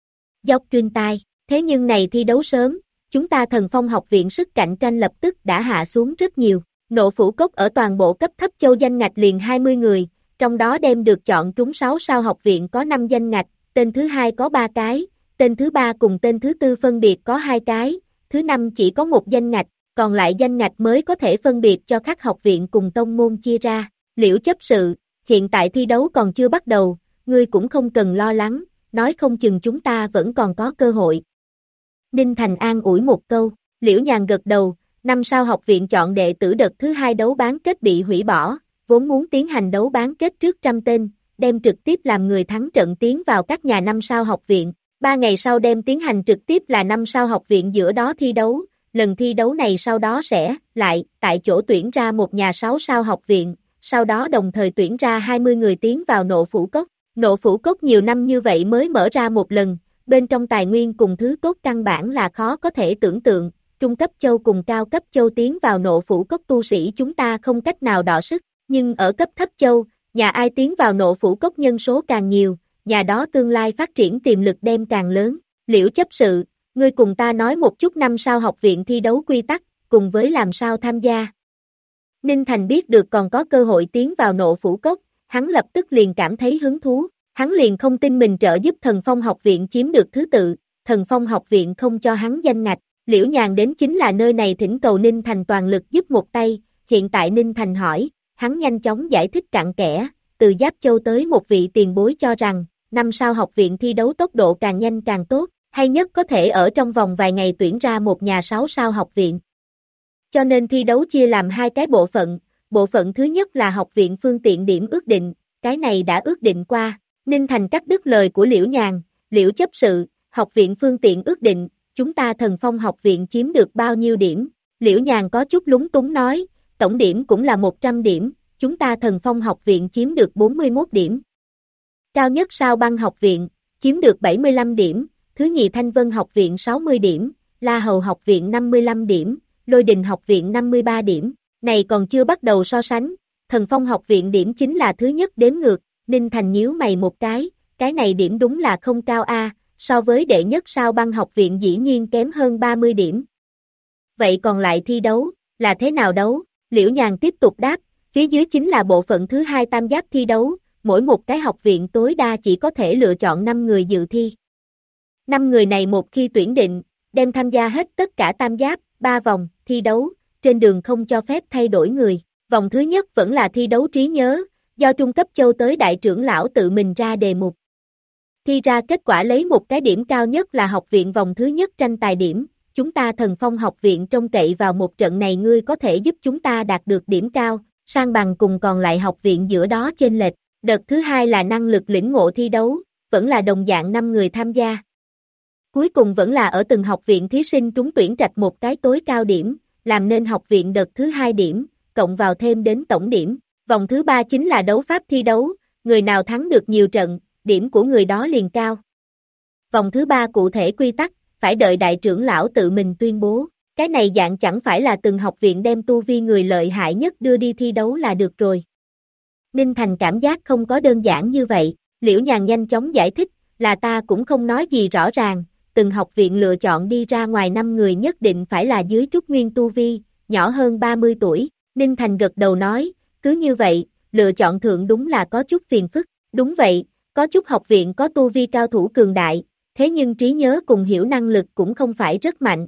Dốc truyền tai, thế nhưng này thi đấu sớm, chúng ta Thần Phong học viện sức cạnh tranh lập tức đã hạ xuống rất nhiều. Nộ Phủ Cốc ở toàn bộ cấp thấp châu danh ngạch liền 20 người, trong đó đem được chọn trúng 6 sao học viện có 5 danh ngạch, tên thứ 2 có 3 cái, tên thứ 3 cùng tên thứ 4 phân biệt có 2 cái, thứ 5 chỉ có 1 danh ngạch, còn lại danh ngạch mới có thể phân biệt cho các học viện cùng tông môn chia ra. Liễu chấp sự, hiện tại thi đấu còn chưa bắt đầu, ngươi cũng không cần lo lắng, nói không chừng chúng ta vẫn còn có cơ hội. Ninh Thành an ủi một câu, Liễu Nhàn gật đầu, 5 sao học viện chọn đệ tử đợt thứ 2 đấu bán kết bị hủy bỏ, vốn muốn tiến hành đấu bán kết trước 100 tên, đem trực tiếp làm người thắng trận tiến vào các nhà 5 sao học viện. 3 ngày sau đem tiến hành trực tiếp là 5 sao học viện giữa đó thi đấu, lần thi đấu này sau đó sẽ lại tại chỗ tuyển ra một nhà 6 sao học viện, sau đó đồng thời tuyển ra 20 người tiến vào Nộ Phủ Cốc. Nộ Phủ Cốc nhiều năm như vậy mới mở ra một lần, bên trong tài nguyên cùng thứ tốt căn bản là khó có thể tưởng tượng, trung cấp châu cùng cao cấp châu tiến vào Nộ Phủ Cốc tu sĩ chúng ta không cách nào đọ sức, nhưng ở cấp thấp châu, nhà ai tiến vào Nộ Phủ Cốc nhân số càng nhiều, nhà đó tương lai phát triển tiềm lực đem càng lớn. Liễu chấp sự, ngươi cùng ta nói một chút năm sau học viện thi đấu quy tắc, cùng với làm sao tham gia. Ninh Thành biết được còn có cơ hội tiến vào Nộ Phủ Cốc, hắn lập tức liền cảm thấy hứng thú, hắn liền không tin mình trợ giúp Thần Phong học viện chiếm được thứ tự, Thần Phong học viện không cho hắn danh ngạch, Liễu Nhàn đến chính là nơi này thỉnh cầu Ninh Thành toàn lực giúp một tay, hiện tại Ninh Thành hỏi, hắn nhanh chóng giải thích cặn kẽ, từ Giáp Châu tới một vị tiền bối cho rằng, năm sau học viện thi đấu tốc độ càng nhanh càng tốt, hay nhất có thể ở trong vòng vài ngày tuyển ra một nhà 6 sao học viện. Cho nên thi đấu chia làm hai cái bộ phận thứ nhất là học viện phương tiện điểm ước định, cái này đã ước định qua, Ninh Thành cắt đứt lời của Liễu Nhàn, Liễu chấp sự, học viện phương tiện ước định, chúng ta Thần Phong học viện chiếm được bao nhiêu điểm, Liễu Nhàn có chút lúng túng nói, tổng điểm cũng là 100 điểm, chúng ta Thần Phong học viện chiếm được 41 điểm. Cao nhất Sao Băng học viện, chiếm được 75 điểm, thứ nhì Thanh Vân học viện 60 điểm, La Hầu học viện 55 điểm, Lôi Đình học viện 53 điểm, này còn chưa bắt đầu so sánh, Thần Phong học viện điểm chính là thứ nhất đếm ngược, Ninh Thành nhíu mày một cái này điểm đúng là không cao a, so với đệ nhất Sao Băng học viện dĩ nhiên kém hơn 30 điểm. Vậy còn lại thi đấu, là thế nào đấu? Liễu Nhàn tiếp tục đáp, phía dưới chính là bộ phận thứ hai tam giáp thi đấu, mỗi một cái học viện tối đa chỉ có thể lựa chọn 5 người dự thi. 5 người này một khi tuyển định, đem tham gia hết tất cả tam giáp, 3 vòng, thi đấu, trên đường không cho phép thay đổi người. Vòng thứ nhất vẫn là thi đấu trí nhớ, do trung cấp châu tới đại trưởng lão tự mình ra đề mục. Thi ra kết quả lấy một cái điểm cao nhất là học viện vòng thứ nhất tranh tài điểm, chúng ta Thần Phong học viện trông cậy vào một trận này ngươi có thể giúp chúng ta đạt được điểm cao, sang bằng cùng còn lại học viện giữa đó chênh lệch. Đợt thứ hai là năng lực lĩnh ngộ thi đấu, vẫn là đồng dạng 5 người tham gia. Cuối cùng vẫn là ở từng học viện thí sinh trúng tuyển trạch một cái tối cao điểm, làm nên học viện đợt thứ hai điểm, cộng vào thêm đến tổng điểm. Vòng thứ ba chính là đấu pháp thi đấu, người nào thắng được nhiều trận, điểm của người đó liền cao. Vòng thứ ba cụ thể quy tắc, phải đợi đại trưởng lão tự mình tuyên bố. Cái này dạng chẳng phải là từng học viện đem tu vi người lợi hại nhất đưa đi thi đấu là được rồi. Ninh Thành cảm giác không có đơn giản như vậy, Liễu Nhàn nhanh chóng giải thích, là ta cũng không nói gì rõ ràng, từng học viện lựa chọn đi ra ngoài 5 người nhất định phải là dưới trúc nguyên tu vi, nhỏ hơn 30 tuổi, Ninh Thành gật đầu nói, cứ như vậy, lựa chọn thượng đúng là có chút phiền phức, đúng vậy, có chút học viện có tu vi cao thủ cường đại, thế nhưng trí nhớ cùng hiểu năng lực cũng không phải rất mạnh.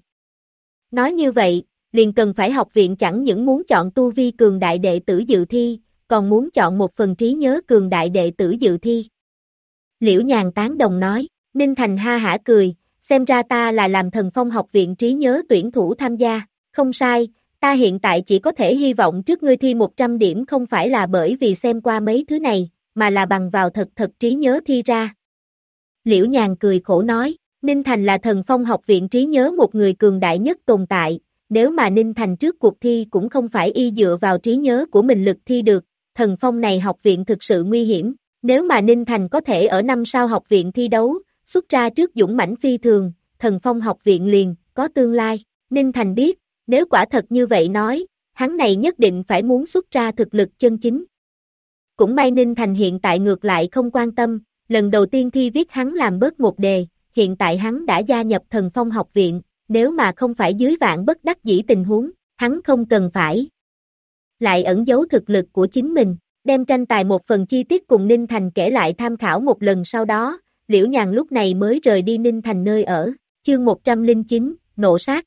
Nói như vậy, liền cần phải học viện chẳng những muốn chọn tu vi cường đại đệ tử dự thi, còn muốn chọn một phần trí nhớ cường đại đệ tử dự thi. Liễu Nhàn tán đồng nói, Ninh Thành ha hả cười, xem ra ta là làm Thần Phong học viện trí nhớ tuyển thủ tham gia, không sai, ta hiện tại chỉ có thể hy vọng trước ngươi thi 100 điểm không phải là bởi vì xem qua mấy thứ này, mà là bằng vào thật trí nhớ thi ra. Liễu Nhàn cười khổ nói, Ninh Thành là Thần Phong học viện trí nhớ một người cường đại nhất tồn tại, nếu mà Ninh Thành trước cuộc thi cũng không phải y dựa vào trí nhớ của mình lực thi được, Thần Phong này học viện thực sự nguy hiểm, nếu mà Ninh Thành có thể ở năm sau học viện thi đấu, xuất ra trước dũng mãnh phi thường, Thần Phong học viện liền, có tương lai, Ninh Thành biết, nếu quả thật như vậy nói, hắn này nhất định phải muốn xuất ra thực lực chân chính. Cũng may Ninh Thành hiện tại ngược lại không quan tâm, lần đầu tiên thi viết hắn làm bớt một đề, hiện tại hắn đã gia nhập Thần Phong học viện, nếu mà không phải dưới vạn bất đắc dĩ tình huống, hắn không cần phải lại ẩn giấu thực lực của chính mình, đem tranh tài một phần chi tiết cùng Ninh Thành kể lại tham khảo một lần sau đó, Liễu Nhàn lúc này mới rời đi Ninh Thành nơi ở, chương 109, nộ sát.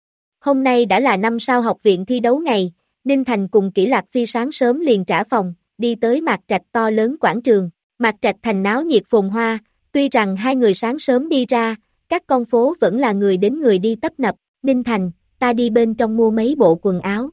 Hôm nay đã là năm sau học viện thi đấu ngày, Ninh Thành cùng Kỷ Lạc Phi sáng sớm liền trả phòng, đi tới Mạc Trạch to lớn quảng trường, Mạc Trạch thành náo nhiệt phồn hoa, tuy rằng hai người sáng sớm đi ra, các con phố vẫn là người đến người đi tấp nập, Ninh Thành, ta đi bên trong mua mấy bộ quần áo.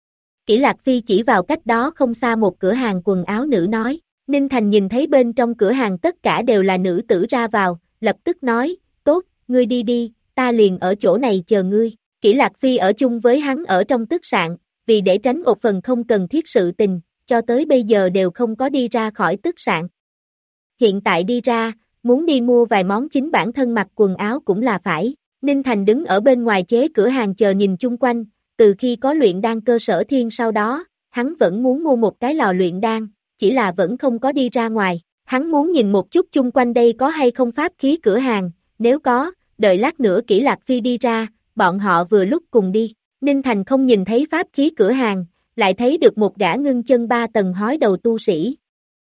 Kỷ Lạc Phi chỉ vào cách đó không xa một cửa hàng quần áo nữ nói, Ninh Thành nhìn thấy bên trong cửa hàng tất cả đều là nữ tử ra vào, lập tức nói, tốt, ngươi đi đi, ta liền ở chỗ này chờ ngươi. Kỷ Lạc Phi ở chung với hắn ở trong tức sạn, vì để tránh một phần không cần thiết sự tình, cho tới bây giờ đều không có đi ra khỏi tức sạn. hiện tại đi ra, muốn đi mua vài món chính bản thân mặc quần áo cũng là phải. Ninh Thành đứng ở bên ngoài chế cửa hàng chờ nhìn chung quanh, từ khi có luyện đan cơ sở thiên sau đó, hắn vẫn muốn mua một cái lò luyện đan, chỉ là vẫn không có đi ra ngoài. Hắn muốn nhìn một chút chung quanh đây có hay không pháp khí cửa hàng, nếu có, đợi lát nữa Kỷ Lạc Phi đi ra, bọn họ vừa lúc cùng đi. Ninh Thành không nhìn thấy pháp khí cửa hàng, lại thấy được một gã ngưng chân 3 tầng hói đầu tu sĩ.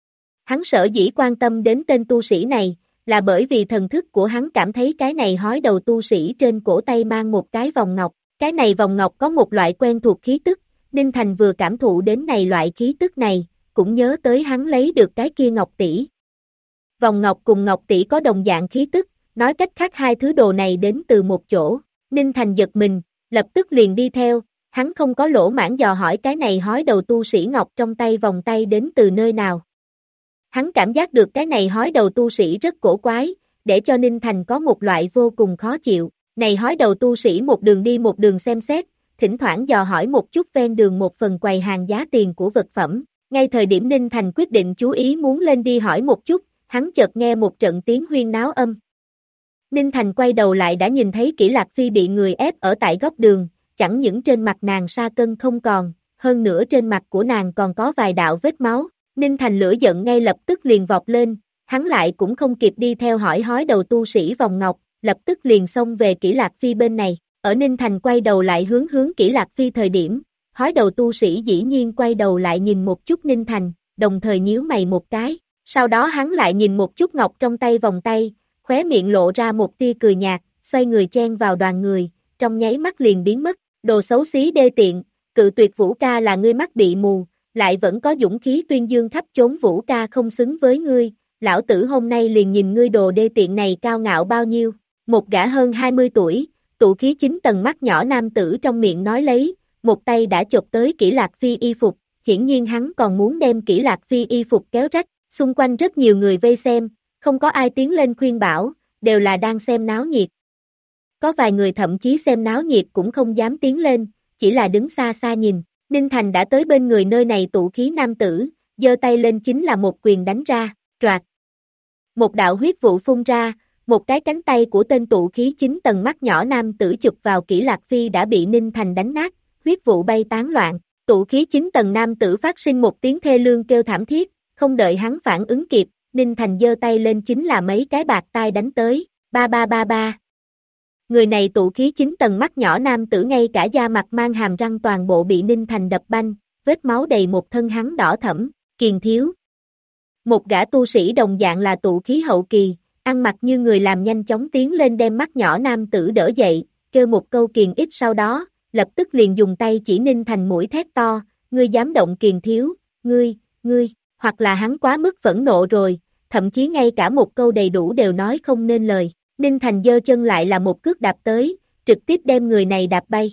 Hắn sở dĩ quan tâm đến tên tu sĩ này, là bởi vì thần thức của hắn cảm thấy cái này hói đầu tu sĩ trên cổ tay mang một cái vòng ngọc. Cái này vòng ngọc có một loại quen thuộc khí tức, Ninh Thành vừa cảm thụ đến này loại khí tức này, cũng nhớ tới hắn lấy được cái kia ngọc tỷ. Vòng ngọc cùng ngọc tỷ có đồng dạng khí tức, nói cách khác hai thứ đồ này đến từ một chỗ. Ninh Thành giật mình, lập tức liền đi theo, hắn không có lỗ mãng dò hỏi cái này hói đầu tu sĩ ngọc trong tay vòng tay đến từ nơi nào. Hắn cảm giác được cái này hói đầu tu sĩ rất cổ quái, để cho Ninh Thành có một loại vô cùng khó chịu. Này hói đầu tu sĩ một đường đi một đường xem xét, thỉnh thoảng dò hỏi một chút ven đường một phần quầy hàng giá tiền của vật phẩm. Ngay thời điểm Ninh Thành quyết định chú ý muốn lên đi hỏi một chút, hắn chợt nghe một trận tiếng huyên náo âm. Ninh Thành quay đầu lại đã nhìn thấy Kỷ Lạc Phi bị người ép ở tại góc đường, chẳng những trên mặt nàng sa cân không còn, hơn nữa trên mặt của nàng còn có vài đạo vết máu. Ninh Thành lửa giận ngay lập tức liền vọt lên, hắn lại cũng không kịp đi theo hỏi hói đầu tu sĩ vòng ngọc, lập tức liền xông về Kỷ Lạc Phi bên này. Ở Ninh Thành quay đầu lại hướng Kỷ Lạc Phi thời điểm, hói đầu tu sĩ dĩ nhiên quay đầu lại nhìn một chút Ninh Thành, đồng thời nhíu mày một cái, sau đó hắn lại nhìn một chút ngọc trong tay vòng tay, khóe miệng lộ ra một tia cười nhạt, xoay người chen vào đoàn người, trong nháy mắt liền biến mất. Đồ xấu xí đê tiện, cự tuyệt Vũ ca là ngươi mắt bị mù, lại vẫn có dũng khí tuyên dương khắp chốn Vũ ca không xứng với ngươi, lão tử hôm nay liền nhìn ngươi đồ đê tiện này cao ngạo bao nhiêu. Một gã hơn 20 tuổi, tụ khí 9 tầng mắt nhỏ nam tử trong miệng nói lấy, một tay đã chộp tới Kỷ Lạc Phi y phục, hiển nhiên hắn còn muốn đem Kỷ Lạc Phi y phục kéo rách, xung quanh rất nhiều người vây xem, không có ai tiến lên khuyên bảo, đều là đang xem náo nhiệt. Có vài người thậm chí xem náo nhiệt cũng không dám tiến lên, chỉ là đứng xa xa nhìn. Ninh Thành đã tới bên người nơi này tụ khí nam tử, giơ tay lên chính là một quyền đánh ra, troạt. Một đạo huyết vụ phun ra, một cái cánh tay của tên tụ khí 9 tầng mắt nhỏ nam tử chụp vào Kỷ Lạc Phi đã bị Ninh Thành đánh nát, huyết vụ bay tán loạn. Tụ khí 9 tầng nam tử phát sinh một tiếng thê lương kêu thảm thiết, không đợi hắn phản ứng kịp, Ninh Thành giơ tay lên chính là mấy cái bạt tai đánh tới, ba ba ba ba. Người này tụ khí 9 tầng mắt nhỏ nam tử ngay cả da mặt mang hàm răng toàn bộ bị Ninh Thành đập banh, vết máu đầy một thân hắn đỏ thẫm, Kiền thiếu. Một gã tu sĩ đồng dạng là tụ khí hậu kỳ, ăn mặc như người làm nhanh chóng tiến lên đem mắt nhỏ nam tử đỡ dậy, kêu một câu Kiền ít sau đó, lập tức liền dùng tay chỉ Ninh Thành mũi thét to, ngươi dám động Kiền thiếu, ngươi, hoặc là hắn quá mức phẫn nộ rồi, thậm chí ngay cả một câu đầy đủ đều nói không nên lời. Ninh Thành giơ chân lại là một cước đạp tới, trực tiếp đem người này đạp bay.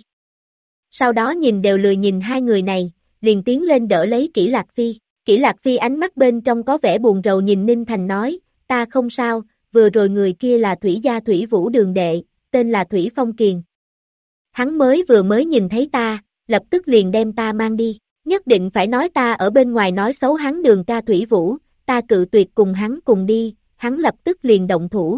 Sau đó nhìn đều lười nhìn hai người này, liền tiến lên đỡ lấy Kỷ Lạc Phi. Kỷ Lạc Phi ánh mắt bên trong có vẻ buồn rầu nhìn Ninh Thành nói, ta không sao, vừa rồi người kia là Thủy gia Thủy Vũ đường đệ, tên là Thủy Phong Kiền. Hắn vừa mới nhìn thấy ta, lập tức liền đem ta mang đi, nhất định phải nói ta ở bên ngoài nói xấu hắn đường ca Thủy Vũ, ta cự tuyệt cùng hắn cùng đi, hắn lập tức liền động thủ.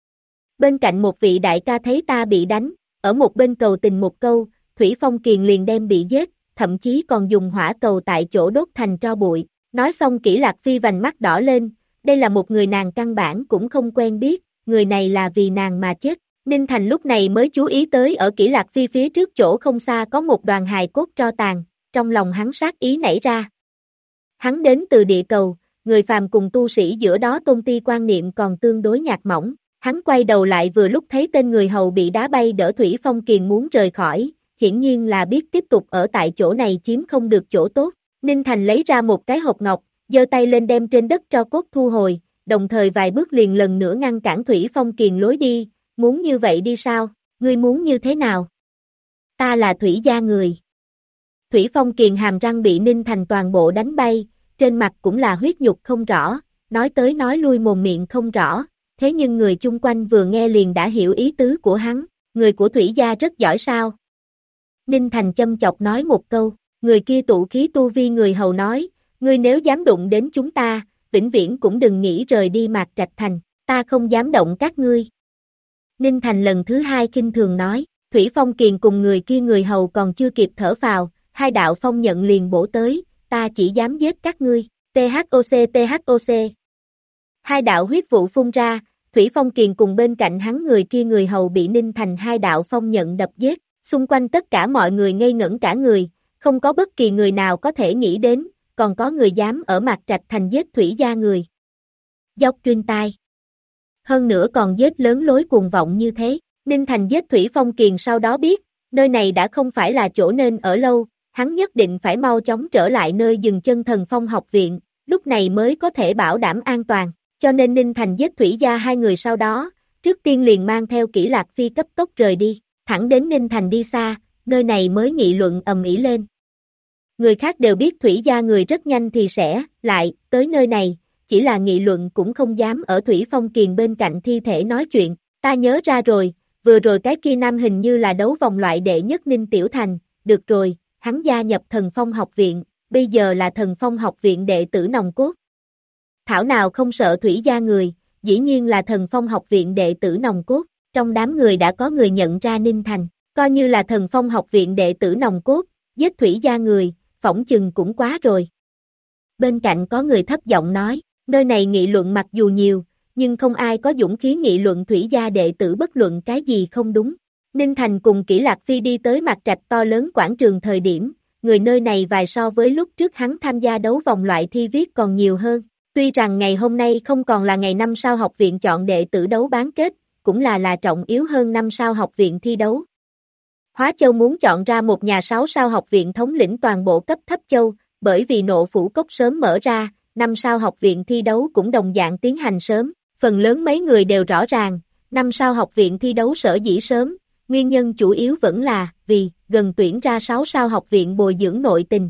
Bên cạnh một vị đại ca thấy ta bị đánh, ở một bên cầu tình một câu, Thủy Phong Kiền liền đem bị giết, thậm chí còn dùng hỏa cầu tại chỗ đốt thành tro bụi. Nói xong Kỷ Lạc Phi vành mắt đỏ lên, đây là một người nàng căn bản cũng không quen biết, người này là vì nàng mà chết. Ninh Thành lúc này mới chú ý tới ở Kỷ Lạc Phi phía trước chỗ không xa có một đoàn hài cốt tro tàn, trong lòng hắn sát ý nảy ra. Hắn đến từ địa cầu, người phàm cùng tu sĩ giữa đó tôn ti quan niệm còn tương đối nhạt mỏng. Hắn quay đầu lại vừa lúc thấy tên người hầu bị đá bay đỡ Thủy Phong Kiền muốn rời khỏi, hiển nhiên là biết tiếp tục ở tại chỗ này chiếm không được chỗ tốt. Ninh Thành lấy ra một cái hộp ngọc, giơ tay lên đem trên đất tro cốt thu hồi, đồng thời vài bước liền lần nữa ngăn cản Thủy Phong Kiền lối đi, muốn như vậy đi sao, ngươi muốn như thế nào? Ta là Thủy gia người. Thủy Phong Kiền hàm răng bị Ninh Thành toàn bộ đánh bay, trên mặt cũng là huyết nhục không rõ, nói tới nói lui mồm miệng không rõ. Thế nhưng người chung quanh vừa nghe liền đã hiểu ý tứ của hắn, người của Thủy gia rất giỏi sao? Ninh Thành châm chọc nói một câu, người kia tụ khí tu vi người hầu nói, ngươi nếu dám đụng đến chúng ta, vĩnh viễn cũng đừng nghĩ rời đi Mạc Trạch Thành, ta không dám động các ngươi. Ninh Thành lần thứ hai kinh thường nói, Thủy Phong Kiền cùng người kia người hầu còn chưa kịp thở phào, hai đạo phong nhận liền bổ tới, ta chỉ dám giết các ngươi, THOC. Hai đạo huyết vụ phun ra, Thủy Phong Kiền cùng bên cạnh hắn người kia người hầu bị Ninh Thành hai đạo phong nhận đập giết, xung quanh tất cả mọi người ngây ngẩn cả người, không có bất kỳ người nào có thể nghĩ đến, còn có người dám ở Mạc Trạch Thành giết Thủy gia người. Dốc truyền tai. Hơn nữa còn giết lớn lối cuồng vọng như thế, Ninh Thành giết Thủy Phong Kiền sau đó biết, nơi này đã không phải là chỗ nên ở lâu, hắn nhất định phải mau chóng trở lại nơi dừng chân Thần Phong học viện, lúc này mới có thể bảo đảm an toàn, cho nên Ninh Thành giết Thủy gia hai người sau đó, trước tiên liền mang theo Kỷ Lạc Phi cấp tốc rời đi, thẳng đến Ninh Thành đi xa, nơi này mới nghị luận ầm ĩ lên. Người khác đều biết Thủy gia người rất nhanh thì sẽ lại tới nơi này, chỉ là nghị luận cũng không dám ở Thủy Phong Kiền bên cạnh thi thể nói chuyện, ta nhớ ra rồi, vừa rồi cái kia nam hình như là đấu vòng loại đệ nhất Ninh Tiểu Thành, được rồi, hắn gia nhập Thần Phong học viện, bây giờ là Thần Phong học viện đệ tử nòng cốt. Thảo nào không sợ Thủy gia người, dĩ nhiên là Thần Phong học viện đệ tử nòng cốt, trong đám người đã có người nhận ra Ninh Thành, coi như là Thần Phong học viện đệ tử nòng cốt, giết Thủy gia người, phỏng chừng cũng quá rồi. Bên cạnh có người thấp giọng nói, nơi này nghị luận mặc dù nhiều, nhưng không ai có dũng khí nghị luận Thủy gia đệ tử bất luận cái gì không đúng. Ninh Thành cùng Kỷ Lạc Phi đi tới Mạc Trạch to lớn quảng trường thời điểm, người nơi này vài so với lúc trước hắn tham gia đấu vòng loại thi viết còn nhiều hơn. Tuy rằng ngày hôm nay không còn là ngày năm sao học viện chọn đệ tử đấu bán kết, cũng là trọng yếu hơn năm sao học viện thi đấu. Hóa Châu muốn chọn ra một nhà 6 sao học viện thống lĩnh toàn bộ cấp thấp châu, bởi vì Nộ Phủ Cốc sớm mở ra, 5 sao học viện thi đấu cũng đồng dạng tiến hành sớm, phần lớn mấy người đều rõ ràng, 5 sao học viện thi đấu sở dĩ sớm, nguyên nhân chủ yếu vẫn là vì gần tuyển ra 6 sao học viện bồi dưỡng nội tình.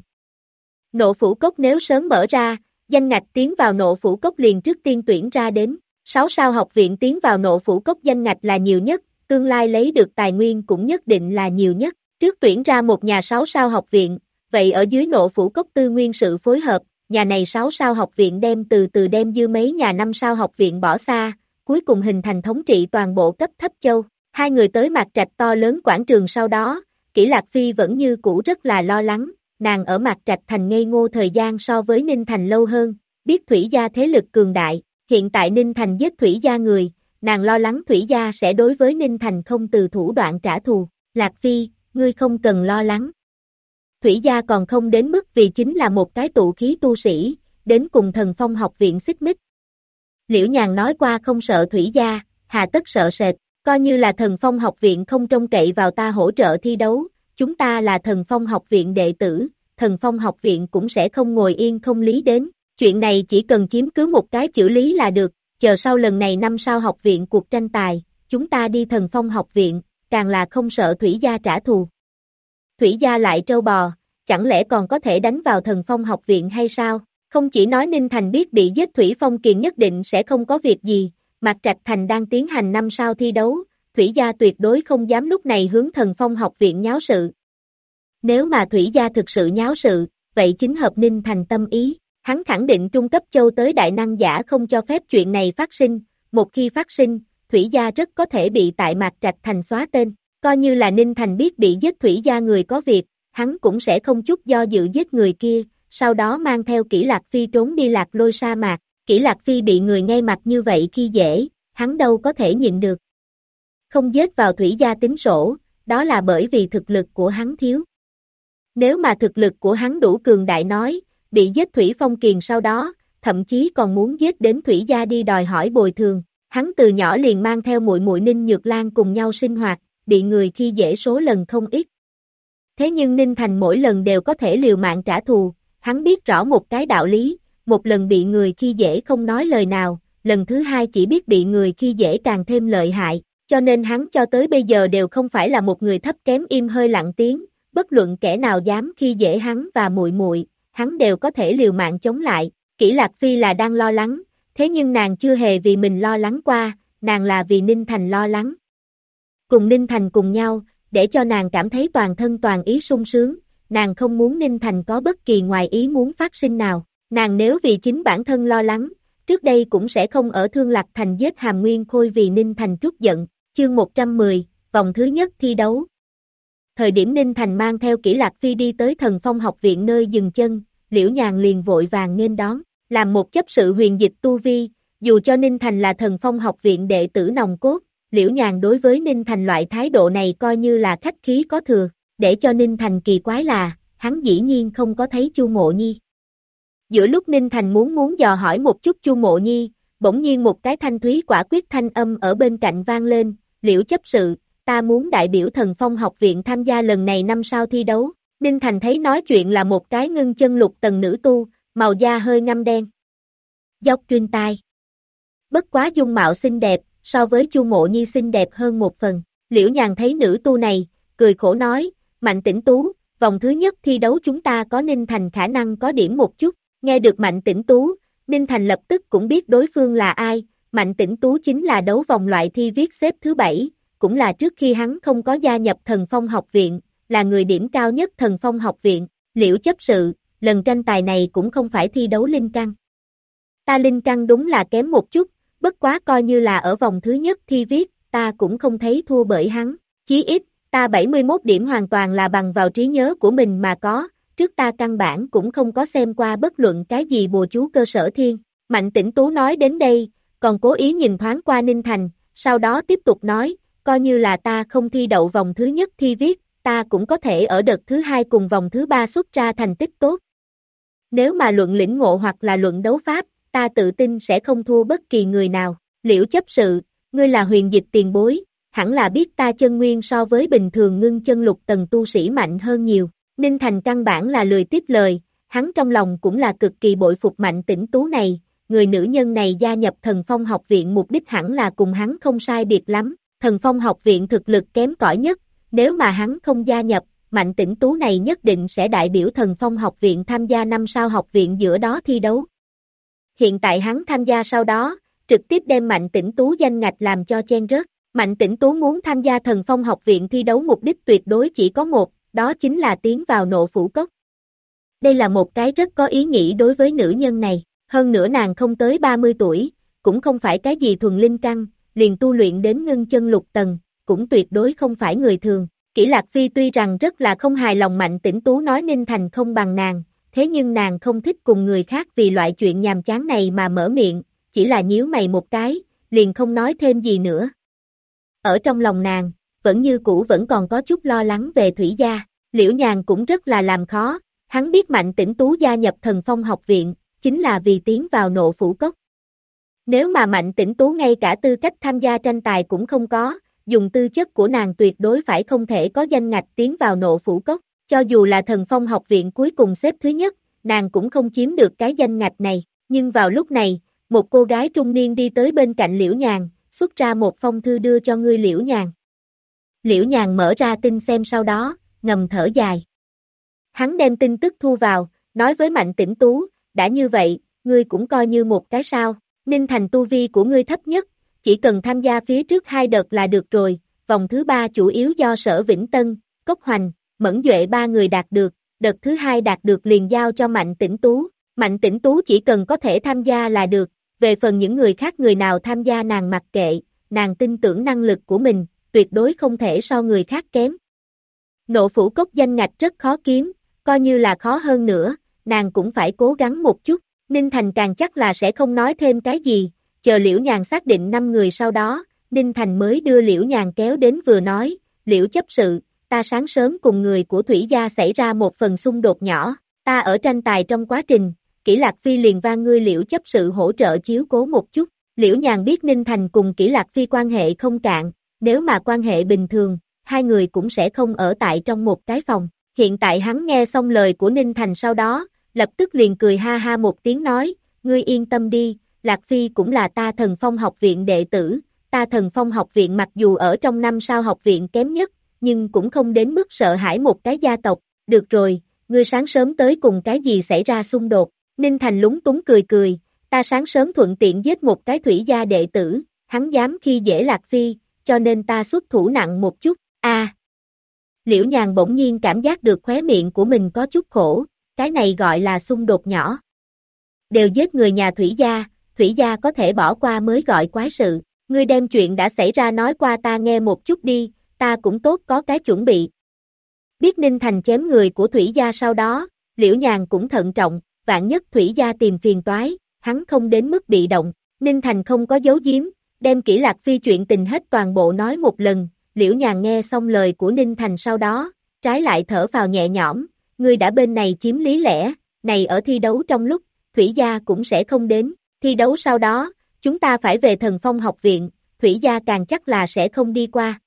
Nộ Phủ Cốc nếu sớm mở ra, danh ngạch tiến vào Nộ Phủ Cốc liền trước tiên tuyển ra đến, 6 sao học viện tiến vào Nộ Phủ Cốc danh ngạch là nhiều nhất, tương lai lấy được tài nguyên cũng nhất định là nhiều nhất, trước tuyển ra một nhà 6 sao học viện, vậy ở dưới Nộ Phủ Cốc tư nguyên sự phối hợp, nhà này 6 sao học viện đem từ từ đem dư mấy nhà 5 sao học viện bỏ xa, cuối cùng hình thành thống trị toàn bộ cấp thấp châu. Hai người tới Mạc Trạch to lớn quảng trường sau đó, Kỷ Lạc Phi vẫn như cũ rất là lo lắng, nàng ở Mạc Trạch thành ngây ngô thời gian so với Ninh Thành lâu hơn, biết Thủy gia thế lực cường đại, hiện tại Ninh Thành giết Thủy gia người, nàng lo lắng Thủy gia sẽ đối với Ninh Thành không từ thủ đoạn trả thù. Lạc Phi, ngươi không cần lo lắng. Thủy gia còn không đến mức vì chính là một cái tụ khí tu sĩ, đến cùng Thần Phong học viện xích mích. Liễu Nhàn nói qua không sợ Thủy gia, hà tất sợ sệt, coi như là Thần Phong học viện không trông cậy vào ta hỗ trợ thi đấu, chúng ta là Thần Phong học viện đệ tử, Thần Phong học viện cũng sẽ không ngồi yên không lý đến, chuyện này chỉ cần chiếm cứ một cái chữ lý là được, chờ sau lần này 5 sao học viện cuộc tranh tài, chúng ta đi Thần Phong học viện, càng là không sợ Thủy gia trả thù. Thủy gia lại trâu bò, chẳng lẽ còn có thể đánh vào Thần Phong học viện hay sao? Không chỉ nói Ninh Thành biết bị giết Thủy Phong Kiền nhất định sẽ không có việc gì, Mạc Trạch Thành đang tiến hành 5 sao thi đấu, Thủy gia tuyệt đối không dám lúc này hướng Thần Phong học viện nháo sự. Nếu mà Thủy gia thực sự nháo sự, vậy chính hợp Ninh Thành tâm ý, hắn khẳng định trung cấp châu tới đại năng giả không cho phép chuyện này phát sinh, một khi phát sinh, Thủy gia rất có thể bị tại Mạc Trạch Thành xóa tên, coi như là Ninh Thành biết bị giết Thủy gia người có việc, hắn cũng sẽ không chút do dự giết người kia, sau đó mang theo Kỷ Lạc Phi trốn đi Lạc Lôi sa mạc, Kỷ Lạc Phi bị người ngay mặt như vậy khi dễ, hắn đâu có thể nhịn được. Không giết vào Thủy gia tính sổ, đó là bởi vì thực lực của hắn thiếu. Nếu mà thực lực của hắn đủ cường đại nói, bị giết Thủy Phong Kiền sau đó, thậm chí còn muốn giết đến Thủy gia đi đòi hỏi bồi thường, hắn từ nhỏ liền mang theo muội muội Ninh Nhược Lan cùng nhau sinh hoạt, bị người khi dễ số lần không ít. Thế nhưng Ninh Thành mỗi lần đều có thể liều mạng trả thù, hắn biết rõ một cái đạo lý, một lần bị người khi dễ không nói lời nào, lần thứ hai chỉ biết bị người khi dễ càng thêm lợi hại, cho nên hắn cho tới bây giờ đều không phải là một người thấp kém im hơi lặng tiếng, bất luận kẻ nào dám khi dễ hắn và muội muội, hắn đều có thể liều mạng chống lại. Kỷ Lạc Phi là đang lo lắng, thế nhưng nàng chưa hề vì mình lo lắng qua, nàng là vì Ninh Thành lo lắng. Cùng Ninh Thành cùng nhau, để cho nàng cảm thấy toàn thân toàn ý sung sướng, nàng không muốn Ninh Thành có bất kỳ ngoài ý muốn phát sinh nào. Nàng nếu vì chính bản thân lo lắng, trước đây cũng sẽ không ở Thương Lạc Thành giết Hàm Nguyên Khôi vì Ninh Thành trút giận. Chương 110, vòng thứ nhất thi đấu. Thời điểm Ninh Thành mang theo Kỷ Lạc Phi đi tới Thần Phong học viện nơi dừng chân, Liễu Nhàn liền vội vàng nghênh đón, làm một chấp sự huyền dịch tu vi, dù cho Ninh Thành là Thần Phong học viện đệ tử nòng cốt, Liễu Nhàn đối với Ninh Thành loại thái độ này coi như là khách khí có thừa, để cho Ninh Thành kỳ quái là, hắn dĩ nhiên không có thấy Chu Mộ Nhi. Giữa lúc Ninh Thành muốn dò hỏi một chút Chu Mộ Nhi, bỗng nhiên một cái thanh thúy quả quyết thanh âm ở bên cạnh vang lên, Liễu chấp sự, ta muốn đại biểu Thần Phong học viện tham gia lần này năm sau thi đấu. Ninh Thành thấy nói chuyện là một cái ngưng chân lục tầng nữ tu, màu da hơi ngăm đen. Dốc truyền tai. Bất quá dung mạo xinh đẹp, so với Chu Mộ Nhi xinh đẹp hơn một phần. Liễu Nhàn thấy nữ tu này, cười khổ nói, Mạnh Tĩnh Tú, vòng thứ nhất thi đấu chúng ta có Ninh Thành khả năng có điểm một chút. Nghe được Mạnh Tĩnh Tú, Ninh Thành lập tức cũng biết đối phương là ai, Mạnh Tĩnh Tú chính là đấu vòng loại thi viết xếp thứ 7, cũng là trước khi hắn không có gia nhập Thần Phong học viện, là người điểm cao nhất Thần Phong học viện. Liễu chấp sự, lần tranh tài này cũng không phải thi đấu linh căn. Ta linh căn đúng là kém một chút, bất quá coi như là ở vòng thứ nhất thi viết, ta cũng không thấy thua bởi hắn, chí ít, ta 71 điểm hoàn toàn là bằng vào trí nhớ của mình mà có, trước ta căn bản cũng không có xem qua bất luận cái gì bùa chú cơ sở thiên. Mạnh Tĩnh Tú nói đến đây, còn cố ý nhìn thoáng qua Ninh Thành, sau đó tiếp tục nói, coi như là ta không thi đậu vòng thứ nhất thi viết, ta cũng có thể ở đợt thứ 2 cùng vòng thứ 3 xuất ra thành tích tốt. Nếu mà luận lĩnh ngộ hoặc là luận đấu pháp, ta tự tin sẽ không thua bất kỳ người nào. Liễu chấp sự, ngươi là huyền dịch tiền bối, hẳn là biết ta chân nguyên so với bình thường ngưng chân lục tầng tu sĩ mạnh hơn nhiều. Ninh Thành căn bản là lười tiếp lời, hắn trong lòng cũng là cực kỳ bội phục Mạnh Tĩnh Tú này, người nữ nhân này gia nhập Thần Phong học viện mục đích hẳn là cùng hắn không sai biệt lắm, Thần Phong học viện thực lực kém cỏi nhất, nếu mà hắn không gia nhập, Mạnh Tĩnh Tú này nhất định sẽ đại biểu Thần Phong học viện tham gia năm sau học viện giữa đó thi đấu. Hiện tại hắn tham gia sau đó, trực tiếp đem Mạnh Tĩnh Tú danh ngạch làm cho chen rớt. Mạnh Tĩnh Tú muốn tham gia Thần Phong học viện thi đấu mục đích tuyệt đối chỉ có một, đó chính là tiến vào Nộ Phủ Cốc. Đây là một cái rất có ý nghĩ đối với nữ nhân này, hơn nữa nàng không tới 30 tuổi, cũng không phải cái gì thuần linh căn, liền tu luyện đến ngưng chân lục tầng, cũng tuyệt đối không phải người thường. Kỷ Lạc Phi tuy rằng rất là không hài lòng Mạnh Tĩnh Tú nói Ninh Thành không bằng nàng, thế nhưng nàng không thích cùng người khác vì loại chuyện nhàm chán này mà mở miệng, chỉ là nhíu mày một cái, liền không nói thêm gì nữa. Ở trong lòng nàng, vẫn như cũ vẫn còn có chút lo lắng về Thủy gia, Liễu Nhàn cũng rất là làm khó, hắn biết Mạnh Tĩnh Tú gia nhập Thần Phong học viện, chính là vì tiến vào Nộ Phủ Cốc. Nếu mà Mạnh Tĩnh Tú ngay cả tư cách tham gia tranh tài cũng không có, dùng tư chất của nàng tuyệt đối phải không thể có danh ngạch tiến vào Nộ Phủ Cốc, cho dù là Thần Phong học viện cuối cùng xếp thứ nhất, nàng cũng không chiếm được cái danh ngạch này, nhưng vào lúc này, một cô gái trung niên đi tới bên cạnh Liễu Nhàn, xuất ra một phong thư đưa cho ngươi Liễu Nhàn. Liễu Nhàn mở ra tin xem sau đó, ngầm thở dài. Hắn đem tin tức thu vào, nói với Mạnh Tĩnh Tú, đã như vậy, ngươi cũng coi như một cái sao, Ninh Thành tu vi của ngươi thấp nhất, chỉ cần tham gia phía trước 2 đợt là được rồi, vòng thứ 3 chủ yếu do Sở Vĩnh Tân, Cốc Hoành, Mẫn Duệ 3 người đạt được, đợt thứ 2 đạt được liền giao cho Mạnh Tĩnh Tú, Mạnh Tĩnh Tú chỉ cần có thể tham gia là được, về phần những người khác người nào tham gia nàng mặc kệ, nàng tin tưởng năng lực của mình, tuyệt đối không thể so người khác kém. Nộ Phủ Cốc danh ngạch rất khó kiếm, coi như là khó hơn nữa, nàng cũng phải cố gắng một chút, Ninh Thành càng chắc là sẽ không nói thêm cái gì, chờ Liễu Nhàn xác định 5 người sau đó, Ninh Thành mới đưa Liễu Nhàn kéo đến vừa nói, Liễu chấp sự, ta sáng sớm cùng người của Thủy gia xảy ra một phần xung đột nhỏ, ta ở tranh tài trong quá trình, Kỷ Lạc Phi liền van ngươi Liễu chấp sự hỗ trợ chiếu cố một chút, Liễu Nhàn biết Ninh Thành cùng Kỷ Lạc Phi quan hệ không cạn, nếu mà quan hệ bình thường, hai người cũng sẽ không ở tại trong một cái phòng, hiện tại hắn nghe xong lời của Ninh Thành sau đó, lập tức liền cười ha ha một tiếng nói, ngươi yên tâm đi, Lạc Phi cũng là ta Thần Phong học viện đệ tử, ta Thần Phong học viện mặc dù ở trong 5 sao học viện kém nhất, nhưng cũng không đến mức sợ hãi một cái gia tộc, được rồi, ngươi sáng sớm tới cùng cái gì xảy ra xung đột, Ninh Thành lúng túng cười cười, ta sáng sớm thuận tiện giết một cái Thủy gia đệ tử, hắn dám khi dễ Lạc Phi, cho nên ta xuất thủ nặng một chút, Liễu Nhàn bỗng nhiên cảm giác được khóe miệng của mình có chút khổ, cái này gọi là xung đột nhỏ. đều giết người nhà Thủy gia có thể bỏ qua mới gọi quái sự. Ngươi đem chuyện đã xảy ra nói qua ta nghe một chút đi, ta cũng tốt có cái chuẩn bị. Biết Ninh Thành chém người của Thủy gia sau đó, Liễu Nhàn cũng thận trọng, vạn nhất Thủy gia tìm phiền toái, hắn không đến mức bị động. Ninh Thành không có giấu giếm, đem Kỷ Lạc Phi chuyện tình hết toàn bộ nói một lần. Liễu Nhàn nghe xong lời của Ninh Thành sau đó, trái lại thở phào nhẹ nhõm, ngươi đã bên này chiếm lý lẽ, này ở thi đấu trong lúc, Thủy gia cũng sẽ không đến, thi đấu sau đó, chúng ta phải về Thần Phong học viện, Thủy gia càng chắc là sẽ không đi qua.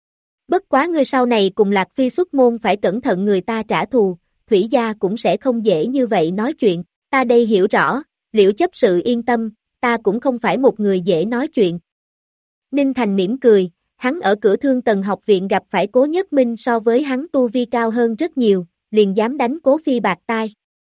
Bất quá ngươi sau này cùng Lạc Phi xuất môn phải cẩn thận người ta trả thù, Thủy gia cũng sẽ không dễ như vậy nói chuyện, ta đây hiểu rõ, Liễu chấp sự yên tâm, ta cũng không phải một người dễ nói chuyện. Ninh Thành mỉm cười, hắn ở cửa Thương Tần học viện gặp phải Cố Nhất Minh so với hắn tu vi cao hơn rất nhiều, liền dám đánh Cố Phi bạc tai.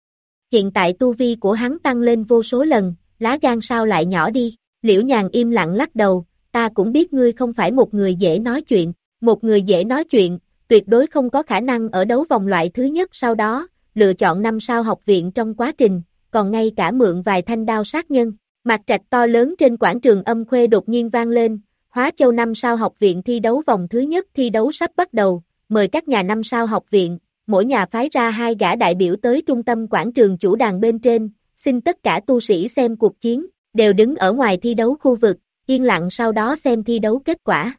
Hiện tại tu vi của hắn tăng lên vô số lần, lá gan sao lại nhỏ đi, Liễu Nhàn im lặng lắc đầu, ta cũng biết ngươi không phải một người dễ nói chuyện, một người dễ nói chuyện, tuyệt đối không có khả năng ở đấu vòng loại thứ nhất sau đó, lựa chọn 5 sao học viện trong quá trình, còn ngay cả mượn vài thanh đao sát nhân. Mạc trạch to lớn trên quảng trường Âm Khuê đột nhiên vang lên, Hóa Châu 5 sao học viện thi đấu vòng thứ nhất thi đấu sắp bắt đầu, mời các nhà 5 sao học viện, mỗi nhà phái ra 2 gã đại biểu tới trung tâm quảng trường chủ đàn bên trên, xin tất cả tu sĩ xem cuộc chiến, đều đứng ở ngoài thi đấu khu vực, yên lặng sau đó xem thi đấu kết quả.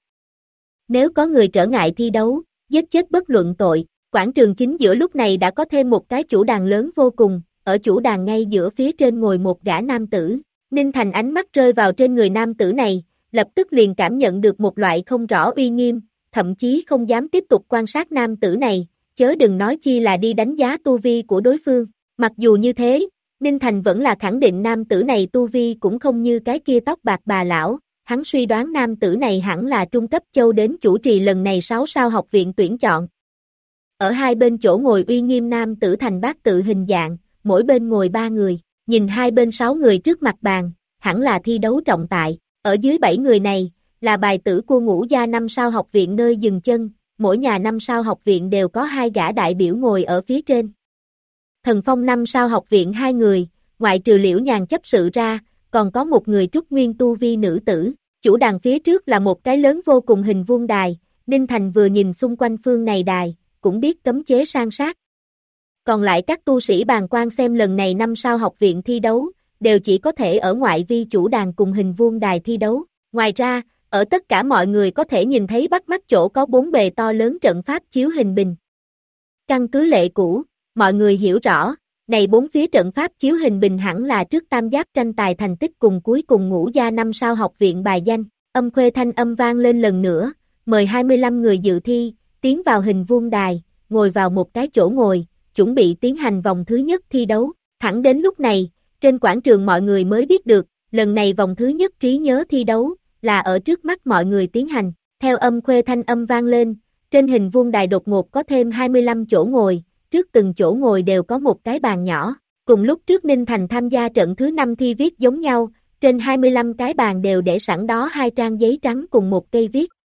Nếu có người trở ngại thi đấu, giết chết bất luận tội, quảng trường chính giữa lúc này đã có thêm một cái chủ đàn lớn vô cùng, ở chủ đàn ngay giữa phía trên ngồi một gã nam tử. Ninh Thành ánh mắt rơi vào trên người nam tử này, lập tức liền cảm nhận được một loại không rõ uy nghiêm, thậm chí không dám tiếp tục quan sát nam tử này, chớ đừng nói chi là đi đánh giá tu vi của đối phương. Mặc dù như thế, Ninh Thành vẫn là khẳng định nam tử này tu vi cũng không như cái kia tóc bạc bà lão, hắn suy đoán nam tử này hẳn là trung cấp châu đến chủ trì lần này 6 sao học viện tuyển chọn. Ở hai bên chỗ ngồi uy nghiêm nam tử thành bát tự hình dạng, mỗi bên ngồi 3 người. Nhìn hai bên 6 người trước mặt bàn, hẳn là thi đấu trọng tại, ở dưới 7 người này, là bài tử của Ngũ gia 5 sao học viện nơi dừng chân, mỗi nhà 5 sao học viện đều có 2 gã đại biểu ngồi ở phía trên. Thần Phong 5 sao học viện 2 người, ngoại trừ Liễu Nhàn chấp sự ra, còn có một người trúc nguyên tu vi nữ tử, chủ đàn phía trước là một cái lớn vô cùng hình vuông đài, Ninh Thành vừa nhìn xung quanh phương này đài, cũng biết cấm chế san sát. Còn lại các tu sĩ bàn quan xem lần này 5 sao học viện thi đấu, đều chỉ có thể ở ngoại vi chủ đàn cùng hình vuông đài thi đấu. Ngoài ra, ở tất cả mọi người có thể nhìn thấy bắt mắt chỗ có 4 bề to lớn trận pháp chiếu hình bình. Căn cứ lệ cũ, mọi người hiểu rõ, này 4 phía trận pháp chiếu hình bình hẳn là trước tam giáp tranh tài thành tích cùng cuối cùng Ngũ gia 5 sao học viện bài danh. Âm Khuê thanh âm vang lên lần nữa, mời 25 người dự thi, tiến vào hình vuông đài, ngồi vào một cái chỗ ngồi, chuẩn bị tiến hành vòng thứ nhất thi đấu. Thẳng đến lúc này, trên quảng trường mọi người mới biết được, lần này vòng thứ nhất trí nhớ thi đấu, là ở trước mắt mọi người tiến hành. Theo Âm Khuê thanh âm vang lên, trên hình vuông đài đột ngột có thêm 25 chỗ ngồi, trước từng chỗ ngồi đều có một cái bàn nhỏ. Cùng lúc trước Ninh Thành tham gia trận thứ 5 thi viết giống nhau, trên 25 cái bàn đều để sẵn đó 2 trang giấy trắng cùng một cây viết.